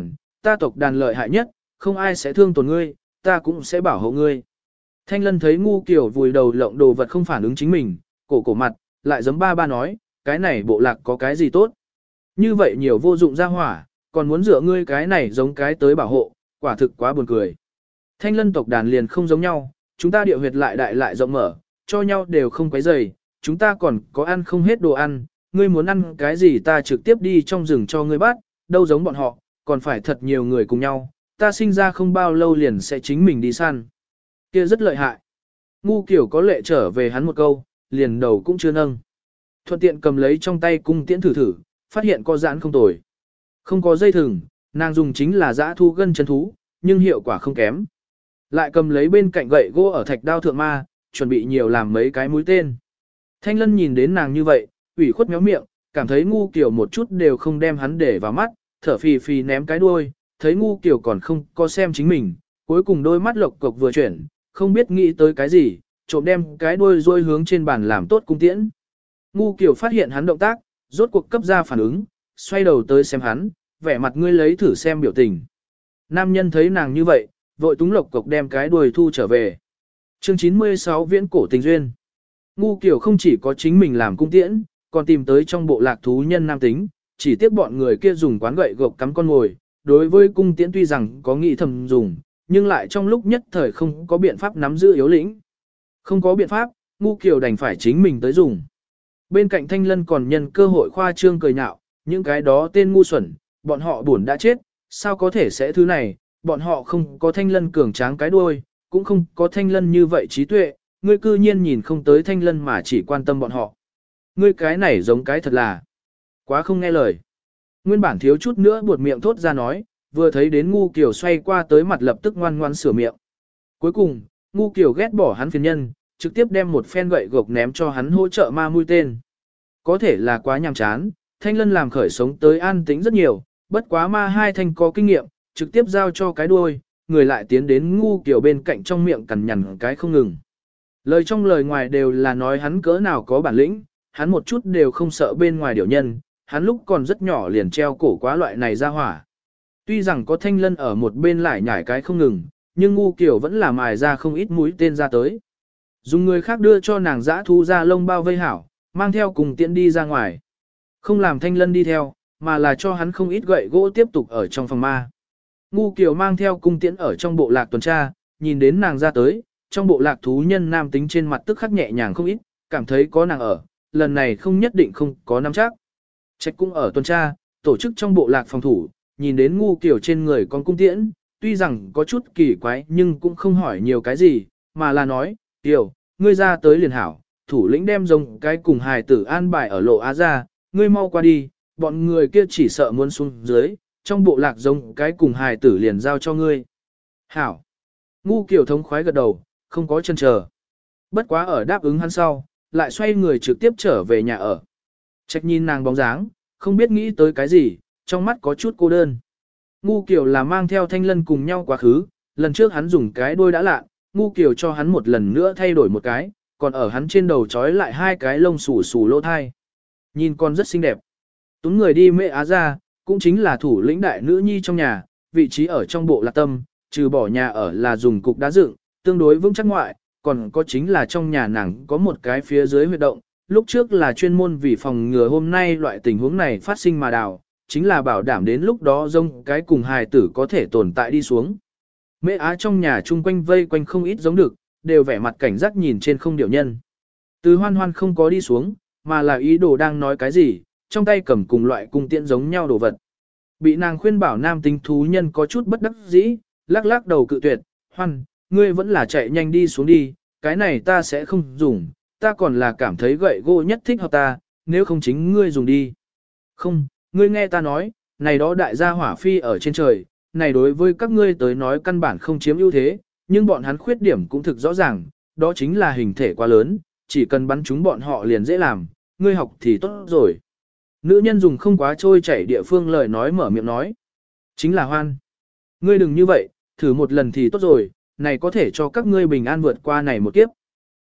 ta tộc đàn lợi hại nhất, không ai sẽ thương tổn ngươi, ta cũng sẽ bảo hộ ngươi. Thanh Lân thấy ngu kiểu vùi đầu lộng đồ vật không phản ứng chính mình, cổ mặt, lại giấm ba nói, cái này bộ lạc có cái gì tốt. Như vậy nhiều vô dụng ra hỏa, còn muốn dựa ngươi cái này giống cái tới bảo hộ, quả thực quá buồn cười. Thanh Lân tộc đàn liền không giống nhau, chúng ta địa huyệt lại đại lại rộng mở, cho nhau đều không quấy rầy, chúng ta còn có ăn không hết đồ ăn, ngươi muốn ăn cái gì ta trực tiếp đi trong rừng cho ngươi bắt, đâu giống bọn họ, còn phải thật nhiều người cùng nhau, ta sinh ra không bao lâu liền sẽ chính mình đi săn. Kia rất lợi hại. Ngu kiểu có lệ trở về hắn một câu, liền đầu cũng chưa nâng. Thuận tiện cầm lấy trong tay cung tiễn thử, phát hiện có giãn không tồi. Không có dây thừng, nàng dùng chính là giã thu gân chân thú, nhưng hiệu quả không kém. Lại cầm lấy bên cạnh gậy gỗ ở thạch đao thượng ma, chuẩn bị nhiều làm mấy cái mũi tên. Thanh Lân nhìn đến nàng như vậy, ủy khuất méo miệng, cảm thấy ngu kiểu một chút đều không đem hắn để vào mắt, thở phì phì ném cái đuôi, thấy ngu kiểu còn không có xem chính mình, cuối cùng đôi mắt lộc cộc vừa chuyển, không biết nghĩ tới cái gì, trộm đem cái đuôi rôi hướng trên bàn làm tốt cung tiễn. Ngu kiểu phát hiện hắn động tác, rốt cuộc cấp ra phản ứng, xoay đầu tới xem hắn, vẻ mặt ngươi lấy thử xem biểu tình. Nam nhân thấy nàng như vậy, vội túng lộc cộc đem cái đuôi thu trở về. Chương 96 Viễn cổ tình duyên. Ngu kiểu không chỉ có chính mình làm cung tiễn, còn tìm tới trong bộ lạc thú nhân nam tính, chỉ tiếc bọn người kia dùng quán gậy gộc cắm con ngồi, đối với cung tiễn tuy rằng có nghĩ thầm dùng, nhưng lại trong lúc nhất thời không có biện pháp nắm giữ yếu lĩnh. Không có biện pháp, ngu kiểu đành phải chính mình tới dùng. Bên cạnh Thanh Lân còn nhân cơ hội khoa trương cười nhạo, những cái đó tên ngu xuẩn, bọn họ buồn đã chết, sao có thể sẽ thứ này, bọn họ không có Thanh Lân cường tráng cái đuôi, cũng không có Thanh Lân như vậy trí tuệ, ngươi cư nhiên nhìn không tới Thanh Lân mà chỉ quan tâm bọn họ. Ngươi cái này giống cái thật là quá không nghe lời. Nguyên bản thiếu chút nữa buột miệng thốt ra nói, vừa thấy đến ngu kiểu xoay qua tới mặt lập tức ngoan ngoan sửa miệng. Cuối cùng, ngu kiểu ghét bỏ hắn phiền nhân, trực tiếp đem một phen gậy gộc ném cho hắn hỗ trợ ma mũi tên. Có thể là quá nhàm chán, Thanh Lân làm khởi sống tới an tĩnh rất nhiều, bất quá ma hai thanh có kinh nghiệm, trực tiếp giao cho cái đuôi, người lại tiến đến ngu kiểu bên cạnh trong miệng cằn nhằn cái không ngừng. Lời trong lời ngoài đều là nói hắn cỡ nào có bản lĩnh, hắn một chút đều không sợ bên ngoài điều nhân, hắn lúc còn rất nhỏ liền treo cổ quá loại này ra hỏa. Tuy rằng có Thanh Lân ở một bên lại nhảy cái không ngừng, nhưng ngu kiểu vẫn là mài ra không ít mũi tên ra tới. Dùng người khác đưa cho nàng dã thu ra lông bao vây hảo, mang theo cùng tiện đi ra ngoài. Không làm Thanh Lân đi theo, mà là cho hắn không ít gậy gỗ tiếp tục ở trong phòng ma. Ngu kiểu mang theo cung tiễn ở trong bộ lạc tuần tra, nhìn đến nàng ra tới, trong bộ lạc thú nhân nam tính trên mặt tức khắc nhẹ nhàng không ít, cảm thấy có nàng ở, lần này không nhất định không có nắm chắc. Trạch cũng ở tuần tra, tổ chức trong bộ lạc phòng thủ, nhìn đến ngu kiểu trên người con cung tiễn, tuy rằng có chút kỳ quái nhưng cũng không hỏi nhiều cái gì, mà là nói, tiểu, ngươi ra tới liền hảo, thủ lĩnh đem rồng cái cùng hài tử an bài ở lộ Á ra, ngươi mau qua đi, bọn người kia chỉ sợ muốn xuống dưới, trong bộ lạc rồng cái cùng hài tử liền giao cho ngươi. Hảo. Ngu kiểu thống khoái gật đầu, không có chân chờ. Bất quá ở đáp ứng hắn sau, lại xoay người trực tiếp trở về nhà ở. Trạch nhìn nàng bóng dáng, không biết nghĩ tới cái gì, trong mắt có chút cô đơn. Ngu kiểu là mang theo Thanh Lân cùng nhau quá khứ, lần trước hắn dùng cái đuôi đã lạ, ngu kiểu cho hắn một lần nữa thay đổi một cái, còn ở hắn trên đầu trói lại hai cái lông xù xù lỗ thai. Nhìn con rất xinh đẹp. Túng người đi Mễ Á ra, cũng chính là thủ lĩnh đại nữ nhi trong nhà, vị trí ở trong bộ lạc tâm, trừ bỏ nhà ở là dùng cục đá dựng, tương đối vững chắc ngoại, còn có chính là trong nhà nàng có một cái phía dưới huyệt động, lúc trước là chuyên môn vì phòng ngừa hôm nay loại tình huống này phát sinh mà đào, chính là bảo đảm đến lúc đó rông cái cùng hài tử có thể tồn tại đi xuống. Mễ Á trong nhà chung quanh vây quanh không ít giống được, đều vẻ mặt cảnh giác nhìn trên không điều nhân. Từ hoan hoan không có đi xuống, mà là ý đồ đang nói cái gì, trong tay cầm cùng loại cung tiễn giống nhau đồ vật. Bị nàng khuyên bảo nam tính thú nhân có chút bất đắc dĩ, lắc lắc đầu cự tuyệt, hoan, ngươi vẫn là chạy nhanh đi xuống đi, cái này ta sẽ không dùng, ta còn là cảm thấy gậy gỗ nhất thích hợp ta, nếu không chính ngươi dùng đi. Không, ngươi nghe ta nói, này đó đại gia hỏa phi ở trên trời, này đối với các ngươi tới nói căn bản không chiếm ưu thế, nhưng bọn hắn khuyết điểm cũng thực rõ ràng, đó chính là hình thể quá lớn, chỉ cần bắn chúng bọn họ liền dễ làm, ngươi học thì tốt rồi. Nữ nhân dùng không quá trôi chảy địa phương lời nói mở miệng nói. Chính là hoan. Ngươi đừng như vậy, thử một lần thì tốt rồi, này có thể cho các ngươi bình an vượt qua này một kiếp.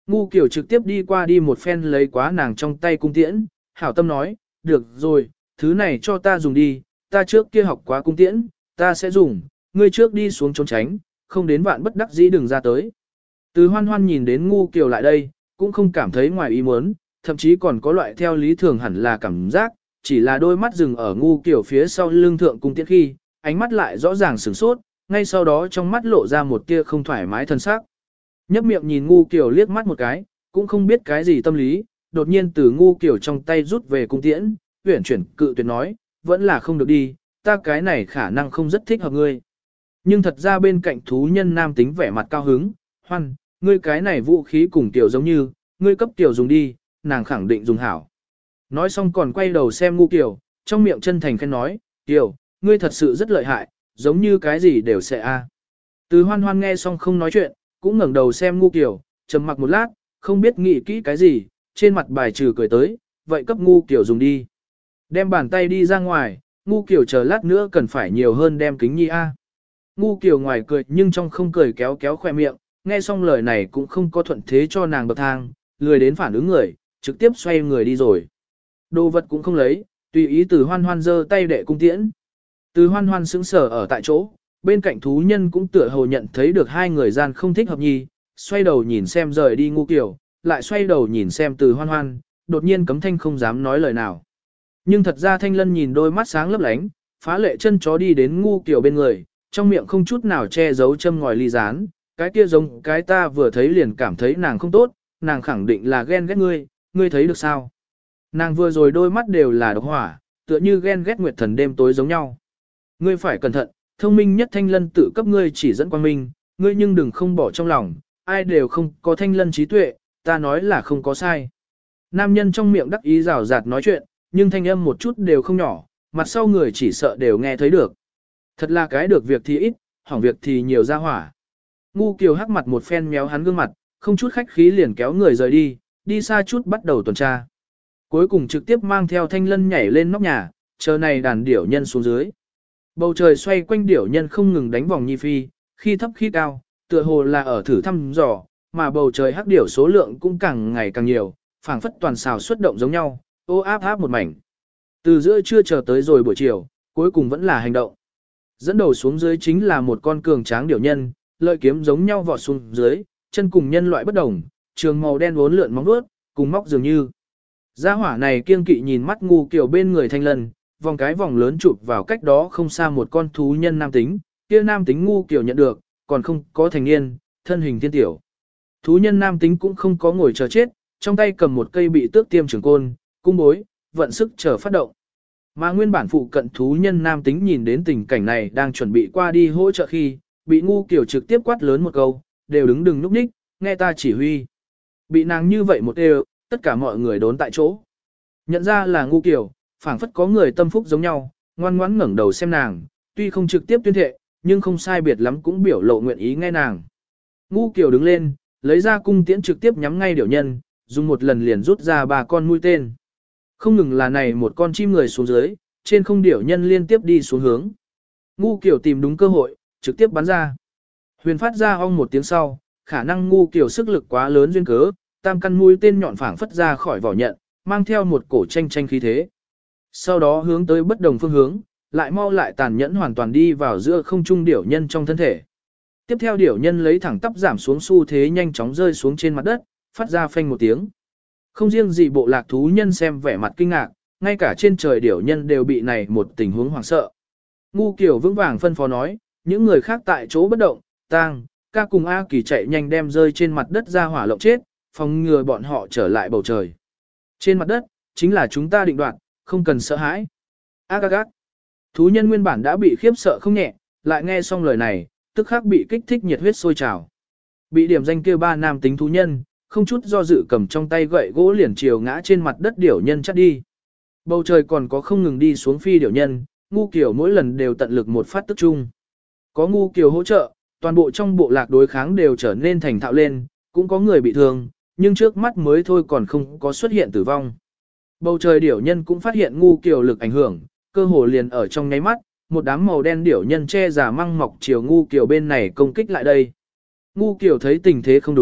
Ngu kiểu trực tiếp đi qua đi một phen lấy quá nàng trong tay cung tiễn, hảo tâm nói, được rồi, thứ này cho ta dùng đi, ta trước kia học quá cung tiễn, ta sẽ dùng, ngươi trước đi xuống trốn tránh, không đến vạn bất đắc dĩ đừng ra tới. Từ Hoan Hoan nhìn đến Ngu Kiều lại đây, cũng không cảm thấy ngoài ý muốn, thậm chí còn có loại theo lý thường hẳn là cảm giác, chỉ là đôi mắt dừng ở Ngu Kiều phía sau lưng thượng cung tiễn khi, ánh mắt lại rõ ràng sửng sốt, ngay sau đó trong mắt lộ ra một tia không thoải mái thân sắc. Nhấp miệng nhìn Ngu Kiều liếc mắt một cái, cũng không biết cái gì tâm lý, đột nhiên từ Ngu Kiều trong tay rút về cung tiễn, uyển chuyển cự tuyệt nói, vẫn là không được đi, ta cái này khả năng không rất thích hợp ngươi. Nhưng thật ra bên cạnh thú nhân nam tính vẻ mặt cao hứng, Hoan, ngươi cái này vũ khí cùng tiểu giống như, ngươi cấp tiểu dùng đi, nàng khẳng định dùng hảo. Nói xong còn quay đầu xem Ngu Kiều, trong miệng chân thành khen nói, Kiều, ngươi thật sự rất lợi hại, giống như cái gì đều sẽ a. Từ Hoan Hoan nghe xong không nói chuyện, cũng ngẩng đầu xem Ngu Kiều, trầm mặc một lát, không biết nghĩ kỹ cái gì, trên mặt bài trừ cười tới, vậy cấp Ngu Kiều dùng đi. Đem bàn tay đi ra ngoài, Ngu Kiều chờ lát nữa cần phải nhiều hơn đem kính nhi a. Ngu Kiều ngoài cười nhưng trong không cười kéo kéo khoe miệng, nghe xong lời này cũng không có thuận thế cho nàng bậc thang, lười đến phản ứng người, trực tiếp xoay người đi rồi. Đồ vật cũng không lấy, tùy ý Từ Hoan Hoan giơ tay đệ cung tiễn. Từ Hoan Hoan sững sờ ở tại chỗ, bên cạnh thú nhân cũng tựa hồ nhận thấy được hai người gian không thích hợp nhi, xoay đầu nhìn xem rời đi Ngu Kiều, lại xoay đầu nhìn xem Từ Hoan Hoan, đột nhiên cấm thanh không dám nói lời nào. Nhưng thật ra Thanh Lân nhìn đôi mắt sáng lấp lánh, phá lệ chân chó đi đến Ngu Kiều bên người, trong miệng không chút nào che giấu châm ngòi ly rán, cái kia giống cái ta vừa thấy liền cảm thấy nàng không tốt, nàng khẳng định là ghen ghét ngươi, ngươi thấy được sao? Nàng vừa rồi đôi mắt đều là độc hỏa, tựa như ghen ghét nguyệt thần đêm tối giống nhau. Ngươi phải cẩn thận, thông minh nhất Thanh Lân tự cấp ngươi chỉ dẫn quang minh, ngươi nhưng đừng không bỏ trong lòng, ai đều không có Thanh Lân trí tuệ, ta nói là không có sai. Nam nhân trong miệng đắc ý rào rạt nói chuyện, nhưng thanh âm một chút đều không nhỏ, mặt sau người chỉ sợ đều nghe thấy được. Thật là cái được việc thì ít, hỏng việc thì nhiều ra hỏa. Ngu Kiều hắc mặt một phen méo hắn gương mặt, không chút khách khí liền kéo người rời đi, đi xa chút bắt đầu tuần tra. Cuối cùng trực tiếp mang theo Thanh Lân nhảy lên nóc nhà, chờ này đàn điểu nhân xuống dưới. Bầu trời xoay quanh điểu nhân không ngừng đánh vòng nhi phi, khi thấp khi cao, tựa hồ là ở thử thăm dò, mà bầu trời hắc điểu số lượng cũng càng ngày càng nhiều, phảng phất toàn xào xuất động giống nhau, ô áp áp một mảnh. Từ giữa trưa chờ tới rồi buổi chiều, cuối cùng vẫn là hành động. Dẫn đầu xuống dưới chính là một con cường tráng điểu nhân, lợi kiếm giống nhau vọt xuống dưới, chân cùng nhân loại bất đồng, trường màu đen uốn lượn móng vuốt, cùng móc dường như. Gia hỏa này kiêng kỵ nhìn mắt Ngu Kiều bên người Thanh Lân, vòng cái vòng lớn chụp vào cách đó không xa một con thú nhân nam tính, kia nam tính Ngu Kiều nhận được, còn không có thành niên, thân hình thiên tiểu. Thú nhân nam tính cũng không có ngồi chờ chết, trong tay cầm một cây bị tước tiêm trường côn, cung bối, vận sức chờ phát động. Mà nguyên bản phụ cận thú nhân nam tính nhìn đến tình cảnh này đang chuẩn bị qua đi hỗ trợ khi, bị Ngu Kiều trực tiếp quát lớn một câu, đều đứng đừng núp ních, nghe ta chỉ huy. Bị nàng như vậy một đều, tất cả mọi người đốn tại chỗ. Nhận ra là Ngu Kiều, phảng phất có người tâm phúc giống nhau, ngoan ngoãn ngẩng đầu xem nàng, tuy không trực tiếp tuyên thệ, nhưng không sai biệt lắm cũng biểu lộ nguyện ý nghe nàng. Ngu Kiều đứng lên, lấy ra cung tiễn trực tiếp nhắm ngay điểu nhân, dùng một lần liền rút ra 3 con mũi tên. Không ngừng là này một con chim người xuống dưới, trên không điểu nhân liên tiếp đi xuống hướng. Ngu Kiều tìm đúng cơ hội, trực tiếp bắn ra. Huyền phát ra ong một tiếng sau, khả năng Ngu Kiều sức lực quá lớn duyên cớ, tam căn mũi tên nhọn phảng phất ra khỏi vỏ nhận, mang theo một cổ tranh tranh khí thế. Sau đó hướng tới bất đồng phương hướng, lại mau lại tàn nhẫn hoàn toàn đi vào giữa không trung điểu nhân trong thân thể. Tiếp theo điểu nhân lấy thẳng tắp giảm xuống xu thế nhanh chóng rơi xuống trên mặt đất, phát ra phanh một tiếng. Không riêng gì bộ lạc thú nhân xem vẻ mặt kinh ngạc, ngay cả trên trời điểu nhân đều bị này một tình huống hoảng sợ. Ngu Kiều vững vàng phân phó nói, những người khác tại chỗ bất động, Tang, ca cùng A Kỳ chạy nhanh đem rơi trên mặt đất ra hỏa lộng chết, phòng ngừa bọn họ trở lại bầu trời. Trên mặt đất, chính là chúng ta định đoạt, không cần sợ hãi. Ác. Thú nhân nguyên bản đã bị khiếp sợ không nhẹ, lại nghe xong lời này, tức khắc bị kích thích nhiệt huyết sôi trào. Bị điểm danh kêu 3 nam tính thú nhân, không chút do dự cầm trong tay gậy gỗ liền chiều ngã trên mặt đất điểu nhân chắt đi. Bầu trời còn có không ngừng đi xuống phi điểu nhân, Ngu Kiều mỗi lần đều tận lực một phát tức chung. Có Ngu Kiều hỗ trợ, toàn bộ trong bộ lạc đối kháng đều trở nên thành thạo lên, cũng có người bị thương, nhưng trước mắt mới thôi còn không có xuất hiện tử vong. Bầu trời điểu nhân cũng phát hiện Ngu Kiều lực ảnh hưởng, cơ hồ liền ở trong nháy mắt, một đám màu đen điểu nhân che giả măng mọc chiều Ngu Kiều bên này công kích lại đây. Ngu Kiều thấy tình thế không đúng,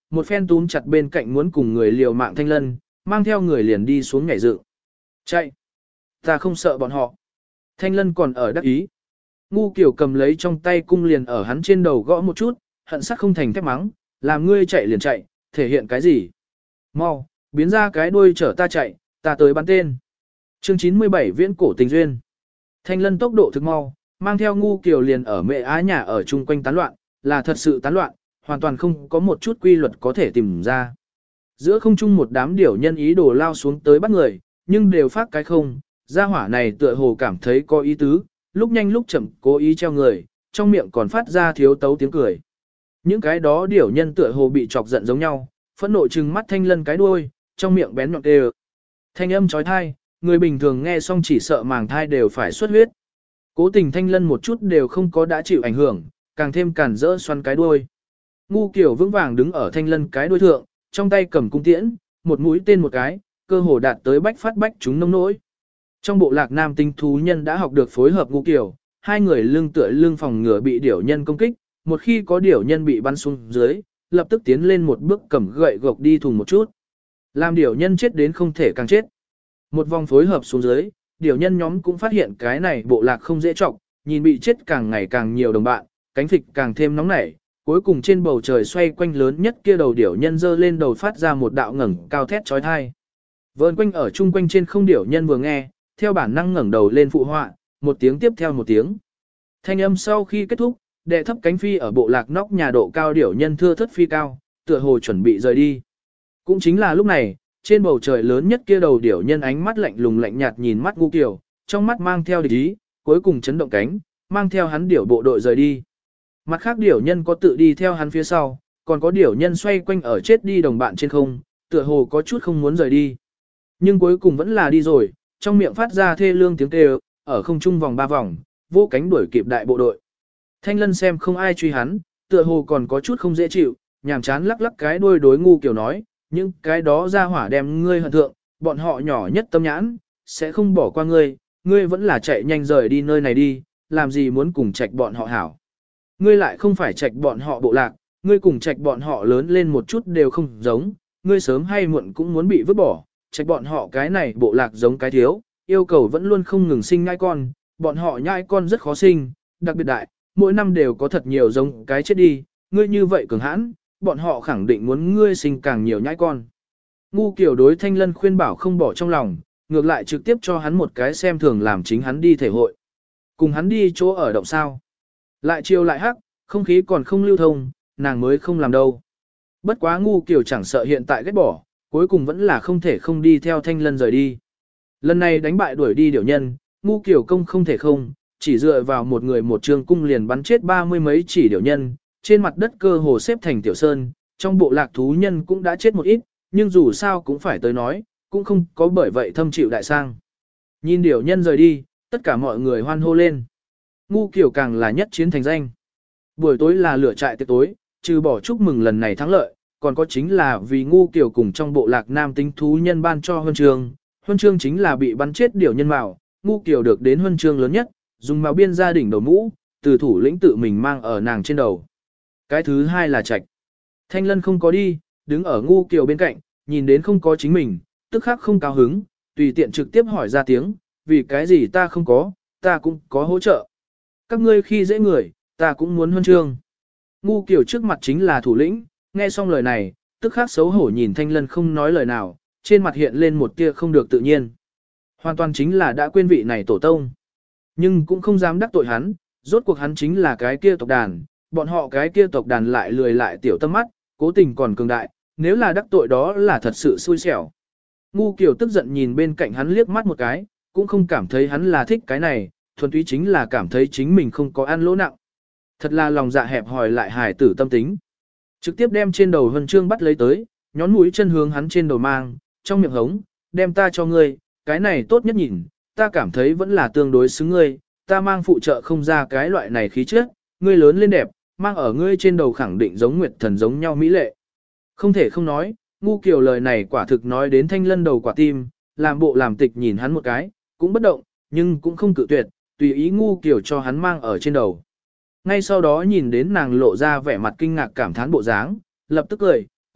một phen túm chặt bên cạnh muốn cùng người liều mạng Thanh Lân, mang theo người liền đi xuống nhảy dựng. Chạy! Ta không sợ bọn họ. Thanh Lân còn ở đắc ý. Ngu Kiều cầm lấy trong tay cung liền ở hắn trên đầu gõ một chút, hận sắc không thành thép mắng, làm ngươi chạy liền chạy, thể hiện cái gì? Mau, biến ra cái đuôi chở ta chạy, ta tới bắn tên. Chương 97 Viễn cổ tình duyên. Thanh Lân tốc độ thực mau, mang theo Ngu Kiều liền ở mẹ á nhà ở chung quanh tán loạn, là thật sự tán loạn, hoàn toàn không có một chút quy luật có thể tìm ra. Giữa không trung một đám điểu nhân ý đồ lao xuống tới bắt người, nhưng đều phát cái không, gia hỏa này tựa hồ cảm thấy có ý tứ, lúc nhanh lúc chậm cố ý treo người, trong miệng còn phát ra thiếu tấu tiếng cười. Những cái đó điểu nhân tựa hồ bị chọc giận giống nhau, phẫn nộ trừng mắt Thanh Lân cái đuôi, trong miệng bén nhọn kêu. Thanh âm chói tai, người bình thường nghe xong chỉ sợ màng thai đều phải xuất huyết. Cố tình Thanh Lân một chút đều không có đã chịu ảnh hưởng, càng thêm cản rỡ xoắn cái đuôi. Ngu Kiều vững vàng đứng ở Thanh Lân cái đuôi thượng, trong tay cầm cung tiễn, một mũi tên một cái, cơ hồ đạt tới bách phát bách chúng nông nỗi. Trong bộ lạc nam tinh thú nhân đã học được phối hợp Ngu Kiều, hai người lưng tựa lưng phòng ngừa bị điểu nhân công kích, một khi có điểu nhân bị bắn xuống dưới, lập tức tiến lên một bước cầm gậy gộc đi thùng một chút. Làm điểu nhân chết đến không thể càng chết. Một vòng phối hợp xuống dưới, điểu nhân nhóm cũng phát hiện cái này bộ lạc không dễ trọng, nhìn bị chết càng ngày càng nhiều đồng bạn, cánh phịch càng thêm nóng nảy, cuối cùng trên bầu trời xoay quanh lớn nhất kia đầu điểu nhân giơ lên đầu phát ra một đạo ngẩng cao thét chói tai. Vờn quanh ở chung quanh trên không điểu nhân vừa nghe, theo bản năng ngẩng đầu lên phụ họa, một tiếng tiếp theo một tiếng. Thanh âm sau khi kết thúc, đệ thấp cánh phi ở bộ lạc nóc nhà độ cao điểu nhân thưa thất phi cao, tựa hồ chuẩn bị rời đi. Cũng chính là lúc này, trên bầu trời lớn nhất kia đầu điểu nhân ánh mắt lạnh lùng lạnh nhạt nhìn mắt Ngu Kiều, trong mắt mang theo địch ý, cuối cùng chấn động cánh, mang theo hắn điểu bộ đội rời đi. Mặt khác điểu nhân có tự đi theo hắn phía sau, còn có điểu nhân xoay quanh ở chết đi đồng bạn trên không, tựa hồ có chút không muốn rời đi. Nhưng cuối cùng vẫn là đi rồi, trong miệng phát ra thê lương tiếng kêu, ở không trung vòng 3 vòng, vô cánh đuổi kịp đại bộ đội. Thanh Lân xem không ai truy hắn, tựa hồ còn có chút không dễ chịu, nhàm chán lắc lắc cái đuôi đối Ngu Kiều nói, những cái đó ra hỏa đem ngươi hận thượng, bọn họ nhỏ nhất tâm nhãn, sẽ không bỏ qua ngươi, ngươi vẫn là chạy nhanh rời đi nơi này đi, làm gì muốn cùng trạch bọn họ hảo. Ngươi lại không phải trạch bọn họ bộ lạc, ngươi cùng trạch bọn họ lớn lên một chút đều không giống, ngươi sớm hay muộn cũng muốn bị vứt bỏ, trạch bọn họ cái này bộ lạc giống cái thiếu, yêu cầu vẫn luôn không ngừng sinh nhai con, bọn họ nhai con rất khó sinh, đặc biệt đại, mỗi năm đều có thật nhiều giống cái chết đi, ngươi như vậy cường hãn, bọn họ khẳng định muốn ngươi sinh càng nhiều nhai con. Ngu Kiều đối Thanh Lân khuyên bảo không bỏ trong lòng, ngược lại trực tiếp cho hắn một cái xem thường làm chính hắn đi thể hội. Cùng hắn đi chỗ ở động sao. Lại chiều lại hắc, không khí còn không lưu thông, nàng mới không làm đâu. Bất quá Ngu Kiều chẳng sợ hiện tại ghét bỏ, cuối cùng vẫn là không thể không đi theo Thanh Lân rời đi. Lần này đánh bại đuổi đi điểu nhân, Ngu Kiều công không thể không, chỉ dựa vào một người một trường cung liền bắn chết 30 mấy chỉ điểu nhân, trên mặt đất cơ hồ xếp thành tiểu sơn, trong bộ lạc thú nhân cũng đã chết một ít, nhưng dù sao cũng phải tới nói, cũng không có bởi vậy thâm chịu đại sang. Nhìn điểu nhân rời đi, tất cả mọi người hoan hô lên. Ngu Kiều càng là nhất chiến thành danh. Buổi tối là lửa trại tiệc tối, trừ bỏ chúc mừng lần này thắng lợi, còn có chính là vì Ngu Kiều cùng trong bộ lạc nam tính thú nhân ban cho huân chương chính là bị bắn chết điểu nhân mạo, Ngu Kiều được đến huân chương lớn nhất, dùng màu biên gia đỉnh đầu mũ, từ thủ lĩnh tự mình mang ở nàng trên đầu. Cái thứ hai là Trạch. Thanh Lân không có đi, đứng ở Ngu Kiều bên cạnh, nhìn đến không có chính mình, tức khắc không cao hứng, tùy tiện trực tiếp hỏi ra tiếng, vì cái gì ta không có, ta cũng có hỗ trợ. Các ngươi khi dễ người, ta cũng muốn huân chương. Ngu Kiều trước mặt chính là thủ lĩnh, nghe xong lời này, tức khắc xấu hổ nhìn Thanh Lân không nói lời nào, trên mặt hiện lên một tia không được tự nhiên. Hoàn toàn chính là đã quên vị này tổ tông. Nhưng cũng không dám đắc tội hắn, rốt cuộc hắn chính là cái kia tộc đàn, bọn họ cái kia tộc đàn lại lười lại tiểu tâm mắt, cố tình còn cường đại, nếu là đắc tội đó là thật sự xui xẻo. Ngu Kiều tức giận nhìn bên cạnh hắn liếc mắt một cái, cũng không cảm thấy hắn là thích cái này, thuần túy chính là cảm thấy chính mình không có ăn lỗ nặng. Thật là lòng dạ hẹp hòi lại hài tử tâm tính. Trực tiếp đem trên đầu huân chương bắt lấy tới, nhón mũi chân hướng hắn trên đầu mang, trong miệng hống, đem ta cho ngươi, cái này tốt nhất nhìn, ta cảm thấy vẫn là tương đối xứng ngươi, ta mang phụ trợ không ra cái loại này khí chất, ngươi lớn lên đẹp, mang ở ngươi trên đầu khẳng định giống nguyệt thần giống nhau mỹ lệ. Không thể không nói, Ngu Kiều lời này quả thực nói đến Thanh Lân đầu quả tim, làm bộ làm tịch nhìn hắn một cái, cũng bất động, nhưng cũng không cự tuyệt, tùy ý Ngu Kiều cho hắn mang ở trên đầu. Ngay sau đó nhìn đến nàng lộ ra vẻ mặt kinh ngạc cảm thán bộ dáng, lập tức cười,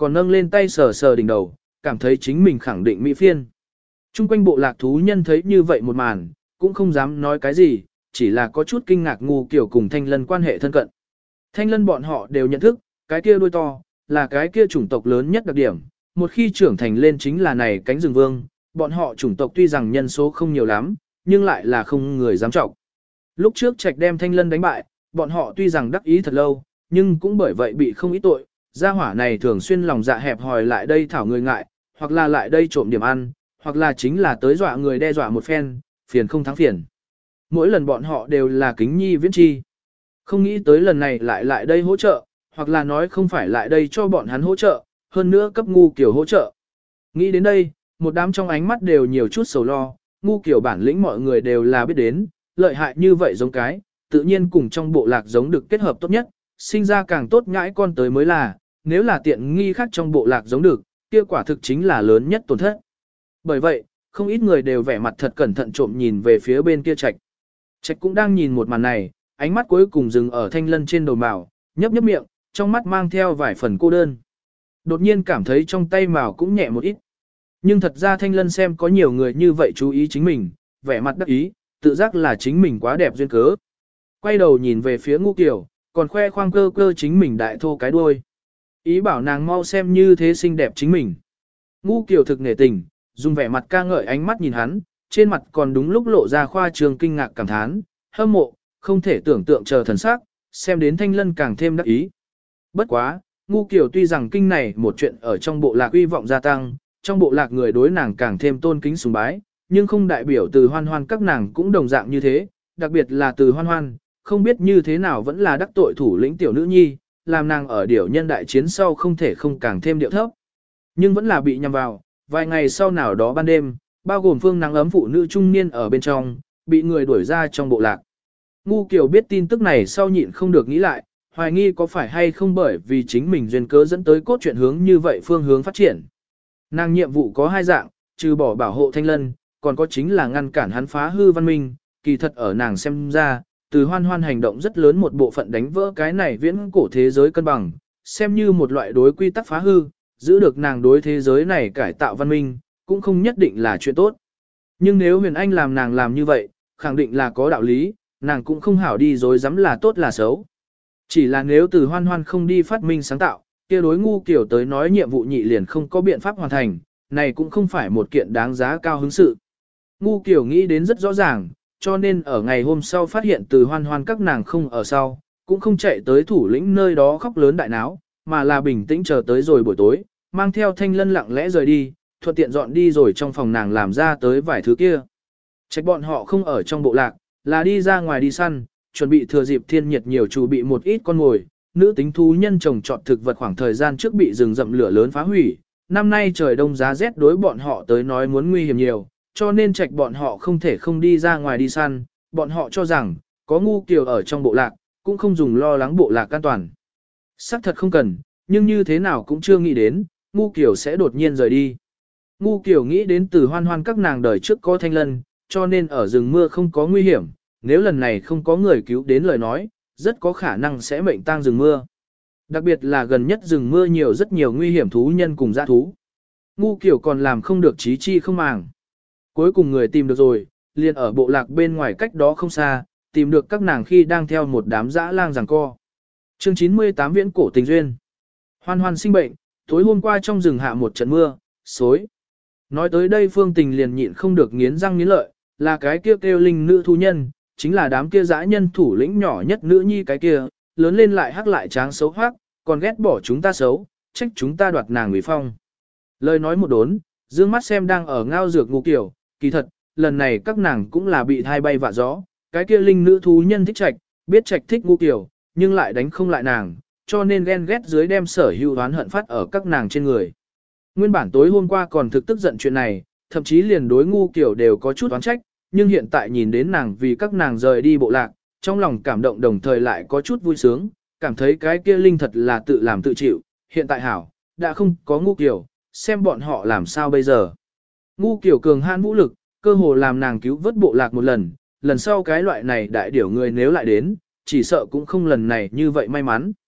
còn nâng lên tay sờ sờ đỉnh đầu, cảm thấy chính mình khẳng định mỹ phiên. Trung quanh bộ lạc thú nhân thấy như vậy một màn, cũng không dám nói cái gì, chỉ là có chút kinh ngạc Ngu Kiều cùng Thanh Lân quan hệ thân cận. Thanh Lân bọn họ đều nhận thức, cái kia đuôi to, là cái kia chủng tộc lớn nhất đặc điểm, một khi trưởng thành lên chính là này cánh rừng vương, bọn họ chủng tộc tuy rằng nhân số không nhiều lắm, nhưng lại là không người dám trọng. Lúc trước Trạch đem Thanh Lân đánh bại, bọn họ tuy rằng đắc ý thật lâu, nhưng cũng bởi vậy bị không ít tội, gia hỏa này thường xuyên lòng dạ hẹp hòi lại đây thảo người ngại, hoặc là lại đây trộm điểm ăn, hoặc là chính là tới dọa người đe dọa một phen, phiền không thắng phiền. Mỗi lần bọn họ đều là kính nhi viễn chi. Không nghĩ tới lần này lại đây hỗ trợ, hoặc là nói không phải lại đây cho bọn hắn hỗ trợ, hơn nữa cấp Ngu Kiều hỗ trợ. Nghĩ đến đây, một đám trong ánh mắt đều nhiều chút sầu lo, Ngu Kiều bản lĩnh mọi người đều là biết đến, lợi hại như vậy giống cái, tự nhiên cùng trong bộ lạc giống được kết hợp tốt nhất, sinh ra càng tốt ngãi con tới mới là, nếu là tiện nghi khác trong bộ lạc giống được, kia quả thực chính là lớn nhất tổn thất. Bởi vậy, không ít người đều vẻ mặt thật cẩn thận trộm nhìn về phía bên kia Trạch. Trạch cũng đang nhìn một màn này, ánh mắt cuối cùng dừng ở Thanh Lân trên đầu mào, nhấp nhấp miệng, trong mắt mang theo vài phần cô đơn. Đột nhiên cảm thấy trong tay mào cũng nhẹ một ít. Nhưng thật ra Thanh Lân xem có nhiều người như vậy chú ý chính mình, vẻ mặt đắc ý, tự giác là chính mình quá đẹp duyên cớ. Quay đầu nhìn về phía Ngu Kiều, còn khoe khoang cơ cơ chính mình đại thô cái đuôi. Ý bảo nàng mau xem như thế xinh đẹp chính mình. Ngu Kiều thực nể tình, dùng vẻ mặt ca ngợi ánh mắt nhìn hắn, trên mặt còn đúng lúc lộ ra khoa trương kinh ngạc cảm thán, hâm mộ, không thể tưởng tượng chờ thần sắc, xem đến Thanh Lân càng thêm đắc ý. Bất quá, Ngu Kiều tuy rằng kinh này một chuyện ở trong bộ lạc uy vọng gia tăng, trong bộ lạc người đối nàng càng thêm tôn kính sùng bái, nhưng không đại biểu Từ Hoan Hoan các nàng cũng đồng dạng như thế, đặc biệt là Từ Hoan Hoan, không biết như thế nào vẫn là đắc tội thủ lĩnh tiểu nữ nhi, làm nàng ở điểu nhân đại chiến sau không thể không càng thêm điệu thấp. Nhưng vẫn là bị nhầm vào, vài ngày sau nào đó ban đêm, bao gồm phương nắng ấm phụ nữ trung niên ở bên trong, bị người đuổi ra trong bộ lạc. Ngu Kiều biết tin tức này sau nhịn không được nghĩ lại, hoài nghi có phải hay không bởi vì chính mình duyên cớ dẫn tới cốt truyện hướng như vậy phương hướng phát triển. Nàng nhiệm vụ có hai dạng, trừ bỏ bảo hộ Thanh Lân, còn có chính là ngăn cản hắn phá hư văn minh, kỳ thật ở nàng xem ra, Từ Hoan Hoan hành động rất lớn một bộ phận đánh vỡ cái này viễn cổ thế giới cân bằng, xem như một loại đối quy tắc phá hư, giữ được nàng đối thế giới này cải tạo văn minh, cũng không nhất định là chuyện tốt. Nhưng nếu Huyền Anh làm nàng làm như vậy, khẳng định là có đạo lý, nàng cũng không hảo đi dối dám là tốt là xấu. Chỉ là nếu Từ Hoan Hoan không đi phát minh sáng tạo, kia đối Ngu Kiều tới nói nhiệm vụ nhị liền không có biện pháp hoàn thành, này cũng không phải một kiện đáng giá cao hứng sự. Ngu Kiều nghĩ đến rất rõ ràng, cho nên ở ngày hôm sau phát hiện Từ Hoan Hoan các nàng không ở sau, cũng không chạy tới thủ lĩnh nơi đó khóc lớn đại náo, mà là bình tĩnh chờ tới rồi buổi tối, mang theo Thanh Lân lặng lẽ rời đi, thuận tiện dọn đi rồi trong phòng nàng làm ra tới vài thứ kia. Trách bọn họ không ở trong bộ lạc, là đi ra ngoài đi săn, chuẩn bị thừa dịp thiên nhiệt nhiều chủ bị một ít con mồi, nữ tính thú nhân trồng trọt thực vật khoảng thời gian trước bị rừng rậm lửa lớn phá hủy, năm nay trời đông giá rét đối bọn họ tới nói muốn nguy hiểm nhiều, cho nên Trạch bọn họ không thể không đi ra ngoài đi săn, bọn họ cho rằng, có Ngu Kiều ở trong bộ lạc, cũng không dùng lo lắng bộ lạc an toàn. Sắc thật không cần, nhưng như thế nào cũng chưa nghĩ đến, Ngu Kiều sẽ đột nhiên rời đi. Ngu Kiều nghĩ đến Từ Hoan Hoan các nàng đời trước có Thanh Lân, cho nên ở rừng mưa không có nguy hiểm, nếu lần này không có người cứu đến lời nói, rất có khả năng sẽ mệnh tang rừng mưa. Đặc biệt là gần nhất rừng mưa nhiều rất nhiều nguy hiểm thú nhân cùng dã thú. Ngu Kiều còn làm không được trí chi không màng. Cuối cùng người tìm được rồi, liền ở bộ lạc bên ngoài cách đó không xa, tìm được các nàng khi đang theo một đám dã lang giằng co. Chương 98 Viễn cổ tình duyên. Hoan Hoan sinh bệnh, tối hôm qua trong rừng hạ một trận mưa, xối. Nói tới đây Phương Tình liền nhịn không được nghiến răng nghiến lợi, là cái kia kêu linh nữ thú nhân, chính là đám kia dã nhân thủ lĩnh nhỏ nhất nữ nhi cái kia, lớn lên lại hắc lại tráng xấu hoác, còn ghét bỏ chúng ta xấu, trách chúng ta đoạt nàng ủy phong. Lời nói một đốn, dương mắt xem đang ở ngao dược Ngu Kiều, kỳ thật, lần này các nàng cũng là bị thai bay vạ gió, cái kia linh nữ thú nhân thích Trạch, biết Trạch thích Ngu Kiều, nhưng lại đánh không lại nàng, cho nên ghen ghét dưới đem sở hữu oán hận phát ở các nàng trên người. Nguyên bản tối hôm qua còn thực tức giận chuyện này, thậm chí liền đối Ngu Kiều đều có chút oán trách, nhưng hiện tại nhìn đến nàng vì các nàng rời đi bộ lạc, trong lòng cảm động đồng thời lại có chút vui sướng, cảm thấy cái kia linh thật là tự làm tự chịu, hiện tại hảo, đã không có Ngu Kiều, xem bọn họ làm sao bây giờ. Ngu Kiều cường hãn vũ lực, cơ hồ làm nàng cứu vớt bộ lạc một lần, lần sau cái loại này đại điểu người nếu lại đến, chỉ sợ cũng không lần này như vậy may mắn.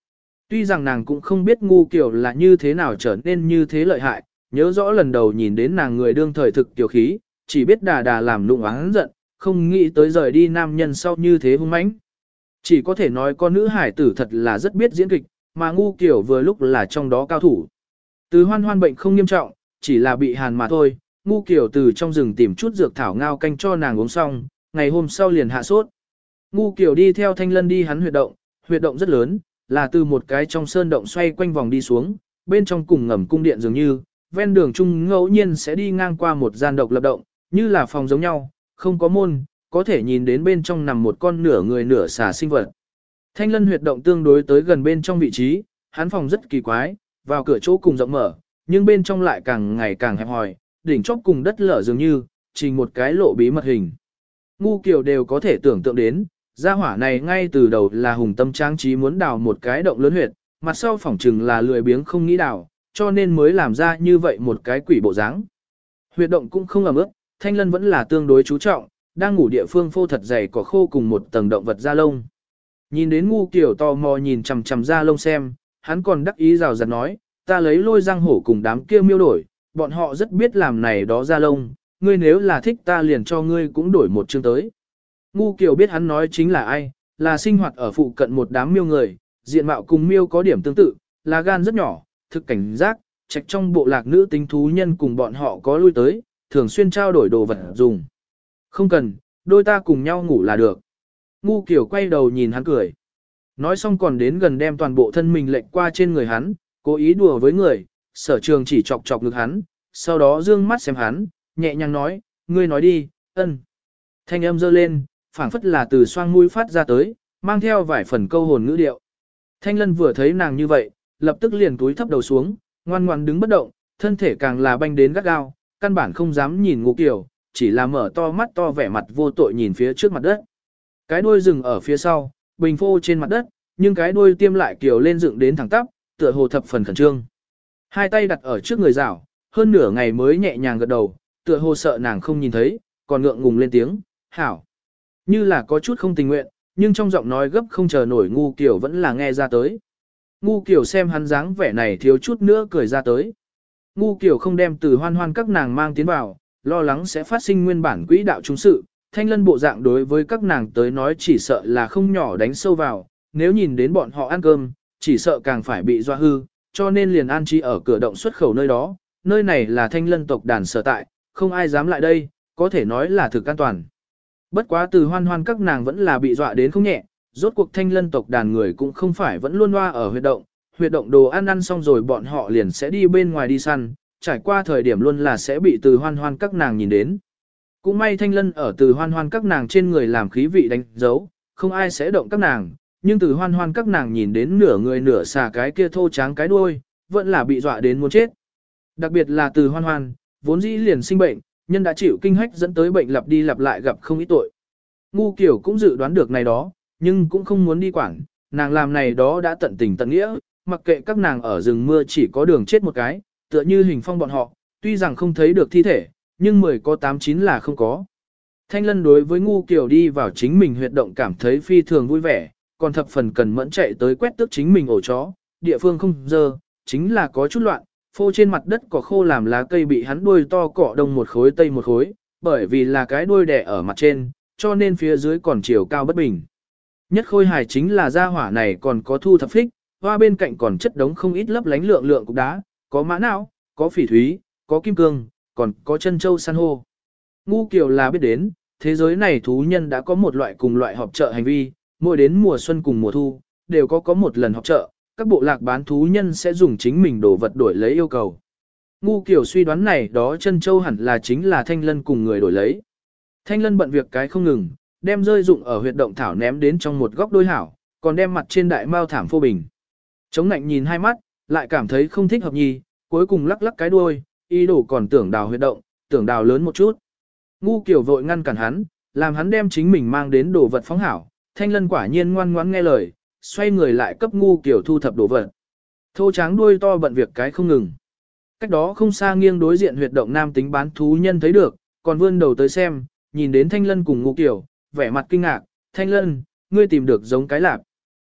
Tuy rằng nàng cũng không biết ngu kiểu là như thế nào trở nên như thế lợi hại, nhớ rõ lần đầu nhìn đến nàng người đương thời thực tiểu khí, chỉ biết đà đà làm nụng oán giận, không nghĩ tới rời đi nam nhân sau như thế hung mãnh. Chỉ có thể nói con nữ hải tử thật là rất biết diễn kịch, mà ngu kiểu vừa lúc là trong đó cao thủ. Từ hoan hoan bệnh không nghiêm trọng, chỉ là bị hàn mà thôi, ngu kiểu từ trong rừng tìm chút dược thảo ngao canh cho nàng uống xong, ngày hôm sau liền hạ sốt. Ngu kiểu đi theo Thanh Lân đi hắn huyệt động rất lớn, là từ một cái trong sơn động xoay quanh vòng đi xuống, bên trong cùng ngầm cung điện dường như, ven đường chung ngẫu nhiên sẽ đi ngang qua một gian độc lập động, như là phòng giống nhau, không có môn, có thể nhìn đến bên trong nằm một con nửa người nửa xà sinh vật. Thanh Lân huyệt động tương đối tới gần bên trong vị trí, hắn phòng rất kỳ quái, vào cửa chỗ cùng rộng mở, nhưng bên trong lại càng ngày càng hẹp hòi, đỉnh chóp cùng đất lở dường như, trình một cái lộ bí mật hình. Ngu kiểu đều có thể tưởng tượng đến, gia hỏa này ngay từ đầu là hùng tâm trang trí muốn đào một cái động lớn huyệt, mặt sau phỏng chừng là lười biếng không nghĩ đào, cho nên mới làm ra như vậy một cái quỷ bộ dáng. Huyệt động cũng không ẩm ướt, Thanh Lân vẫn là tương đối chú trọng, đang ngủ địa phương phô thật dày cỏ khô cùng một tầng động vật da lông. Nhìn đến ngu kiểu tò mò nhìn chằm chằm da lông xem, hắn còn đắc ý rào rạt nói, ta lấy lôi răng hổ cùng đám kia miêu đổi, bọn họ rất biết làm này đó da lông, ngươi nếu là thích ta liền cho ngươi cũng đổi một chương tới. Ngu kiểu biết hắn nói chính là ai, là sinh hoạt ở phụ cận một đám miêu người, diện mạo cùng miêu có điểm tương tự, là gan rất nhỏ, thực cảnh giác, trạch trong bộ lạc nữ tính thú nhân cùng bọn họ có lui tới, thường xuyên trao đổi đồ vật dùng. Không cần, đôi ta cùng nhau ngủ là được. Ngu kiểu quay đầu nhìn hắn cười. Nói xong còn đến gần đem toàn bộ thân mình lệch qua trên người hắn, cố ý đùa với người, Sở Trường chỉ chọc chọc ngực hắn, sau đó dương mắt xem hắn, nhẹ nhàng nói, ngươi nói đi, ân. Thanh âm dơ lên, phảng phất là từ xoang mũi phát ra tới, mang theo vài phần câu hồn ngữ điệu. Thanh Lân vừa thấy nàng như vậy, lập tức liền túi thấp đầu xuống, ngoan ngoan đứng bất động, thân thể càng là banh đến gắt gao, căn bản không dám nhìn Ngũ Kiều, chỉ là mở to mắt to vẻ mặt vô tội nhìn phía trước mặt đất. Cái đuôi rừng ở phía sau, bình phô trên mặt đất, nhưng cái đuôi tiêm lại kiều lên dựng đến thẳng tắp, tựa hồ thập phần khẩn trương. Hai tay đặt ở trước người rảo, hơn nửa ngày mới nhẹ nhàng gật đầu, tựa hồ sợ nàng không nhìn thấy, còn ngượng ngùng lên tiếng, hảo. Như là có chút không tình nguyện, nhưng trong giọng nói gấp không chờ nổi Ngu Kiều vẫn là nghe ra tới. Ngu Kiều xem hắn dáng vẻ này thiếu chút nữa cười ra tới. Ngu Kiều không đem từ hoan hoan các nàng mang tiến vào, lo lắng sẽ phát sinh nguyên bản quỹ đạo chúng sự. Thanh Lân bộ dạng đối với các nàng tới nói chỉ sợ là không nhỏ đánh sâu vào, nếu nhìn đến bọn họ ăn cơm, chỉ sợ càng phải bị doa hư, cho nên liền an trí ở cửa động xuất khẩu nơi đó. Nơi này là Thanh Lân tộc đàn sở tại, không ai dám lại đây, có thể nói là thực an toàn. Bất quá từ hoan hoan các nàng vẫn là bị dọa đến không nhẹ, rốt cuộc Thanh Lân tộc đàn người cũng không phải vẫn luôn loa ở huyệt động đồ ăn xong rồi bọn họ liền sẽ đi bên ngoài đi săn, trải qua thời điểm luôn là sẽ bị từ hoan hoan các nàng nhìn đến. Cũng may Thanh Lân ở từ hoan hoan các nàng trên người làm khí vị đánh dấu, không ai sẽ động các nàng, nhưng từ hoan hoan các nàng nhìn đến nửa người nửa xà cái kia thô tráng cái đuôi, vẫn là bị dọa đến muốn chết. Đặc biệt là từ hoan hoan, vốn dĩ liền sinh bệnh, nhân đã chịu kinh hách dẫn tới bệnh lặp đi lặp lại gặp không ít tội. Ngu Kiều cũng dự đoán được này đó, nhưng cũng không muốn đi quản, nàng làm này đó đã tận tình tận nghĩa, mặc kệ các nàng ở rừng mưa chỉ có đường chết một cái, tựa như hình phong bọn họ, tuy rằng không thấy được thi thể, nhưng 10 có 8-9 là không có. Thanh Lân đối với Ngu Kiều đi vào chính mình huyệt động cảm thấy phi thường vui vẻ, còn thập phần cần mẫn chạy tới quét tước chính mình ổ chó, địa phương không dơ, chính là có chút loạn, phô trên mặt đất cỏ khô làm lá cây bị hắn đuôi to cọ đông một khối tây một khối, bởi vì là cái đuôi đẻ ở mặt trên, cho nên phía dưới còn chiều cao bất bình. Nhất khôi hài chính là gia hỏa này còn có thu thập phích, hoa bên cạnh còn chất đống không ít lấp lánh lượng lượng cục đá, có mã não, có phỉ thúy, có kim cương, còn có chân châu san hô. Ngu Kiều là biết đến, thế giới này thú nhân đã có một loại cùng loại họp chợ hành vi, mỗi đến mùa xuân cùng mùa thu, đều có một lần họp chợ, các bộ lạc bán thú nhân sẽ dùng chính mình đồ vật đổi lấy yêu cầu. Ngu Kiều suy đoán này đó chân châu hẳn là chính là Thanh Lân cùng người đổi lấy. Thanh Lân bận việc cái không ngừng, đem rơi dụng ở huyệt động thảo ném đến trong một góc đôi hảo, còn đem mặt trên đại mao thảm phô bình. Chống nạnh nhìn hai mắt, lại cảm thấy không thích hợp nhì, cuối cùng lắc lắc cái đuôi, ý đồ còn tưởng đào huyệt động, tưởng đào lớn một chút. Ngu Kiều vội ngăn cản hắn, làm hắn đem chính mình mang đến đồ vật phóng hảo. Thanh Lân quả nhiên ngoan ngoãn nghe lời, xoay người lại cấp Ngu Kiều thu thập đồ vật. Thô tráng đuôi to bận việc cái không ngừng. Cách đó không xa nghiêng đối diện huyệt động nam tính bán thú nhân thấy được, còn vươn đầu tới xem, nhìn đến Thanh Lân cùng Ngu Kiều, vẻ mặt kinh ngạc, Thanh Lân, ngươi tìm được giống cái lạp.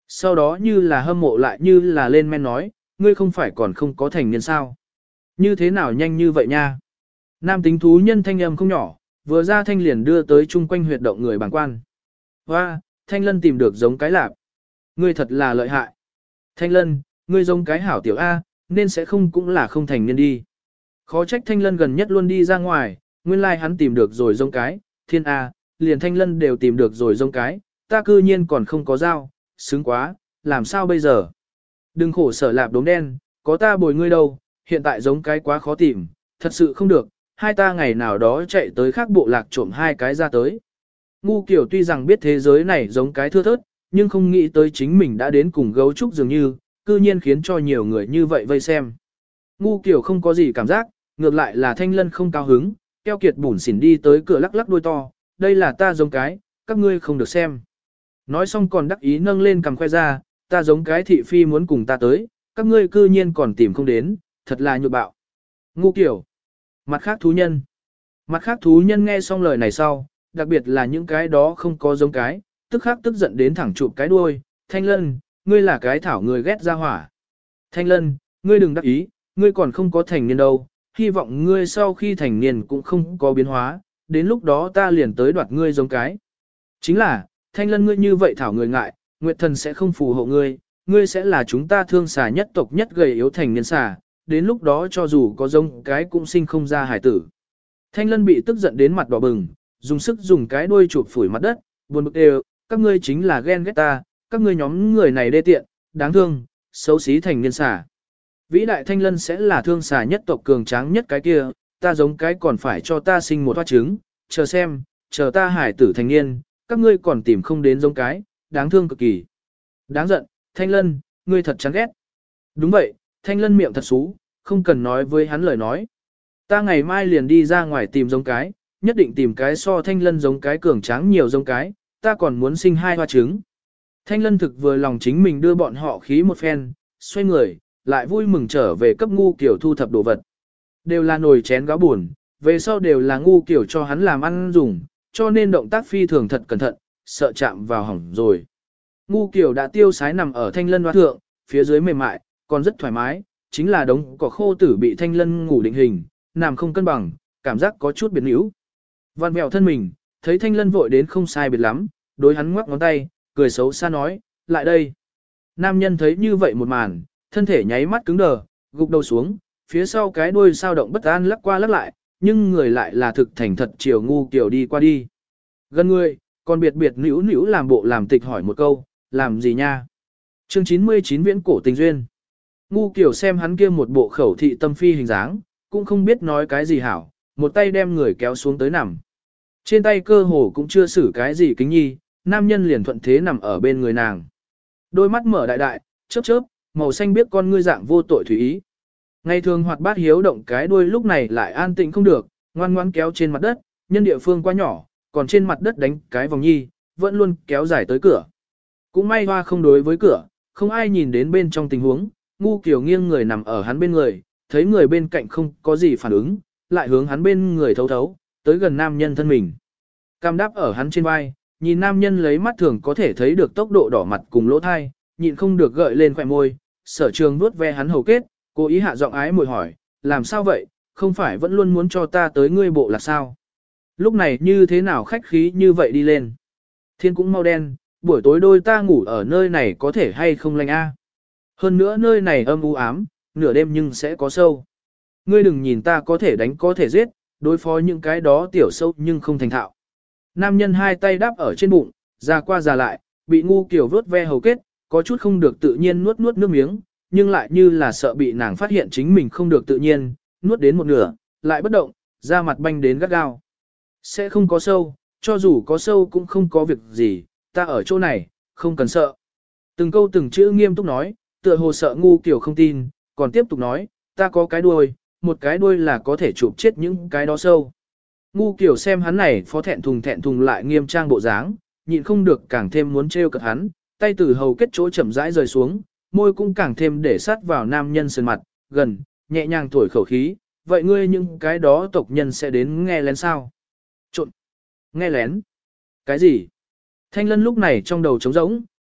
Sau đó như là hâm mộ lại như là lên men nói, ngươi không phải còn không có thành niên sao. Như thế nào nhanh như vậy nha. Nam tính thú nhân thanh âm không nhỏ, vừa ra thanh liền đưa tới chung quanh huyệt động người bàng quan. Hoa, Thanh Lân tìm được giống cái lạp. Ngươi thật là lợi hại. Thanh Lân, ngươi giống cái hảo tiểu A, nên sẽ không cũng là không thành niên đi. Khó trách Thanh Lân gần nhất luôn đi ra ngoài, nguyên lai hắn tìm được rồi giống cái, thiên A, liền Thanh Lân đều tìm được rồi giống cái, ta cư nhiên còn không có dao, sướng quá, làm sao bây giờ? Đừng khổ sở lạp đốm đen, có ta bồi ngươi đâu, hiện tại giống cái quá khó tìm, thật sự không được, hai ta ngày nào đó chạy tới khác bộ lạc trộm hai cái ra tới. Ngu kiểu tuy rằng biết thế giới này giống cái thưa thớt, nhưng không nghĩ tới chính mình đã đến cùng gấu trúc dường như, cư nhiên khiến cho nhiều người như vậy vây xem. Ngu kiểu không có gì cảm giác, ngược lại là Thanh Lân không cao hứng, keo kiệt bủn xỉn đi tới cửa lắc lắc đuôi to, đây là ta giống cái, các ngươi không được xem. Nói xong còn đắc ý nâng lên cầm khoe ra, ta giống cái thị phi muốn cùng ta tới, các ngươi cư nhiên còn tìm không đến, thật là nhược bạo. Ngu kiểu. Mặt khác thú nhân. Mặt khác thú nhân nghe xong lời này sau, đặc biệt là những cái đó không có giống cái, tức khắc tức giận đến thẳng chụp cái đuôi, Thanh Lân, ngươi là cái thảo người ghét ra hỏa. Thanh Lân, ngươi đừng đắc ý, ngươi còn không có thành niên đâu, hy vọng ngươi sau khi thành niên cũng không có biến hóa, đến lúc đó ta liền tới đoạt ngươi giống cái. Chính là, Thanh Lân ngươi như vậy thảo người ngại, Nguyệt Thần sẽ không phù hộ ngươi, ngươi sẽ là chúng ta thương xà nhất tộc nhất gầy yếu thành niên xà, đến lúc đó cho dù có giống cái cũng sinh không ra hải tử. Thanh Lân bị tức giận đến mặt đỏ bừng, dùng sức dùng cái đuôi chụp phủi mặt đất, buồn bực đều, các ngươi chính là ghen ghét ta, các ngươi nhóm người này đê tiện, đáng thương, xấu xí thành niên xà. Vĩ đại Thanh Lân sẽ là thương xà nhất tộc cường tráng nhất cái kia, ta giống cái còn phải cho ta sinh một hoa trứng, chờ xem, chờ ta hải tử thành niên, các ngươi còn tìm không đến giống cái, đáng thương cực kỳ. Đáng giận, Thanh Lân, ngươi thật chán ghét. Đúng vậy, Thanh Lân miệng thật xú, không cần nói với hắn lời nói. Ta ngày mai liền đi ra ngoài tìm giống cái, nhất định tìm cái so Thanh Lân giống cái cường tráng nhiều giống cái, ta còn muốn sinh hai hoa trứng. Thanh Lân thực vừa lòng chính mình đưa bọn họ khí một phen, xoay người, lại vui mừng trở về cấp ngu kiểu thu thập đồ vật. Đều là nồi chén gáo buồn, về sau đều là ngu kiểu cho hắn làm ăn dùng, cho nên động tác phi thường thật cẩn thận, sợ chạm vào hỏng rồi. Ngu kiểu đã tiêu sái nằm ở Thanh Lân hoa thượng, phía dưới mềm mại, còn rất thoải mái, chính là đống cỏ khô tử bị Thanh Lân ngủ định hình, nằm không cân bằng, cảm giác có chút biệt níu. Văn mèo thân mình, thấy Thanh Lân vội đến không sai biệt lắm, đối hắn ngoắc ngón tay, cười xấu xa nói, lại đây. Nam nhân thấy như vậy một màn, thân thể nháy mắt cứng đờ, gục đầu xuống, phía sau cái đuôi sao động bất an lắc qua lắc lại, nhưng người lại là thực thành thật chiều ngu kiểu đi qua đi. Gần người, còn biệt biệt nữu nữu làm bộ làm tịch hỏi một câu, làm gì nha? Chương 99 viễn cổ tình duyên. Ngu kiểu xem hắn kia một bộ khẩu thị tâm phi hình dáng, cũng không biết nói cái gì hảo, một tay đem người kéo xuống tới nằm. Trên tay cơ hồ cũng chưa xử cái gì kính nhi, nam nhân liền thuận thế nằm ở bên người nàng. Đôi mắt mở đại đại, chớp chớp, màu xanh biết con ngươi dạng vô tội thủy ý. Ngày thường hoạt bát hiếu động cái đuôi lúc này lại an tĩnh không được, ngoan ngoãn kéo trên mặt đất, nhân địa phương quá nhỏ, còn trên mặt đất đánh cái vòng nhi, vẫn luôn kéo dài tới cửa. Cũng may hoa không đối với cửa, không ai nhìn đến bên trong tình huống, ngu kiểu nghiêng người nằm ở hắn bên người, thấy người bên cạnh không có gì phản ứng, lại hướng hắn bên người thấu thấu, tới gần nam nhân thân mình. Cam đáp ở hắn trên vai, nhìn nam nhân lấy mắt thường có thể thấy được tốc độ đỏ mặt cùng lỗ thai, nhịn không được gợi lên khỏe môi, Sở Trường vuốt ve hắn hầu kết, cố ý hạ giọng ái mồi hỏi, làm sao vậy, không phải vẫn luôn muốn cho ta tới ngươi bộ là sao? Lúc này như thế nào khách khí như vậy đi lên? Thiên cũng mau đen, buổi tối đôi ta ngủ ở nơi này có thể hay không lành a? Hơn nữa nơi này âm u ám, nửa đêm nhưng sẽ có sâu. Ngươi đừng nhìn ta có thể đánh có thể giết, đối phó những cái đó tiểu sâu nhưng không thành thạo. Nam nhân hai tay đáp ở trên bụng, ra qua ra lại, bị ngu kiểu vớt ve hầu kết, có chút không được tự nhiên nuốt nuốt nước miếng, nhưng lại như là sợ bị nàng phát hiện chính mình không được tự nhiên, nuốt đến một nửa, lại bất động, da mặt banh đến gắt gao. Sẽ không có sâu, cho dù có sâu cũng không có việc gì, ta ở chỗ này, không cần sợ. Từng câu từng chữ nghiêm túc nói, tựa hồ sợ ngu kiểu không tin, còn tiếp tục nói, ta có cái đuôi, một cái đuôi là có thể chụp chết những cái đó sâu. Ngu kiểu xem hắn này phó thẹn thùng lại nghiêm trang bộ dáng, nhịn không được càng thêm muốn trêu cợt hắn, tay từ hầu kết chỗ chậm rãi rời xuống, môi cũng càng thêm để sát vào nam nhân sườn mặt, gần, nhẹ nhàng thổi khẩu khí, vậy ngươi những cái đó tộc nhân sẽ đến nghe lén sao? Trộn! Nghe lén! Cái gì? Thanh Lân lúc này trong đầu trống rỗng,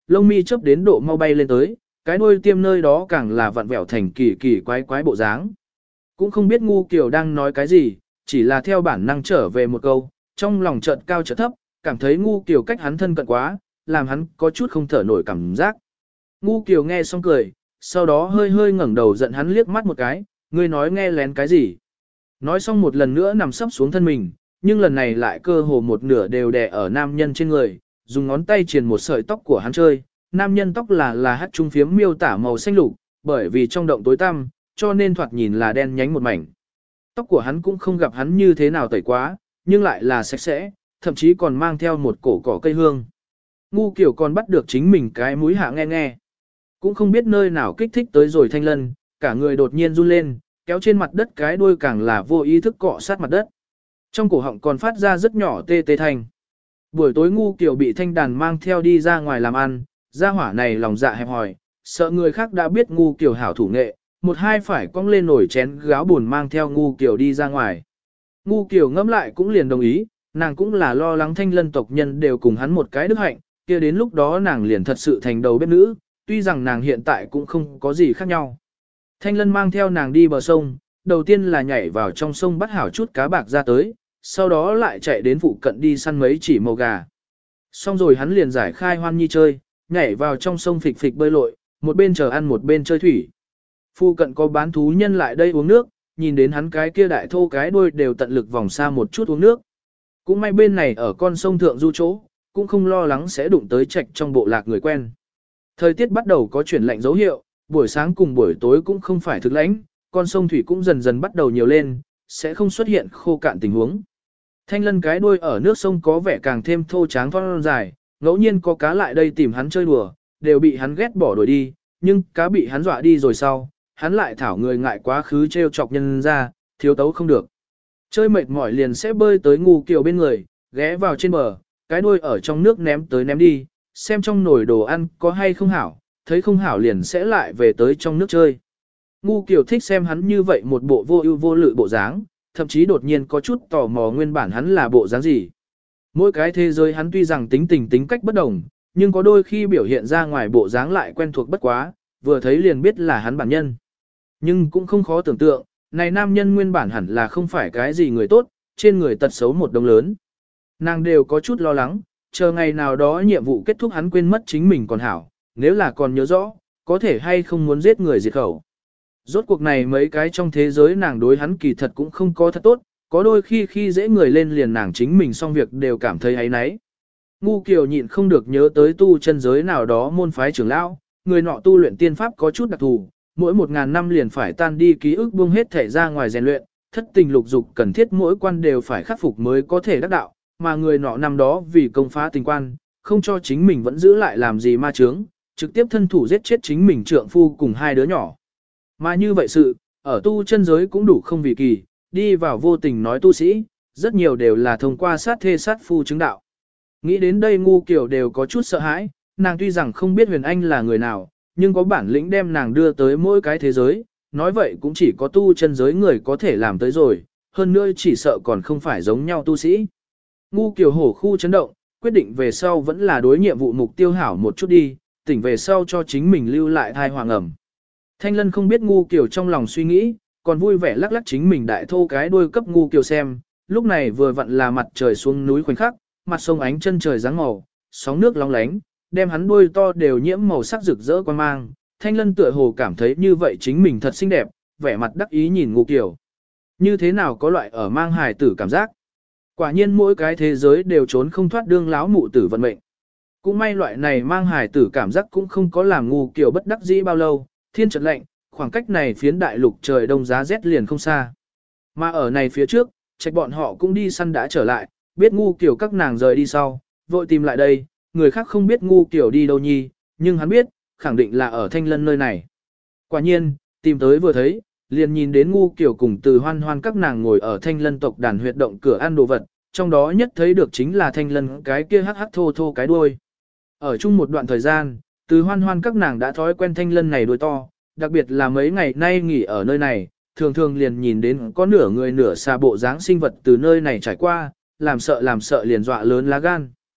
lông mi chớp đến độ mau bay lên tới, cái đuôi tiêm nơi đó càng là vặn vẹo thành kỳ kỳ quái quái bộ dáng. Cũng không biết ngu kiểu đang nói cái gì, chỉ là theo bản năng trở về một câu, trong lòng chợt cao chợt thấp, cảm thấy ngu kiểu cách hắn thân cận quá, làm hắn có chút không thở nổi cảm giác. Ngu kiểu nghe xong cười, sau đó hơi hơi ngẩng đầu giận hắn liếc mắt một cái, ngươi nói nghe lén cái gì. Nói xong một lần nữa nằm sấp xuống thân mình, nhưng lần này lại cơ hồ một nửa đều đè ở nam nhân trên người, dùng ngón tay triền một sợi tóc của hắn chơi. Nam nhân tóc là hát trung phiếm miêu tả màu xanh lục, bởi vì trong động tối tăm, cho nên thoạt nhìn là đen nhánh một mảnh. Tóc của hắn cũng không gặp hắn như thế nào tẩy quá, nhưng lại là sạch sẽ, thậm chí còn mang theo một cổ cỏ cây hương. Ngu kiểu còn bắt được chính mình cái mũi hạ nghe nghe. Cũng không biết nơi nào kích thích tới rồi Thanh Lân, cả người đột nhiên run lên, kéo trên mặt đất cái đuôi càng là vô ý thức cọ sát mặt đất. Trong cổ họng còn phát ra rất nhỏ tê tê thanh. Buổi tối ngu kiểu bị thanh đàn mang theo đi ra ngoài làm ăn, gia hỏa này lòng dạ hẹp hòi, sợ người khác đã biết ngu kiểu hảo thủ nghệ, một hai phải cong lên nổi chén gáo buồn mang theo ngu kiểu đi ra ngoài. Ngu kiểu ngẫm lại cũng liền đồng ý, nàng cũng là lo lắng Thanh Lân tộc nhân đều cùng hắn một cái đức hạnh, kia đến lúc đó nàng liền thật sự thành đầu bếp nữ, tuy rằng nàng hiện tại cũng không có gì khác nhau. Thanh Lân mang theo nàng đi bờ sông, đầu tiên là nhảy vào trong sông bắt hảo chút cá bạc ra tới, sau đó lại chạy đến phụ cận đi săn mấy chỉ màu gà. Xong rồi hắn liền giải khai hoan nhi chơi, nhảy vào trong sông phịch phịch bơi lội, một bên chờ ăn một bên chơi thủy. Phụ cận có bán thú nhân lại đây uống nước, nhìn đến hắn cái kia đại thô cái đuôi đều tận lực vòng xa một chút uống nước. Cũng may bên này ở con sông thượng du chỗ, cũng không lo lắng sẽ đụng tới trạch trong bộ lạc người quen. Thời tiết bắt đầu có chuyển lạnh dấu hiệu, buổi sáng cùng buổi tối cũng không phải thực lãnh, con sông thủy cũng dần dần bắt đầu nhiều lên, sẽ không xuất hiện khô cạn tình huống. Thanh Lân cái đuôi ở nước sông có vẻ càng thêm thô tráng thon dài, ngẫu nhiên có cá lại đây tìm hắn chơi đùa, đều bị hắn ghét bỏ đuổi đi, nhưng cá bị hắn dọa đi rồi sau, hắn lại thảo người ngại quá khứ trêu chọc nhân ra, thiếu tấu không được. Chơi mệt mỏi liền sẽ bơi tới ngu kiều bên người, ghé vào trên bờ, cái đuôi ở trong nước ném tới ném đi, xem trong nồi đồ ăn có hay không hảo, thấy không hảo liền sẽ lại về tới trong nước chơi. Ngu kiều thích xem hắn như vậy một bộ vô ưu vô lự bộ dáng, thậm chí đột nhiên có chút tò mò nguyên bản hắn là bộ dáng gì. Mỗi cái thế giới hắn tuy rằng tính tình tính cách bất đồng, nhưng có đôi khi biểu hiện ra ngoài bộ dáng lại quen thuộc bất quá, vừa thấy liền biết là hắn bản nhân. Nhưng cũng không khó tưởng tượng, này nam nhân nguyên bản hẳn là không phải cái gì người tốt, trên người tật xấu một đồng lớn. Nàng đều có chút lo lắng, chờ ngày nào đó nhiệm vụ kết thúc hắn quên mất chính mình còn hảo, nếu là còn nhớ rõ, có thể hay không muốn giết người diệt khẩu. Rốt cuộc này mấy cái trong thế giới nàng đối hắn kỳ thật cũng không có thật tốt, có đôi khi dễ người lên liền nàng chính mình xong việc đều cảm thấy áy náy. Ngu Kiều nhịn không được nhớ tới tu chân giới nào đó môn phái trưởng lão, người nọ tu luyện tiên pháp có chút đặc thù, mỗi 1000 năm liền phải tan đi ký ức buông hết thể ra ngoài rèn luyện, thất tình lục dục cần thiết mỗi quan đều phải khắc phục mới có thể đắc đạo, mà người nọ năm đó vì công phá tình quan, không cho chính mình vẫn giữ lại làm gì ma chướng, trực tiếp thân thủ giết chết chính mình trượng phu cùng hai đứa nhỏ. Mà như vậy sự, ở tu chân giới cũng đủ không vì kỳ, đi vào vô tình nói tu sĩ, rất nhiều đều là thông qua sát thê sát phu chứng đạo. Nghĩ đến đây Ngu Kiều đều có chút sợ hãi, nàng tuy rằng không biết Huyền Anh là người nào, nhưng có bản lĩnh đem nàng đưa tới mỗi cái thế giới, nói vậy cũng chỉ có tu chân giới người có thể làm tới rồi, hơn nữa chỉ sợ còn không phải giống nhau tu sĩ. Ngu Kiều hổ khu chấn động, quyết định về sau vẫn là đối nhiệm vụ mục tiêu hảo một chút đi, tỉnh về sau cho chính mình lưu lại thai hoàng ẩm. Thanh Lân không biết Ngu Kiều trong lòng suy nghĩ, còn vui vẻ lắc lắc chính mình đại thô cái đuôi cấp Ngu Kiều xem, lúc này vừa vặn là mặt trời xuống núi khoảnh khắc, mặt sông ánh chân trời dáng màu, sóng nước long lánh, đem hắn đuôi to đều nhiễm màu sắc rực rỡ quan mang. Thanh Lân tựa hồ cảm thấy như vậy chính mình thật xinh đẹp, vẻ mặt đắc ý nhìn Ngu Kiều. Như thế nào có loại ở mang hài tử cảm giác. Quả nhiên mỗi cái thế giới đều trốn không thoát đương láo mụ tử vận mệnh. Cũng may loại này mang hài tử cảm giác cũng không có làm Ngu Kiều bất đắc dĩ bao lâu, thiên trật lạnh, khoảng cách này phiến đại lục trời đông giá rét liền không xa. Mà ở này phía trước, trạch bọn họ cũng đi săn đã trở lại, biết Ngu Kiều các nàng rời đi sau, vội tìm lại đây, người khác không biết Ngu Kiều đi đâu nhi, nhưng hắn biết, khẳng định là ở Thanh Lân nơi này. Quả nhiên, tìm tới vừa thấy, liền nhìn đến Ngu Kiều cùng Từ Hoan Hoan các nàng ngồi ở Thanh Lân tộc đàn huyệt động cửa ăn đồ vật, trong đó nhất thấy được chính là Thanh Lân cái kia hắc hắc thô thô cái đuôi. Ở chung một đoạn thời gian, Từ Hoan Hoan các nàng đã thói quen Thanh Lân này đuôi to, đặc biệt là mấy ngày nay nghỉ ở nơi này, thường thường liền nhìn đến có nửa người nửa xà bộ dáng sinh vật từ nơi này trải qua, làm sợ liền dọa lớn lá gan.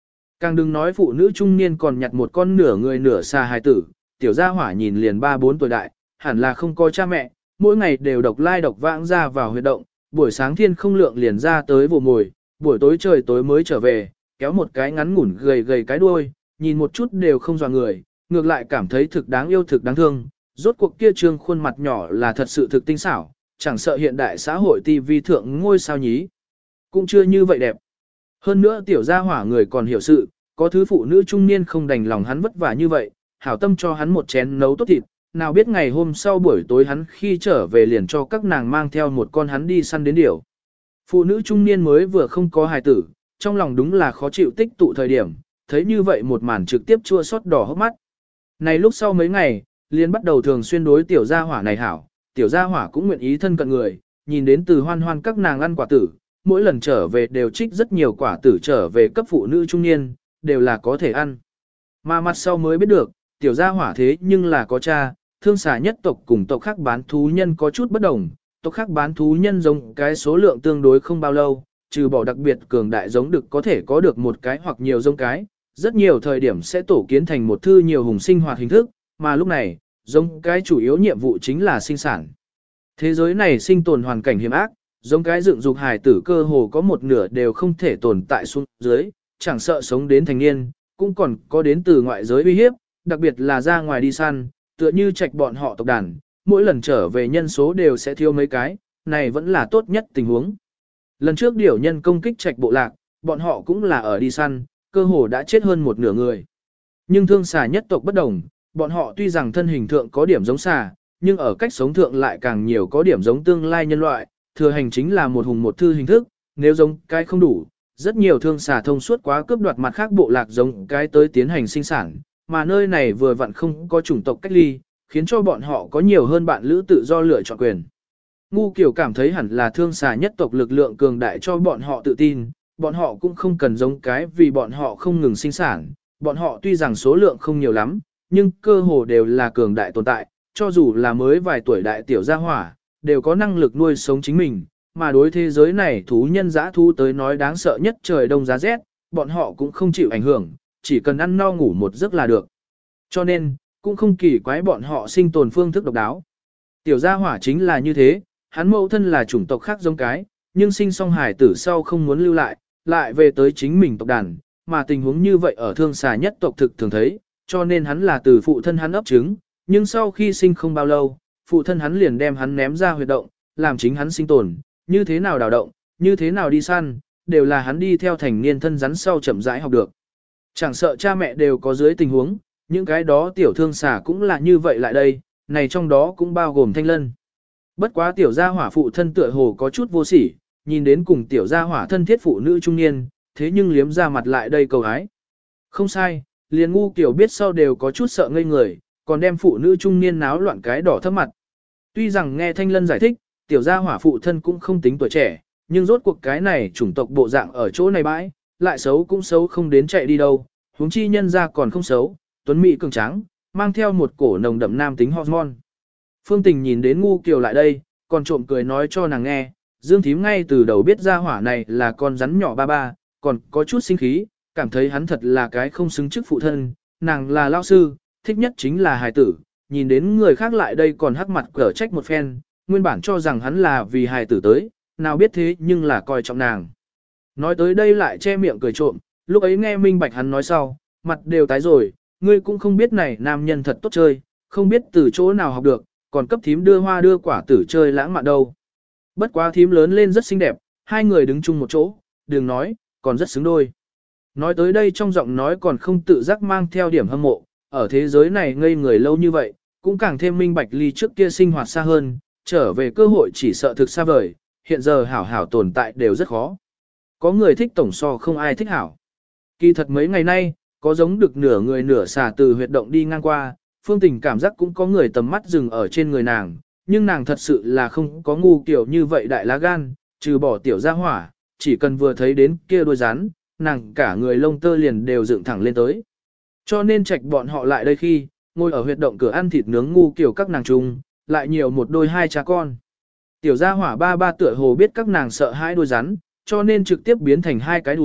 Càng đừng nói phụ nữ trung niên còn nhặt một con nửa người nửa xà hài tử, tiểu gia hỏa nhìn liền 3-4 tuổi đại, hẳn là không có cha mẹ, mỗi ngày đều độc lai độc vãng ra vào huyệt động, buổi sáng thiên không lượng liền ra tới vồ mồi, buổi tối trời tối mới trở về, kéo một cái ngắn ngủn gầy gầy cái đuôi, nhìn một chút đều không dọa người, ngược lại cảm thấy thực đáng yêu thực đáng thương, rốt cuộc kia trương khuôn mặt nhỏ là thật sự thực tinh xảo, chẳng sợ hiện đại xã hội TV thượng ngôi sao nhí. Cũng chưa như vậy đẹp. Hơn nữa tiểu gia hỏa người còn hiểu sự, có thứ phụ nữ trung niên không đành lòng hắn vất vả như vậy, hảo tâm cho hắn một chén nấu tốt thịt, nào biết ngày hôm sau buổi tối hắn khi trở về liền cho các nàng mang theo một con hắn đi săn đến điểu. Phụ nữ trung niên mới vừa không có hài tử, trong lòng đúng là khó chịu tích tụ thời điểm, thấy như vậy một màn trực tiếp chua xót đỏ hốc mắt. Này lúc sau mấy ngày, liền bắt đầu thường xuyên đối tiểu gia hỏa này hảo, tiểu gia hỏa cũng nguyện ý thân cận người, nhìn đến từ hoan hoan các nàng ăn quả tử, mỗi lần trở về đều trích rất nhiều quả tử trở về cấp phụ nữ trung niên, đều là có thể ăn. Mà mặt sau mới biết được, tiểu gia hỏa thế nhưng là có cha, thương xà nhất tộc cùng tộc khác bán thú nhân có chút bất đồng, tộc khác bán thú nhân giống cái số lượng tương đối không bao lâu, trừ bỏ đặc biệt cường đại giống được có thể có được một cái hoặc nhiều giống cái, rất nhiều thời điểm sẽ tổ kiến thành một thư nhiều hùng sinh hoạt hình thức, mà lúc này, giống cái chủ yếu nhiệm vụ chính là sinh sản. Thế giới này sinh tồn hoàn cảnh hiểm ác, giống cái dựng dục hài tử cơ hồ có một nửa đều không thể tồn tại xuống dưới, chẳng sợ sống đến thành niên, cũng còn có đến từ ngoại giới uy hiếp, đặc biệt là ra ngoài đi săn, tựa như trạch bọn họ tộc đàn, mỗi lần trở về nhân số đều sẽ thiếu mấy cái, này vẫn là tốt nhất tình huống. Lần trước điểu nhân công kích trạch bộ lạc, bọn họ cũng là ở đi săn, cơ hồ đã chết hơn một nửa người. Nhưng thương xà nhất tộc bất đồng, bọn họ tuy rằng thân hình thượng có điểm giống xà, nhưng ở cách sống thượng lại càng nhiều có điểm giống tương lai nhân loại, thừa hành chính là một hùng một thư hình thức, nếu giống cái không đủ, rất nhiều thương xà thông suốt quá cướp đoạt mặt khác bộ lạc giống cái tới tiến hành sinh sản, mà nơi này vừa vặn không có chủng tộc cách ly, khiến cho bọn họ có nhiều hơn bạn lữ tự do lựa chọn quyền. Ngu Kiều cảm thấy hẳn là thương xà nhất tộc lực lượng cường đại cho bọn họ tự tin, bọn họ cũng không cần giống cái vì bọn họ không ngừng sinh sản, bọn họ tuy rằng số lượng không nhiều lắm, nhưng cơ hồ đều là cường đại tồn tại, cho dù là mới vài tuổi đại tiểu gia hỏa, đều có năng lực nuôi sống chính mình, mà đối thế giới này thú nhân dã thu tới nói đáng sợ nhất trời đông giá rét, bọn họ cũng không chịu ảnh hưởng, chỉ cần ăn no ngủ một giấc là được. Cho nên, cũng không kỳ quái bọn họ sinh tồn phương thức độc đáo. Tiểu gia hỏa chính là như thế, hắn mẫu thân là chủng tộc khác giống cái, nhưng sinh xong hài tử sau không muốn lưu lại, lại về tới chính mình tộc đàn, mà tình huống như vậy ở thương xà nhất tộc thực thường thấy, cho nên hắn là từ phụ thân hắn ấp trứng, nhưng sau khi sinh không bao lâu, phụ thân hắn liền đem hắn ném ra huyệt động, làm chính hắn sinh tồn, như thế nào đào động, như thế nào đi săn, đều là hắn đi theo thành niên thân rắn sau chậm rãi học được. Chẳng sợ cha mẹ đều có dưới tình huống, những cái đó tiểu thương xà cũng là như vậy lại đây, này trong đó cũng bao gồm Thanh Lân. Bất quá tiểu gia hỏa phụ thân tựa hồ có chút vô sỉ, nhìn đến cùng tiểu gia hỏa thân thiết phụ nữ trung niên, thế nhưng liếm ra mặt lại đây cầu hái. Không sai, liền ngu kiểu biết sau đều có chút sợ ngây người, còn đem phụ nữ trung niên náo loạn cái đỏ thấp mặt. Tuy rằng nghe Thanh Lân giải thích, tiểu gia hỏa phụ thân cũng không tính tuổi trẻ, nhưng rốt cuộc cái này chủng tộc bộ dạng ở chỗ này bãi, lại xấu cũng xấu không đến chạy đi đâu, huống chi nhân ra còn không xấu, tuấn mỹ cường tráng, mang theo một cổ nồng đậm nam tính hormone. Phương Tình nhìn đến ngu kiều lại đây, còn trộm cười nói cho nàng nghe, Dương Thím ngay từ đầu biết gia hỏa này là con rắn nhỏ ba ba, còn có chút sinh khí, cảm thấy hắn thật là cái không xứng chức phụ thân, nàng là lao sư, thích nhất chính là hài tử, nhìn đến người khác lại đây còn hắc mặt cở trách một phen, nguyên bản cho rằng hắn là vì hài tử tới, nào biết thế nhưng là coi trọng nàng. Nói tới đây lại che miệng cười trộm, lúc ấy nghe minh bạch hắn nói sau, mặt đều tái rồi, ngươi cũng không biết này nam nhân thật tốt chơi, không biết từ chỗ nào học được, còn cấp thím đưa hoa đưa quả tử chơi lãng mạn đâu. Bất quá thím lớn lên rất xinh đẹp, hai người đứng chung một chỗ, đừng nói, còn rất xứng đôi. Nói tới đây trong giọng nói còn không tự giác mang theo điểm hâm mộ, ở thế giới này ngây người lâu như vậy, cũng càng thêm minh bạch ly trước kia sinh hoạt xa hơn, trở về cơ hội chỉ sợ thực xa vời, hiện giờ hảo hảo tồn tại đều rất khó. Có người thích tổng so không ai thích hảo. Kỳ thật mấy ngày nay, có giống được nửa người nửa xà từ huyệt động đi ngang qua, Phương Tình cảm giác cũng có người tầm mắt dừng ở trên người nàng, nhưng nàng thật sự là không có ngu kiểu như vậy đại lá gan, trừ bỏ tiểu gia hỏa, chỉ cần vừa thấy đến kia đôi rắn, nàng cả người lông tơ liền đều dựng thẳng lên tới. Cho nên trạch bọn họ lại đây khi, ngồi ở huyệt động cửa ăn thịt nướng ngu kiểu các nàng chung, lại nhiều một đôi hai cha con. Tiểu gia hỏa ba ba tựa hồ biết các nàng sợ hai đôi rắn, cho nên trực tiếp biến thành hai cái đùi,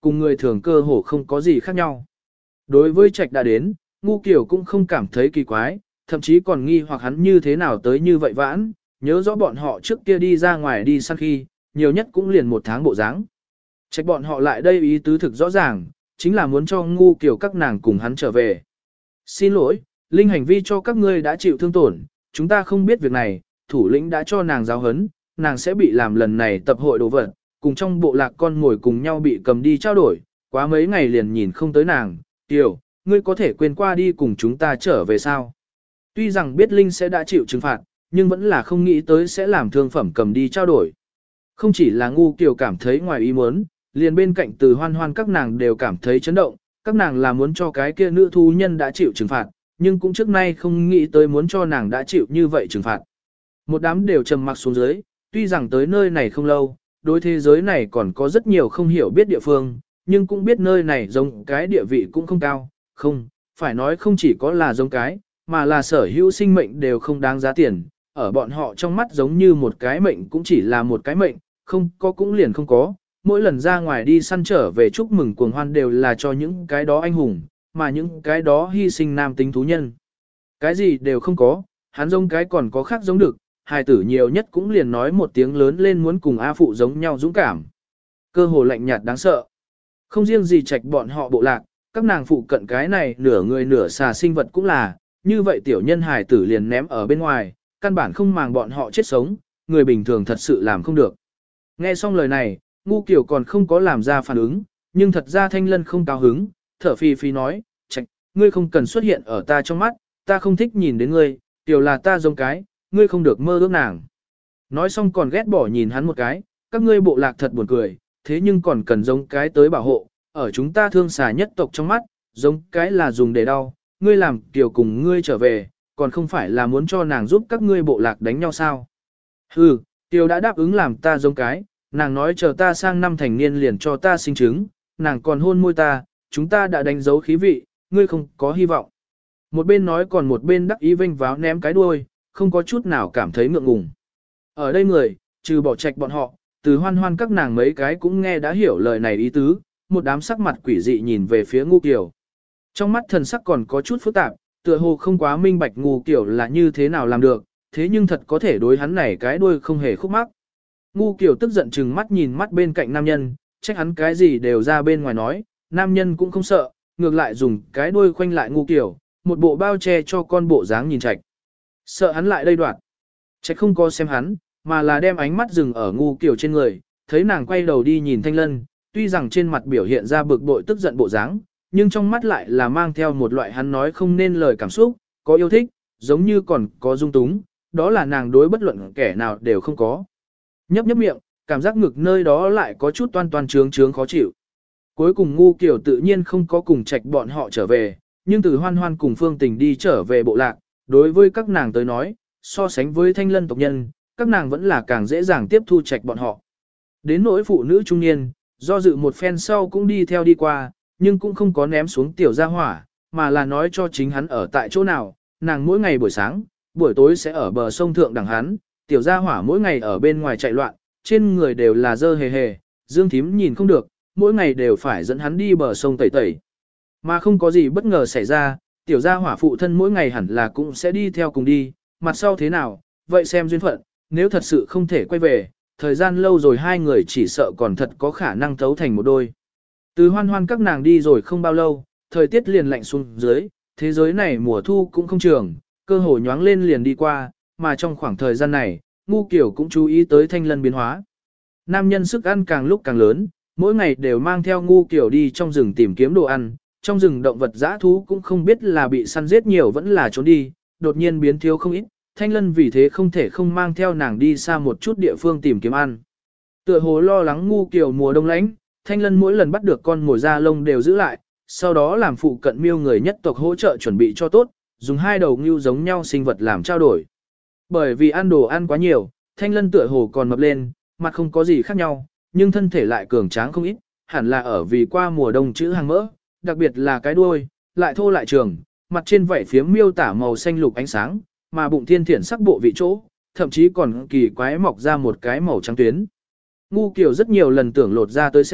cùng người thường cơ hồ không có gì khác nhau. Đối với Trạch đã đến, Ngu Kiều cũng không cảm thấy kỳ quái, thậm chí còn nghi hoặc hắn như thế nào tới như vậy vãn, nhớ rõ bọn họ trước kia đi ra ngoài đi săn khi, nhiều nhất cũng liền 1 tháng bộ dáng. Trạch bọn họ lại đây ý tứ thực rõ ràng, chính là muốn cho Ngu Kiều các nàng cùng hắn trở về. Xin lỗi, Linh hành vi cho các ngươi đã chịu thương tổn, chúng ta không biết việc này, thủ lĩnh đã cho nàng giáo huấn, nàng sẽ bị làm lần này tập hội đồ vật, cùng trong bộ lạc con ngồi cùng nhau bị cầm đi trao đổi, quá mấy ngày liền nhìn không tới nàng, Kiều, ngươi có thể quên qua đi cùng chúng ta trở về sao? Tuy rằng biết Linh sẽ đã chịu trừng phạt, nhưng vẫn là không nghĩ tới sẽ làm thương phẩm cầm đi trao đổi. Không chỉ là Ngu Kiều cảm thấy ngoài ý muốn, liền bên cạnh Từ Hoan Hoan các nàng đều cảm thấy chấn động, các nàng là muốn cho cái kia nữ thú nhân đã chịu trừng phạt, nhưng cũng trước nay không nghĩ tới muốn cho nàng đã chịu như vậy trừng phạt. Một đám đều trầm mặc xuống dưới, tuy rằng tới nơi này không lâu, đối thế giới này còn có rất nhiều không hiểu biết địa phương, nhưng cũng biết nơi này giống cái địa vị cũng không cao, không, phải nói không chỉ có là giống cái, mà là sở hữu sinh mệnh đều không đáng giá tiền, ở bọn họ trong mắt giống như một cái mệnh cũng chỉ là một cái mệnh, không có cũng liền không có, mỗi lần ra ngoài đi săn trở về chúc mừng cuồng hoan đều là cho những cái đó anh hùng, mà những cái đó hy sinh nam tính thú nhân. Cái gì đều không có, hắn giống cái còn có khác giống được, hài tử nhiều nhất cũng liền nói một tiếng lớn lên muốn cùng A Phụ giống nhau dũng cảm. Cơ hồ lạnh nhạt đáng sợ. Không riêng gì Trạch bọn họ bộ lạc, các nàng phụ cận cái này nửa người nửa xà sinh vật cũng là, như vậy tiểu nhân hài tử liền ném ở bên ngoài, căn bản không màng bọn họ chết sống, người bình thường thật sự làm không được. Nghe xong lời này, Ngu Kiều còn không có làm ra phản ứng, nhưng thật ra Thanh Lân không cao hứng, thở phì phì nói, Trạch, ngươi không cần xuất hiện ở ta trong mắt, ta không thích nhìn đến ngươi, tiểu là ta giống cái, ngươi không được mơ ước nàng. Nói xong còn ghét bỏ nhìn hắn một cái, các ngươi bộ lạc thật buồn cười, thế nhưng còn cần giống cái tới bảo hộ, ở chúng ta thương xà nhất tộc trong mắt, giống cái là dùng để đau, ngươi làm Kiều cùng ngươi trở về, còn không phải là muốn cho nàng giúp các ngươi bộ lạc đánh nhau sao. Hừ, Kiều đã đáp ứng làm ta giống cái, nàng nói chờ ta sang năm thành niên liền cho ta sinh trứng, nàng còn hôn môi ta, chúng ta đã đánh dấu khí vị, ngươi không có hy vọng. Một bên nói còn một bên đắc ý vênh váo ném cái đuôi, không có chút nào cảm thấy ngượng ngùng. Ở đây người, trừ bỏ Trạch bọn họ, Từ Hoan Hoan các nàng mấy cái cũng nghe đã hiểu lời này ý tứ, một đám sắc mặt quỷ dị nhìn về phía Ngu Kiều. Trong mắt thần sắc còn có chút phức tạp, tựa hồ không quá minh bạch Ngu Kiều là như thế nào làm được, thế nhưng thật có thể đối hắn này cái đuôi không hề khúc mắc. Ngu Kiều tức giận chừng mắt nhìn mắt bên cạnh nam nhân, trách hắn cái gì đều ra bên ngoài nói, nam nhân cũng không sợ, ngược lại dùng cái đuôi khoanh lại Ngu Kiều, một bộ bao che cho con bộ dáng nhìn Trạch. Sợ hắn lại đây đoạt. Trạch không có xem hắn, mà là đem ánh mắt dừng ở Ngu Kiều trên người, thấy nàng quay đầu đi nhìn Thanh Lân, tuy rằng trên mặt biểu hiện ra bực bội tức giận bộ dáng, nhưng trong mắt lại là mang theo một loại hắn nói không nên lời cảm xúc, có yêu thích, giống như còn có dung túng, đó là nàng đối bất luận kẻ nào đều không có. Nhấp nhấp miệng, cảm giác ngực nơi đó lại có chút toan toan trướng trướng khó chịu. Cuối cùng Ngu Kiều tự nhiên không có cùng Trạch bọn họ trở về, nhưng Từ Hoan Hoan cùng Phương Tình đi trở về bộ lạc, đối với các nàng tới nói, so sánh với Thanh Lân tộc nhân, các nàng vẫn là càng dễ dàng tiếp thu Trạch bọn họ. Đến nỗi phụ nữ trung niên, do dự một phen sau cũng đi theo đi qua, nhưng cũng không có ném xuống tiểu gia hỏa, mà là nói cho chính hắn ở tại chỗ nào, nàng mỗi ngày buổi sáng, buổi tối sẽ ở bờ sông thượng đằng hắn, tiểu gia hỏa mỗi ngày ở bên ngoài chạy loạn, trên người đều là dơ hề hề, Dương Thím nhìn không được, mỗi ngày đều phải dẫn hắn đi bờ sông tẩy tẩy. Mà không có gì bất ngờ xảy ra, tiểu gia hỏa phụ thân mỗi ngày hẳn là cũng sẽ đi theo cùng đi, mặt sau thế nào, vậy xem duyên phận, nếu thật sự không thể quay về, thời gian lâu rồi hai người chỉ sợ còn thật có khả năng thấu thành một đôi. Từ Hoan Hoan các nàng đi rồi không bao lâu, thời tiết liền lạnh xuống dưới, thế giới này mùa thu cũng không trường, cơ hội nhoáng lên liền đi qua, mà trong khoảng thời gian này, Ngu Kiều cũng chú ý tới Thanh Lân biến hóa. Nam nhân sức ăn càng lúc càng lớn, mỗi ngày đều mang theo Ngu Kiều đi trong rừng tìm kiếm đồ ăn, trong rừng động vật dã thú cũng không biết là bị săn giết nhiều vẫn là trốn đi, đột nhiên biến thiếu không ít, Thanh Lân vì thế không thể không mang theo nàng đi xa một chút địa phương tìm kiếm ăn. Tựa hồ lo lắng Ngu Kiều mùa đông lạnh, Thanh Lân mỗi lần bắt được con mồi da lông đều giữ lại, sau đó làm phụ cận miêu người nhất tộc hỗ trợ chuẩn bị cho tốt, dùng hai đầu ngưu giống nhau sinh vật làm trao đổi. Bởi vì ăn đồ ăn quá nhiều, Thanh Lân tựa hồ còn mập lên, mặt không có gì khác nhau, nhưng thân thể lại cường tráng không ít, hẳn là ở vì qua mùa đông chữ hàng mỡ, đặc biệt là cái đuôi, lại thô lại trường, mặt trên vảy phiếm miêu tả màu xanh lục ánh sáng, mà bụng thiên thiển sắc bộ vị chỗ, thậm chí còn kỳ quái mọc ra một cái màu trắng tuyến. Ngu Kiều rất nhiều lần tưởng lột ra tới xem,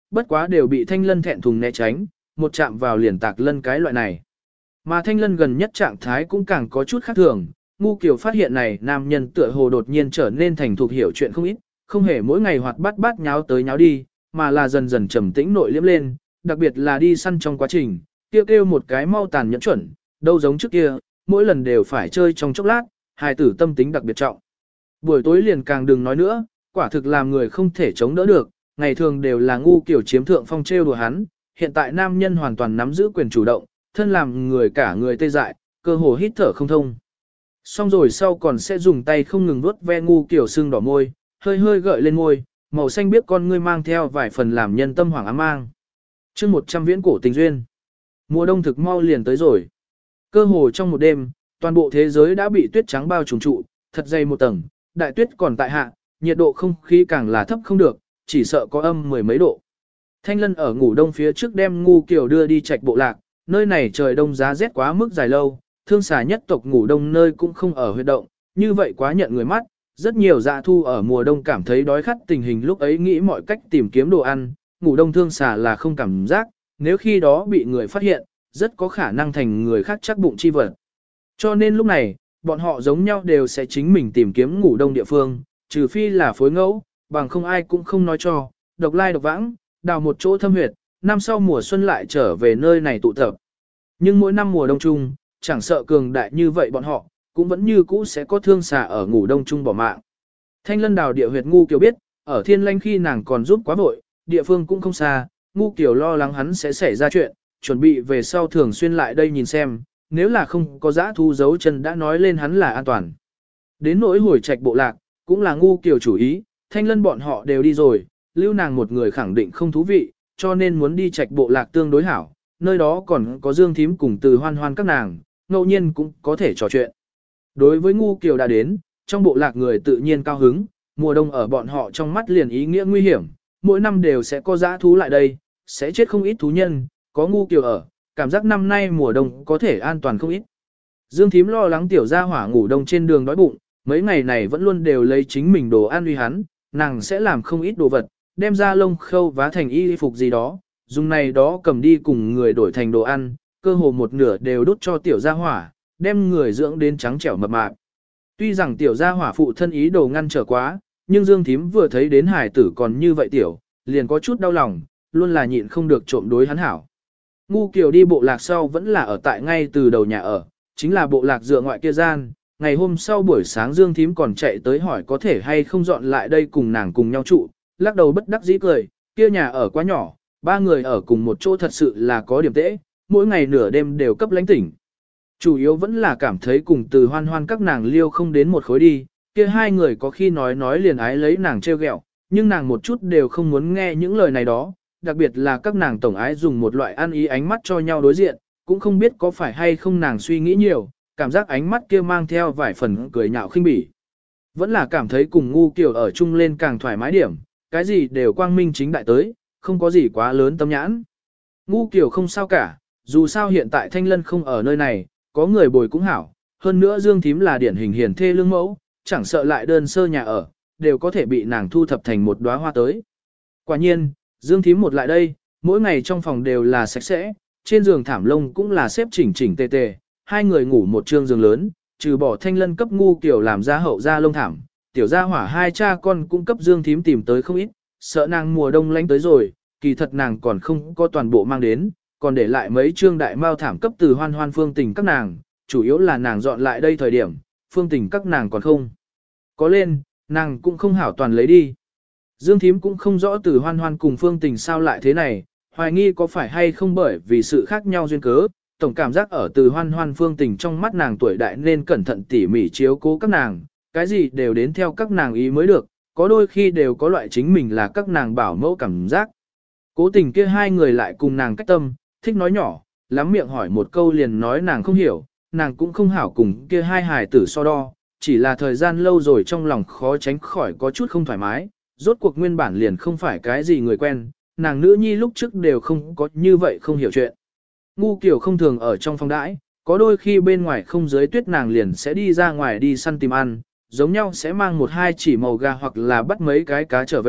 bất quá đều bị Thanh Lân thẹn thùng né tránh, một chạm vào liền tạc lân cái loại này. Mà Thanh Lân gần nhất trạng thái cũng càng có chút khác thường, Ngu Kiều phát hiện này nam nhân tựa hồ đột nhiên trở nên thành thục hiểu chuyện không ít, không hề mỗi ngày hoạt bát bát nháo tới nháo đi, mà là dần dần trầm tĩnh nội liễm lên, đặc biệt là đi săn trong quá trình, kêu một cái mau tàn nhẫn chuẩn, đâu giống trước kia, mỗi lần đều phải chơi trong chốc lát, hài tử tâm tính đặc biệt trọng. Buổi tối liền càng đừng nói nữa, quả thực làm người không thể chống đỡ được, ngày thường đều là Ngu Kiều chiếm thượng phong trêu đùa hắn, hiện tại nam nhân hoàn toàn nắm giữ quyền chủ động, thân làm người cả người tê dại, cơ hồ hít thở không thông. Xong rồi sau còn sẽ dùng tay không ngừng vuốt ve Ngu Kiều sưng đỏ môi, hơi hơi gợi lên môi, màu xanh biết con ngươi mang theo vài phần làm nhân tâm hoảng ám mang. Chương 100 viễn cổ tình duyên. Mùa đông thực mau liền tới rồi. Cơ hồ trong một đêm, toàn bộ thế giới đã bị tuyết trắng bao trùm trụ, thật dày một tầng, đại tuyết còn tại hạ, nhiệt độ không khí càng là thấp không được, chỉ sợ có âm mười mấy độ. Thanh Lân ở ngủ đông phía trước đem Ngu Kiều đưa đi Trạch Bộ Lạc, nơi này trời đông giá rét quá mức dài lâu, thương xà nhất tộc ngủ đông nơi cũng không ở huyệt động, như vậy quá nhận người mắt, rất nhiều dạ thu ở mùa đông cảm thấy đói khát tình hình lúc ấy nghĩ mọi cách tìm kiếm đồ ăn, ngủ đông thương xà là không cảm giác, nếu khi đó bị người phát hiện, rất có khả năng thành người khác chắc bụng chi vật. Cho nên lúc này, bọn họ giống nhau đều sẽ chính mình tìm kiếm ngủ đông địa phương, trừ phi là phối ngẫu, bằng không ai cũng không nói cho, độc lai độc vãng, đào một chỗ thâm huyệt, năm sau mùa xuân lại trở về nơi này tụ tập. Nhưng mỗi năm mùa đông chung, chẳng sợ cường đại như vậy bọn họ, cũng vẫn như cũ sẽ có thương xà ở ngủ đông chung bỏ mạng. Thanh Lân đào địa huyệt Ngu Kiều biết, ở Thiên Lanh khi nàng còn giúp quá vội, địa phương cũng không xa, Ngu Kiều lo lắng hắn sẽ xảy ra chuyện, chuẩn bị về sau thường xuyên lại đây nhìn xem, nếu là không có dã thu dấu chân đã nói lên hắn là an toàn. Đến nỗi hồi Trạch Bộ Lạc, cũng là Ngu Kiều chủ ý, Thanh Lân bọn họ đều đi rồi, lưu nàng một người khẳng định không thú vị, cho nên muốn đi Trạch Bộ Lạc tương đối hảo, nơi đó còn có Dương Thím cùng Từ Hoan Hoan các nàng, ngẫu nhiên cũng có thể trò chuyện. Đối với Ngu Kiều đã đến, trong bộ lạc người tự nhiên cao hứng, mùa đông ở bọn họ trong mắt liền ý nghĩa nguy hiểm, mỗi năm đều sẽ có dã thú lại đây, sẽ chết không ít thú nhân, có Ngu Kiều ở, cảm giác năm nay mùa đông có thể an toàn không ít. Dương Thím lo lắng tiểu gia hỏa ngủ đông trên đường đói bụng, mấy ngày này vẫn luôn đều lấy chính mình đồ ăn uy hắn, nàng sẽ làm không ít đồ vật, đem ra lông khâu vá thành y phục gì đó, dùng này đó cầm đi cùng người đổi thành đồ ăn, cơ hồ một nửa đều đút cho tiểu gia hỏa, đem người dưỡng đến trắng trẻo mập mạp. Tuy rằng tiểu gia hỏa phụ thân ý đồ ngăn trở quá, nhưng Dương Thím vừa thấy đến hải tử còn như vậy tiểu, liền có chút đau lòng, luôn là nhịn không được trộm đối hắn hảo. Ngu Kiều đi bộ lạc sau vẫn là ở tại ngay từ đầu nhà ở, chính là bộ lạc dựa ngoại kia gian. Ngày hôm sau buổi sáng Dương Thím còn chạy tới hỏi có thể hay không dọn lại đây cùng nàng cùng nhau trụ, lắc đầu bất đắc dĩ cười, kia nhà ở quá nhỏ, ba người ở cùng một chỗ thật sự là có điểm tễ, mỗi ngày nửa đêm đều cấp lánh tỉnh. Chủ yếu vẫn là cảm thấy cùng Từ Hoan Hoan các nàng liêu không đến một khối đi, kia hai người có khi nói liền ái lấy nàng trêu ghẹo, nhưng nàng một chút đều không muốn nghe những lời này đó, đặc biệt là các nàng tổng ái dùng một loại ăn ý ánh mắt cho nhau đối diện, cũng không biết có phải hay không nàng suy nghĩ nhiều, cảm giác ánh mắt kia mang theo vài phần cười nhạo khinh bỉ. Vẫn là cảm thấy cùng Ngu Kiều ở chung lên càng thoải mái điểm, cái gì đều quang minh chính đại tới, không có gì quá lớn tâm nhãn. Ngu Kiều không sao cả, dù sao hiện tại Thanh Lân không ở nơi này, có người bồi cũng hảo, hơn nữa Dương Thím là điển hình hiền thê lương mẫu, chẳng sợ lại đơn sơ nhà ở, đều có thể bị nàng thu thập thành một đóa hoa tới. Quả nhiên, Dương Thím một lại đây, mỗi ngày trong phòng đều là sạch sẽ, trên giường thảm lông cũng là xếp chỉnh chỉnh tề tề, hai người ngủ một trương giường lớn, trừ bỏ Thanh Lân cấp Ngu Kiều làm ra hậu ra lông thảm, tiểu gia hỏa hai cha con cũng cấp Dương Thím tìm tới không ít, sợ nàng mùa đông lạnh tới rồi, kỳ thật nàng còn không có toàn bộ mang đến, còn để lại mấy trương đại mao thảm cấp Từ Hoan Hoan Phương Tình các nàng, chủ yếu là nàng dọn lại đây thời điểm, Phương Tình các nàng còn không có lên, nàng cũng không hảo toàn lấy đi. Dương Thím cũng không rõ Từ Hoan Hoan cùng Phương Tình sao lại thế này, hoài nghi có phải hay không bởi vì sự khác nhau duyên cớ, tổng cảm giác ở Từ Hoan Hoan Phương Tình trong mắt nàng tuổi đại nên cẩn thận tỉ mỉ chiếu cố các nàng, cái gì đều đến theo các nàng ý mới được, có đôi khi đều có loại chính mình là các nàng bảo mẫu cảm giác. Cố tình kia hai người lại cùng nàng cách tâm, thích nói nhỏ, lắm miệng hỏi một câu liền nói nàng không hiểu, nàng cũng không hảo cùng kia hai hài tử so đo, chỉ là thời gian lâu rồi trong lòng khó tránh khỏi có chút không thoải mái, rốt cuộc nguyên bản liền không phải cái gì người quen, nàng nữ nhi lúc trước đều không có như vậy không hiểu chuyện. Ngu Kiều không thường ở trong phòng đãi, có đôi khi bên ngoài không dưới tuyết nàng liền sẽ đi ra ngoài đi săn tìm ăn, giống nhau sẽ mang một hai chỉ màu gà hoặc là bắt mấy cái cá trở về,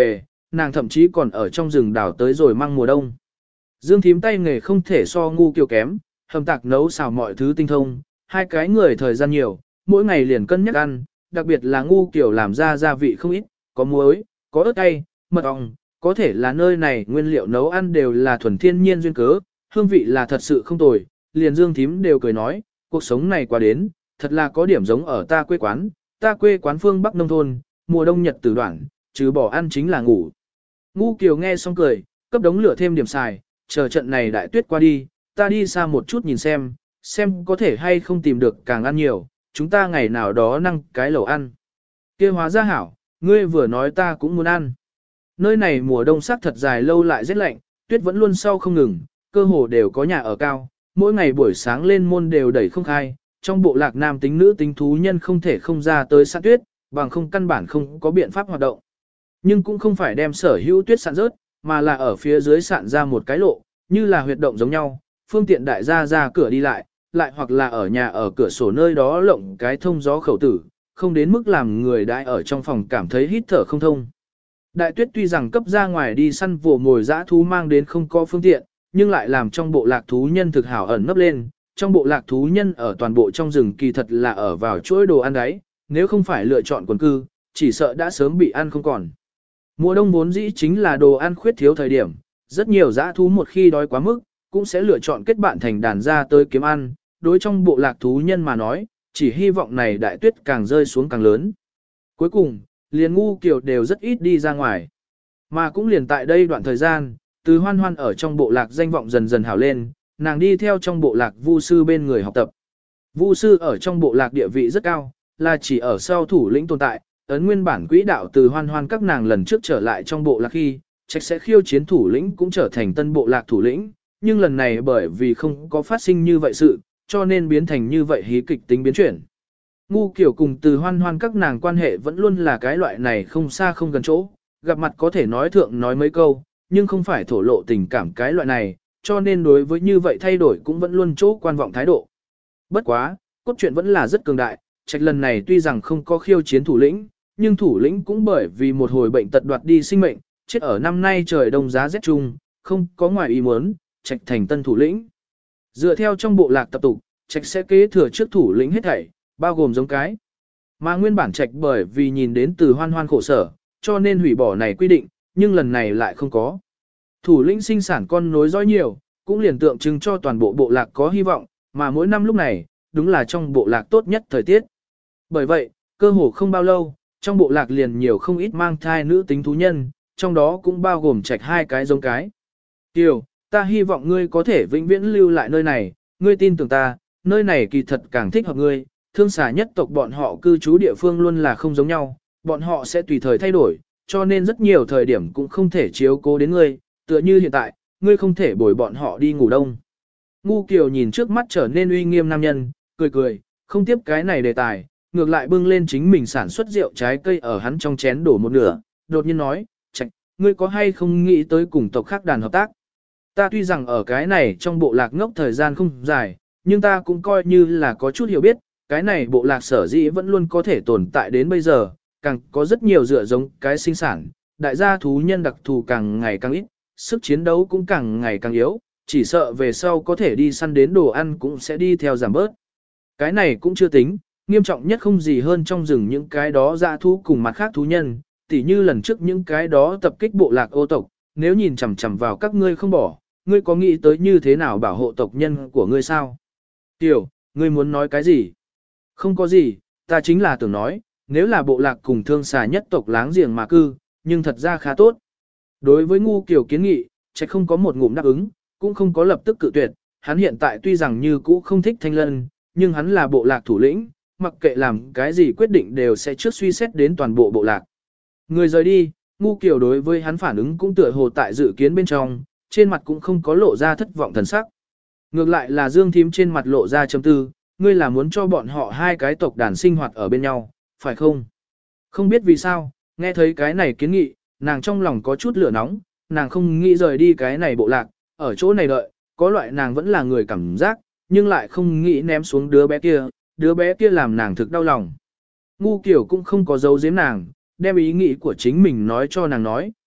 nàng thậm chí còn ở trong rừng đào tới rồi măng mùa đông. Dương thím tay nghề không thể so ngu kiều kém, hầm tạc nấu xào mọi thứ tinh thông, hai cái người thời gian nhiều, mỗi ngày liền cân nhắc ăn, đặc biệt là ngu kiều làm ra gia vị không ít, có muối, có ớt cay, mật ong, có thể là nơi này nguyên liệu nấu ăn đều là thuần thiên nhiên duyên cớ, hương vị là thật sự không tồi, liền Dương thím đều cười nói, cuộc sống này qua đến, thật là có điểm giống ở ta quê quán phương Bắc nông thôn, mùa đông nhật tử đoạn, chứ bỏ ăn chính là ngủ. Ngu kiều nghe xong cười, cấp đống lửa thêm điểm xài, chờ trận này đại tuyết qua đi, ta đi xa một chút nhìn xem có thể hay không tìm được càng ăn nhiều, chúng ta ngày nào đó năng cái lẩu ăn. Kia hóa ra hảo, ngươi vừa nói ta cũng muốn ăn. Nơi này mùa đông sắc thật dài lâu lại rét lạnh, tuyết vẫn luôn sau không ngừng, cơ hồ đều có nhà ở cao, mỗi ngày buổi sáng lên môn đều đẩy không khai, trong bộ lạc nam tính nữ tính thú nhân không thể không ra tới săn tuyết, bằng không căn bản không có biện pháp hoạt động. Nhưng cũng không phải đem sở hữu tuyết sạn rớt, mà là ở phía dưới sạn ra một cái lộ, như là huyệt động giống nhau, phương tiện đại gia ra cửa đi lại, lại hoặc là ở nhà ở cửa sổ nơi đó lộng cái thông gió khẩu tử, không đến mức làm người đại ở trong phòng cảm thấy hít thở không thông. Đại tuyết tuy rằng cấp ra ngoài đi săn vồ mồi dã thú mang đến không có phương tiện, nhưng lại làm trong bộ lạc thú nhân thực hảo ẩn nấp lên, trong bộ lạc thú nhân ở toàn bộ trong rừng kỳ thật là ở vào chuỗi đồ ăn đấy, nếu không phải lựa chọn quần cư, chỉ sợ đã sớm bị ăn không còn. Mùa đông vốn dĩ chính là đồ ăn khuyết thiếu thời điểm, rất nhiều dã thú một khi đói quá mức, cũng sẽ lựa chọn kết bạn thành đàn ra tới kiếm ăn, đối trong bộ lạc thú nhân mà nói, chỉ hy vọng này đại tuyết càng rơi xuống càng lớn. Cuối cùng, liền ngu kiều đều rất ít đi ra ngoài. Mà cũng liền tại đây đoạn thời gian, từ hoan hoan ở trong bộ lạc danh vọng dần dần hảo lên, nàng đi theo trong bộ lạc vu sư bên người học tập. Vu sư ở trong bộ lạc địa vị rất cao, là chỉ ở sau thủ lĩnh tồn tại, ấn nguyên bản quỹ đạo từ hoan hoan các nàng lần trước trở lại trong bộ lạc khi, trách sẽ khiêu chiến thủ lĩnh cũng trở thành tân bộ lạc thủ lĩnh, nhưng lần này bởi vì không có phát sinh như vậy sự, cho nên biến thành như vậy hí kịch tính biến chuyển. Ngu kiểu cùng từ hoan hoan các nàng quan hệ vẫn luôn là cái loại này không xa không gần chỗ, gặp mặt có thể nói thượng nói mấy câu, nhưng không phải thổ lộ tình cảm cái loại này, cho nên đối với như vậy thay đổi cũng vẫn luôn chỗ quan vọng thái độ. Bất quá, cốt truyện vẫn là rất cường đại, trạch lần này tuy rằng không có khiêu chiến thủ lĩnh, nhưng thủ lĩnh cũng bởi vì một hồi bệnh tật đoạt đi sinh mệnh, chết ở năm nay trời đông giá rét chung, không có ngoài ý muốn, trạch thành tân thủ lĩnh. Dựa theo trong bộ lạc tập tục, trạch sẽ kế thừa trước thủ lĩnh hết thảy, bao gồm giống cái. Mà nguyên bản trạch bởi vì nhìn đến từ hoan hoan khổ sở, cho nên hủy bỏ này quy định, nhưng lần này lại không có. Thủ lĩnh sinh sản con nối dõi nhiều, cũng liền tượng trưng cho toàn bộ bộ lạc có hy vọng, mà mỗi năm lúc này, đúng là trong bộ lạc tốt nhất thời tiết. Bởi vậy, cơ hồ không bao lâu, trong bộ lạc liền nhiều không ít mang thai nữ tính thú nhân, trong đó cũng bao gồm trạch hai cái giống cái. Kiều, ta hy vọng ngươi có thể vĩnh viễn lưu lại nơi này, ngươi tin tưởng ta, nơi này kỳ thật càng thích hợp ngươi, thương xà nhất tộc bọn họ cư trú địa phương luôn là không giống nhau, bọn họ sẽ tùy thời thay đổi, cho nên rất nhiều thời điểm cũng không thể chiếu cố đến ngươi, tựa như hiện tại, ngươi không thể bồi bọn họ đi ngủ đông. Ngu Kiều nhìn trước mắt trở nên uy nghiêm nam nhân, cười cười, không tiếp cái này đề tài, ngược lại bưng lên chính mình sản xuất rượu trái cây ở hắn trong chén đổ một nửa, đột nhiên nói, Trạch, ngươi có hay không nghĩ tới cùng tộc khác đàn hợp tác? Ta tuy rằng ở cái này trong bộ lạc ngốc thời gian không dài, nhưng ta cũng coi như là có chút hiểu biết, cái này bộ lạc sở dĩ vẫn luôn có thể tồn tại đến bây giờ, càng có rất nhiều dựa giống cái sinh sản, đại gia thú nhân đặc thù càng ngày càng ít, sức chiến đấu cũng càng ngày càng yếu, chỉ sợ về sau có thể đi săn đến đồ ăn cũng sẽ đi theo giảm bớt. Cái này cũng chưa tính, nghiêm trọng nhất không gì hơn trong rừng những cái đó dã thú cùng mặt khác thú nhân, tỉ như lần trước những cái đó tập kích bộ lạc ô tộc, nếu nhìn chằm chằm vào các ngươi không bỏ, ngươi có nghĩ tới như thế nào bảo hộ tộc nhân của ngươi sao? Tiểu, ngươi muốn nói cái gì? Không có gì, ta chính là tưởng nói, nếu là bộ lạc cùng thương xà nhất tộc láng giềng mà cư, nhưng thật ra khá tốt. Đối với ngu kiểu kiến nghị, Trạch không có một ngụm đáp ứng, cũng không có lập tức cự tuyệt, hắn hiện tại tuy rằng như cũ không thích Thanh Lân, nhưng hắn là bộ lạc thủ lĩnh, mặc kệ làm cái gì quyết định đều sẽ trước suy xét đến toàn bộ bộ lạc. Người rời đi, ngu kiểu đối với hắn phản ứng cũng tựa hồ tại dự kiến bên trong, trên mặt cũng không có lộ ra thất vọng thần sắc. Ngược lại là Dương Thím trên mặt lộ ra châm tư, ngươi là muốn cho bọn họ hai cái tộc đàn sinh hoạt ở bên nhau, phải không? Không biết vì sao, nghe thấy cái này kiến nghị, nàng trong lòng có chút lửa nóng, nàng không nghĩ rời đi cái này bộ lạc, ở chỗ này đợi, có loại nàng vẫn là người cảm giác, nhưng lại không nghĩ ném xuống đứa bé kia làm nàng thực đau lòng. Ngu kiểu cũng không có dấu giếm nàng, đem ý nghĩ của chính mình nói cho nàng nói,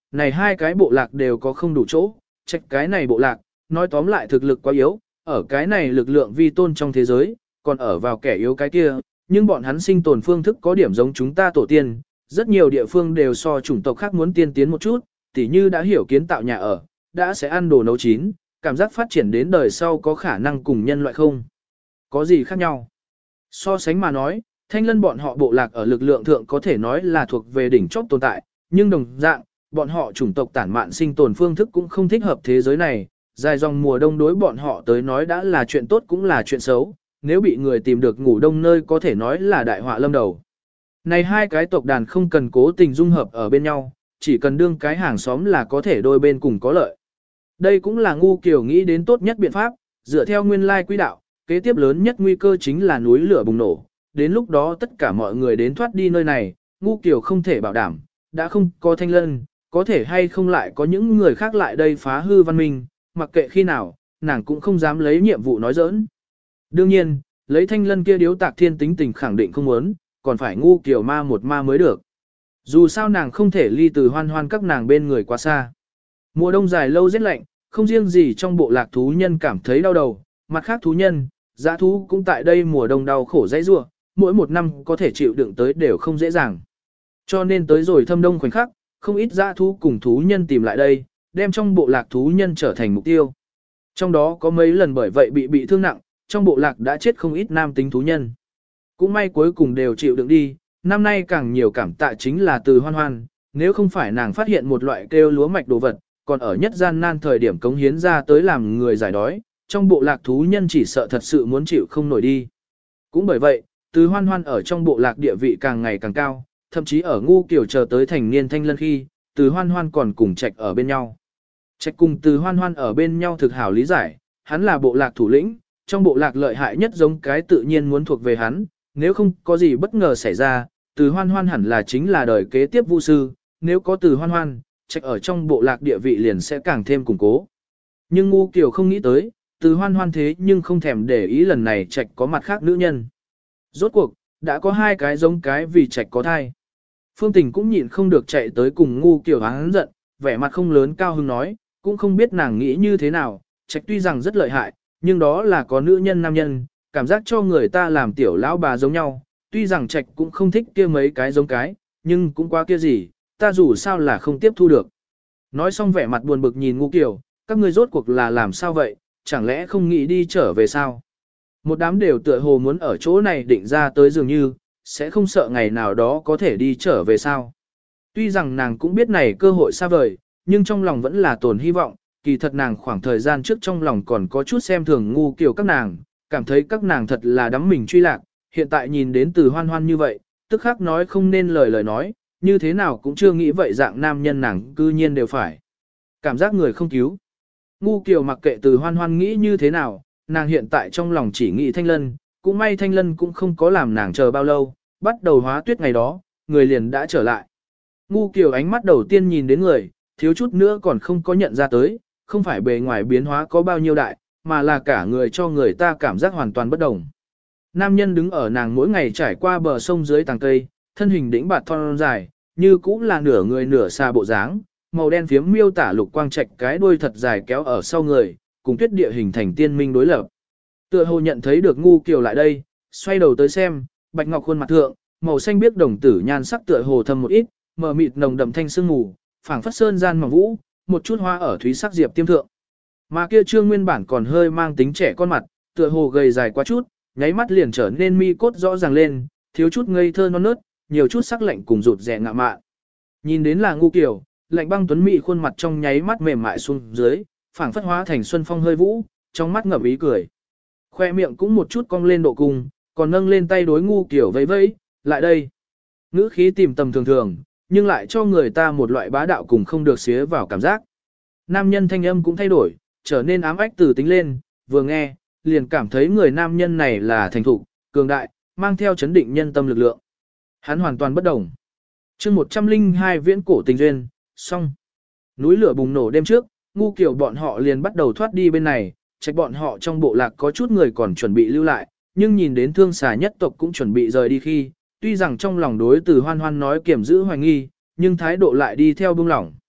này hai cái bộ lạc đều có không đủ chỗ, trách cái này bộ lạc, nói tóm lại thực lực quá yếu, ở cái này lực lượng vi tôn trong thế giới, còn ở vào kẻ yếu cái kia, nhưng bọn hắn sinh tồn phương thức có điểm giống chúng ta tổ tiên, rất nhiều địa phương đều so chủng tộc khác muốn tiên tiến một chút, tỉ như đã hiểu kiến tạo nhà ở, đã sẽ ăn đồ nấu chín, cảm giác phát triển đến đời sau có khả năng cùng nhân loại không. Có gì khác nhau? So sánh mà nói, Thanh Lân bọn họ bộ lạc ở lực lượng thượng có thể nói là thuộc về đỉnh chóp tồn tại, nhưng đồng dạng, bọn họ chủng tộc tản mạn sinh tồn phương thức cũng không thích hợp thế giới này, dài dòng mùa đông đối bọn họ tới nói đã là chuyện tốt cũng là chuyện xấu, nếu bị người tìm được ngủ đông nơi có thể nói là đại họa lâm đầu. Này hai cái tộc đàn không cần cố tình dung hợp ở bên nhau, chỉ cần đương cái hàng xóm là có thể đôi bên cùng có lợi. Đây cũng là Ngu Kiều nghĩ đến tốt nhất biện pháp, dựa theo nguyên lai quỹ đạo, kế tiếp lớn nhất nguy cơ chính là núi lửa bùng nổ, đến lúc đó tất cả mọi người đến thoát đi nơi này, Ngu Kiều không thể bảo đảm, đã không có Thanh Lân, có thể hay không lại có những người khác lại đây phá hư văn minh, mặc kệ khi nào, nàng cũng không dám lấy nhiệm vụ nói giỡn. Đương nhiên, lấy Thanh Lân kia điếu tạc thiên tính tình khẳng định không muốn, còn phải Ngu Kiều ma một ma mới được. Dù sao nàng không thể ly từ Hoan Hoan các nàng bên người quá xa. Mùa đông dài lâu rét lạnh, không riêng gì trong bộ lạc thú nhân cảm thấy đau đầu, mặt khác thú nhân, dã thú cũng tại đây mùa đông đau khổ dãy rủa, mỗi một năm có thể chịu đựng tới đều không dễ dàng. Cho nên tới rồi thâm đông khoảnh khắc, không ít dã thú cùng thú nhân tìm lại đây, đem trong bộ lạc thú nhân trở thành mục tiêu. Trong đó có mấy lần bởi vậy bị thương nặng, trong bộ lạc đã chết không ít nam tính thú nhân. Cũng may cuối cùng đều chịu đựng đi, năm nay càng nhiều cảm tạ chính là từ Hoan Hoan, nếu không phải nàng phát hiện một loại kêu lúa mạch đồ vật, còn ở nhất gian nan thời điểm cống hiến ra tới làm người giải đói, trong bộ lạc thú nhân chỉ sợ thật sự muốn chịu không nổi đi. Cũng bởi vậy, từ Hoan Hoan ở trong bộ lạc địa vị càng ngày càng cao, thậm chí ở Ngu Kiều chờ tới thành niên Thanh Lân khi, từ Hoan Hoan còn cùng Trạch ở bên nhau. Trạch cùng từ Hoan Hoan ở bên nhau thực hảo lý giải, hắn là bộ lạc thủ lĩnh, trong bộ lạc lợi hại nhất giống cái tự nhiên muốn thuộc về hắn, nếu không có gì bất ngờ xảy ra, từ Hoan Hoan hẳn là chính là đời kế tiếp vu sư, nếu có từ Hoan Hoan, Trạch ở trong bộ lạc địa vị liền sẽ càng thêm củng cố. Nhưng Ngu Kiều không nghĩ tới, từ Hoan Hoan thế nhưng không thèm để ý lần này Trạch có mặt khác nữ nhân. Rốt cuộc, đã có hai cái giống cái vì Trạch có thai. Phương Tình cũng nhịn không được chạy tới cùng Ngu Kiều hắn giận, vẻ mặt không lớn cao hứng nói, cũng không biết nàng nghĩ như thế nào, Trạch tuy rằng rất lợi hại, nhưng đó là có nữ nhân nam nhân, cảm giác cho người ta làm tiểu lão bà giống nhau, tuy rằng Trạch cũng không thích kia mấy cái giống cái, nhưng cũng qua kia gì, ta dù sao là không tiếp thu được. Nói xong vẻ mặt buồn bực nhìn Ngu Kiều, các ngươi rốt cuộc là làm sao vậy, chẳng lẽ không nghĩ đi trở về sao? Một đám đều tựa hồ muốn ở chỗ này định ra tới dường như, sẽ không sợ ngày nào đó có thể đi trở về sao? Tuy rằng nàng cũng biết này cơ hội xa vời, nhưng trong lòng vẫn là tồn hy vọng, kỳ thật nàng khoảng thời gian trước trong lòng còn có chút xem thường Ngu Kiều các nàng, cảm thấy các nàng thật là đắm mình truy lạc, hiện tại nhìn đến từ Hoan Hoan như vậy, tức khắc nói không nên lời nói, như thế nào cũng chưa nghĩ vậy dạng nam nhân nàng cư nhiên đều phải. Cảm giác người không cứu. Ngu Kiều mặc kệ từ Hoan Hoan nghĩ như thế nào, nàng hiện tại trong lòng chỉ nghĩ Thanh Lân, cũng may Thanh Lân cũng không có làm nàng chờ bao lâu, bắt đầu hóa tuyết ngày đó, người liền đã trở lại. Ngu Kiều ánh mắt đầu tiên nhìn đến người, thiếu chút nữa còn không có nhận ra tới, không phải bề ngoài biến hóa có bao nhiêu đại, mà là cả người cho người ta cảm giác hoàn toàn bất đồng. Nam nhân đứng ở nàng mỗi ngày trải qua bờ sông dưới tàng cây, thân hình đĩnh bạt thon dài, như cũng là nửa người nửa xa bộ dáng, màu đen phiếm miêu tả lục quang trạch cái đuôi thật dài kéo ở sau người, cùng tuyết địa hình thành tiên minh đối lập. Tựa hồ nhận thấy được Ngu Kiều lại đây, xoay đầu tới xem, bạch ngọc khuôn mặt thượng, màu xanh biếc đồng tử nhan sắc tựa hồ thâm một ít, mờ mịt nồng đậm thanh sương mù, phảng phất sơn gian mỏng vũ, một chút hoa ở thúy sắc diệp tiêm thượng. Mà kia trương nguyên bản còn hơi mang tính trẻ con mặt, tựa hồ gầy dài quá chút, nháy mắt liền trở nên mi cốt rõ ràng lên, thiếu chút ngây thơ non nớt, nhiều chút sắc lạnh cùng rụt rè ngạ mạn. Nhìn đến là Ngu Kiều, lạnh băng tuấn mỹ khuôn mặt trong nháy mắt mềm mại xuống dưới, phảng phất hóa thành xuân phong hơi vũ, trong mắt ngậm ý cười. Khoe miệng cũng một chút cong lên độ cung, còn nâng lên tay đối Ngu Kiều vẫy vẫy, lại đây. Ngữ khí tìm tầm thường thường, nhưng lại cho người ta một loại bá đạo cùng không được xía vào cảm giác. Nam nhân thanh âm cũng thay đổi, trở nên ám ách từ tính lên, vừa nghe, liền cảm thấy người nam nhân này là thành thục, cường đại, mang theo chấn định nhân tâm lực lượng. Hắn hoàn toàn bất đồng. chương 102 viễn cổ tình duyên, xong. Núi lửa bùng nổ đêm trước, Ngu Kiều bọn họ liền bắt đầu thoát đi bên này, trách bọn họ trong bộ lạc có chút người còn chuẩn bị lưu lại, nhưng nhìn đến thương xà nhất tộc cũng chuẩn bị rời đi khi, tuy rằng trong lòng đối từ Hoan Hoan nói kiểm giữ hoài nghi, nhưng thái độ lại đi theo buông lỏng.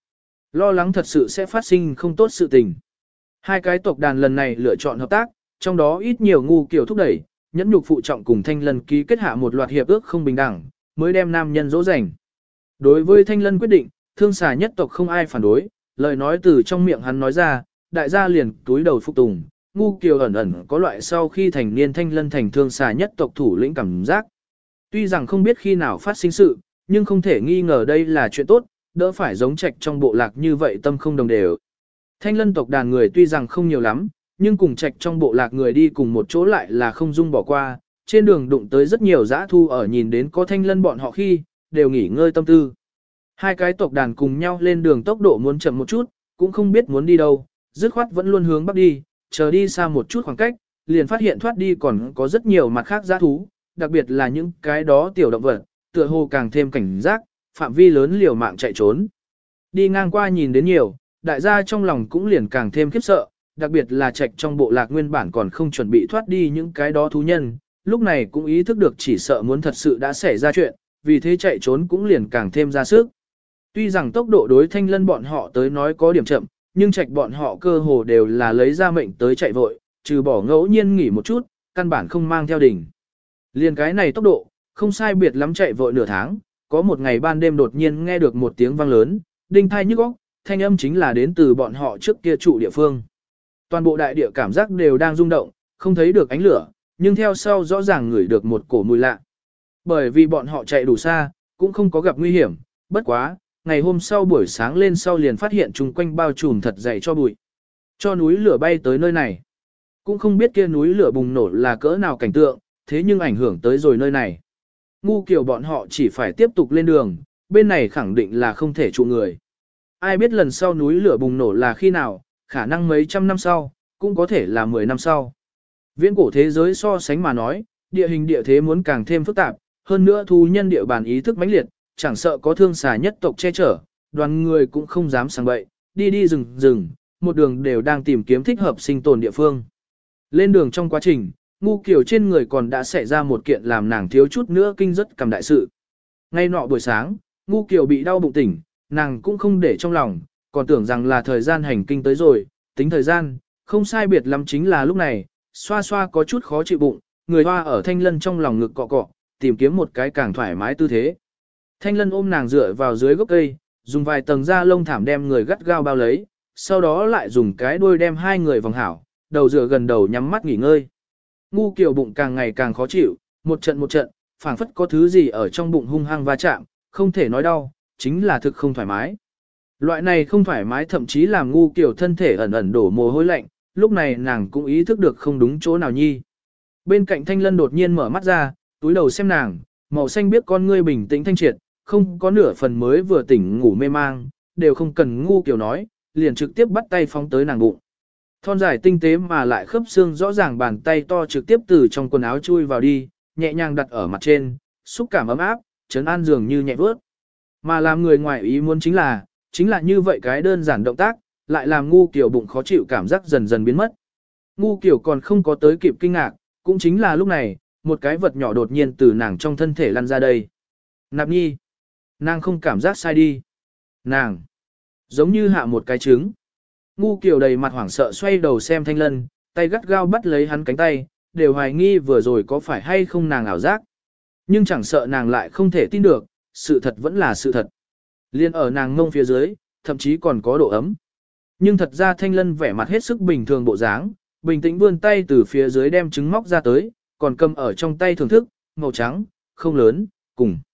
Lo lắng thật sự sẽ phát sinh không tốt sự tình. Hai cái tộc đàn lần này lựa chọn hợp tác, trong đó ít nhiều ngu kiểu thúc đẩy, nhẫn nhục phụ trọng cùng Thanh Lân ký kết hạ một loạt hiệp ước không bình đẳng, mới đem nam nhân dỗ dành. Đối với Thanh Lân quyết định, thương xà nhất tộc không ai phản đối, lời nói từ trong miệng hắn nói ra, đại gia liền túi đầu phục tùng, ngu kiều ẩn ẩn có loại sau khi thành niên Thanh Lân thành thương xà nhất tộc thủ lĩnh cảm giác. Tuy rằng không biết khi nào phát sinh sự, nhưng không thể nghi ngờ đây là chuyện tốt, đỡ phải giống Trạch trong bộ lạc như vậy tâm không đồng đều. Thanh Lân tộc đàn người tuy rằng không nhiều lắm, nhưng cùng Trạch trong bộ lạc người đi cùng một chỗ lại là không dung bỏ qua, trên đường đụng tới rất nhiều dã thu ở nhìn đến có Thanh Lân bọn họ khi, đều nghỉ ngơi tâm tư. Hai cái tộc đàn cùng nhau lên đường tốc độ muốn chậm một chút, cũng không biết muốn đi đâu, dứt khoát vẫn luôn hướng bắc đi, chờ đi xa một chút khoảng cách, liền phát hiện thoát đi còn có rất nhiều mặt khác dã thú, đặc biệt là những cái đó tiểu động vật, tựa hồ càng thêm cảnh giác, phạm vi lớn liều mạng chạy trốn. Đi ngang qua nhìn đến nhiều, đại gia trong lòng cũng liền càng thêm khiếp sợ, đặc biệt là Trạch trong bộ lạc nguyên bản còn không chuẩn bị thoát đi những cái đó thú nhân, lúc này cũng ý thức được chỉ sợ muốn thật sự đã xảy ra chuyện, vì thế chạy trốn cũng liền càng thêm ra sức. Tuy rằng tốc độ đối Thanh Lân bọn họ tới nói có điểm chậm, nhưng Trạch bọn họ cơ hồ đều là lấy ra mệnh tới chạy vội, trừ bỏ ngẫu nhiên nghỉ một chút, căn bản không mang theo đỉnh. Liền cái này tốc độ, không sai biệt lắm chạy vội nửa tháng, có một ngày ban đêm đột nhiên nghe được một tiếng vang lớn, đinh thai nhức óc, thanh âm chính là đến từ bọn họ trước kia trụ địa phương. Toàn bộ đại địa cảm giác đều đang rung động, không thấy được ánh lửa, nhưng theo sau rõ ràng ngửi được một cổ mùi lạ. Bởi vì bọn họ chạy đủ xa, cũng không có gặp nguy hiểm, bất quá, ngày hôm sau buổi sáng lên sau liền phát hiện chung quanh bao trùm thật dày cho bụi. Cho núi lửa bay tới nơi này. Cũng không biết kia núi lửa bùng nổ là cỡ nào cảnh tượng, thế nhưng ảnh hưởng tới rồi nơi này. Ngu kiểu bọn họ chỉ phải tiếp tục lên đường, bên này khẳng định là không thể trụ người. Ai biết lần sau núi lửa bùng nổ là khi nào, khả năng mấy trăm năm sau, cũng có thể là 10 năm sau. Viễn cổ thế giới so sánh mà nói, địa hình địa thế muốn càng thêm phức tạp, hơn nữa thú nhân địa bàn ý thức mãnh liệt, chẳng sợ có thương xà nhất tộc che chở, đoàn người cũng không dám sang bậy, đi đi rừng rừng, một đường đều đang tìm kiếm thích hợp sinh tồn địa phương. Lên đường trong quá trình, ngu kiểu trên người còn đã xảy ra một kiện làm nàng thiếu chút nữa kinh rất cầm đại sự. Ngay nọ buổi sáng, ngu kiểu bị đau bụng tỉnh, nàng cũng không để trong lòng, còn tưởng rằng là thời gian hành kinh tới rồi, tính thời gian, không sai biệt lắm chính là lúc này, xoa xoa có chút khó chịu bụng, người hoa ở Thanh Lân trong lòng ngực cọ cọ, tìm kiếm một cái càng thoải mái tư thế. Thanh Lân ôm nàng dựa vào dưới gốc cây, dùng vài tầng da lông thảm đem người gắt gao bao lấy, sau đó lại dùng cái đuôi đem hai người vòng hảo, đầu dựa gần đầu nhắm mắt nghỉ ngơi. Ngu kiểu bụng càng ngày càng khó chịu, một trận, phảng phất có thứ gì ở trong bụng hung hăng va chạm, không thể nói đau, chính là thực không thoải mái. Loại này không thoải mái thậm chí làm ngu kiểu thân thể ẩn ẩn đổ mồ hôi lạnh, lúc này nàng cũng ý thức được không đúng chỗ nào nhi. Bên cạnh Thanh Lân đột nhiên mở mắt ra, túi đầu xem nàng, màu xanh biết con ngươi bình tĩnh thanh triệt, không có nửa phần mới vừa tỉnh ngủ mê mang, đều không cần ngu kiểu nói, liền trực tiếp bắt tay phóng tới nàng bụng. Thon dài tinh tế mà lại khớp xương rõ ràng bàn tay to trực tiếp từ trong quần áo chui vào đi, nhẹ nhàng đặt ở mặt trên, xúc cảm ấm áp, trấn an dường như nhẹ vớt. Mà làm người ngoài ý muốn chính là như vậy cái đơn giản động tác, lại làm ngu kiểu bụng khó chịu cảm giác dần dần biến mất. Ngu kiểu còn không có tới kịp kinh ngạc, cũng chính là lúc này, một cái vật nhỏ đột nhiên từ nàng trong thân thể lăn ra đây. Nạp nhi. Nàng không cảm giác sai đi. Nàng. Giống như hạ một cái trứng. Ngu kiểu đầy mặt hoảng sợ xoay đầu xem Thanh Lân, tay gắt gao bắt lấy hắn cánh tay, đều hoài nghi vừa rồi có phải hay không nàng ảo giác. Nhưng chẳng sợ nàng lại không thể tin được, sự thật vẫn là sự thật. Liên ở nàng ngông phía dưới, thậm chí còn có độ ấm. Nhưng thật ra Thanh Lân vẻ mặt hết sức bình thường bộ dáng, bình tĩnh vươn tay từ phía dưới đem trứng móc ra tới, còn cầm ở trong tay thưởng thức, màu trắng, không lớn, cùng.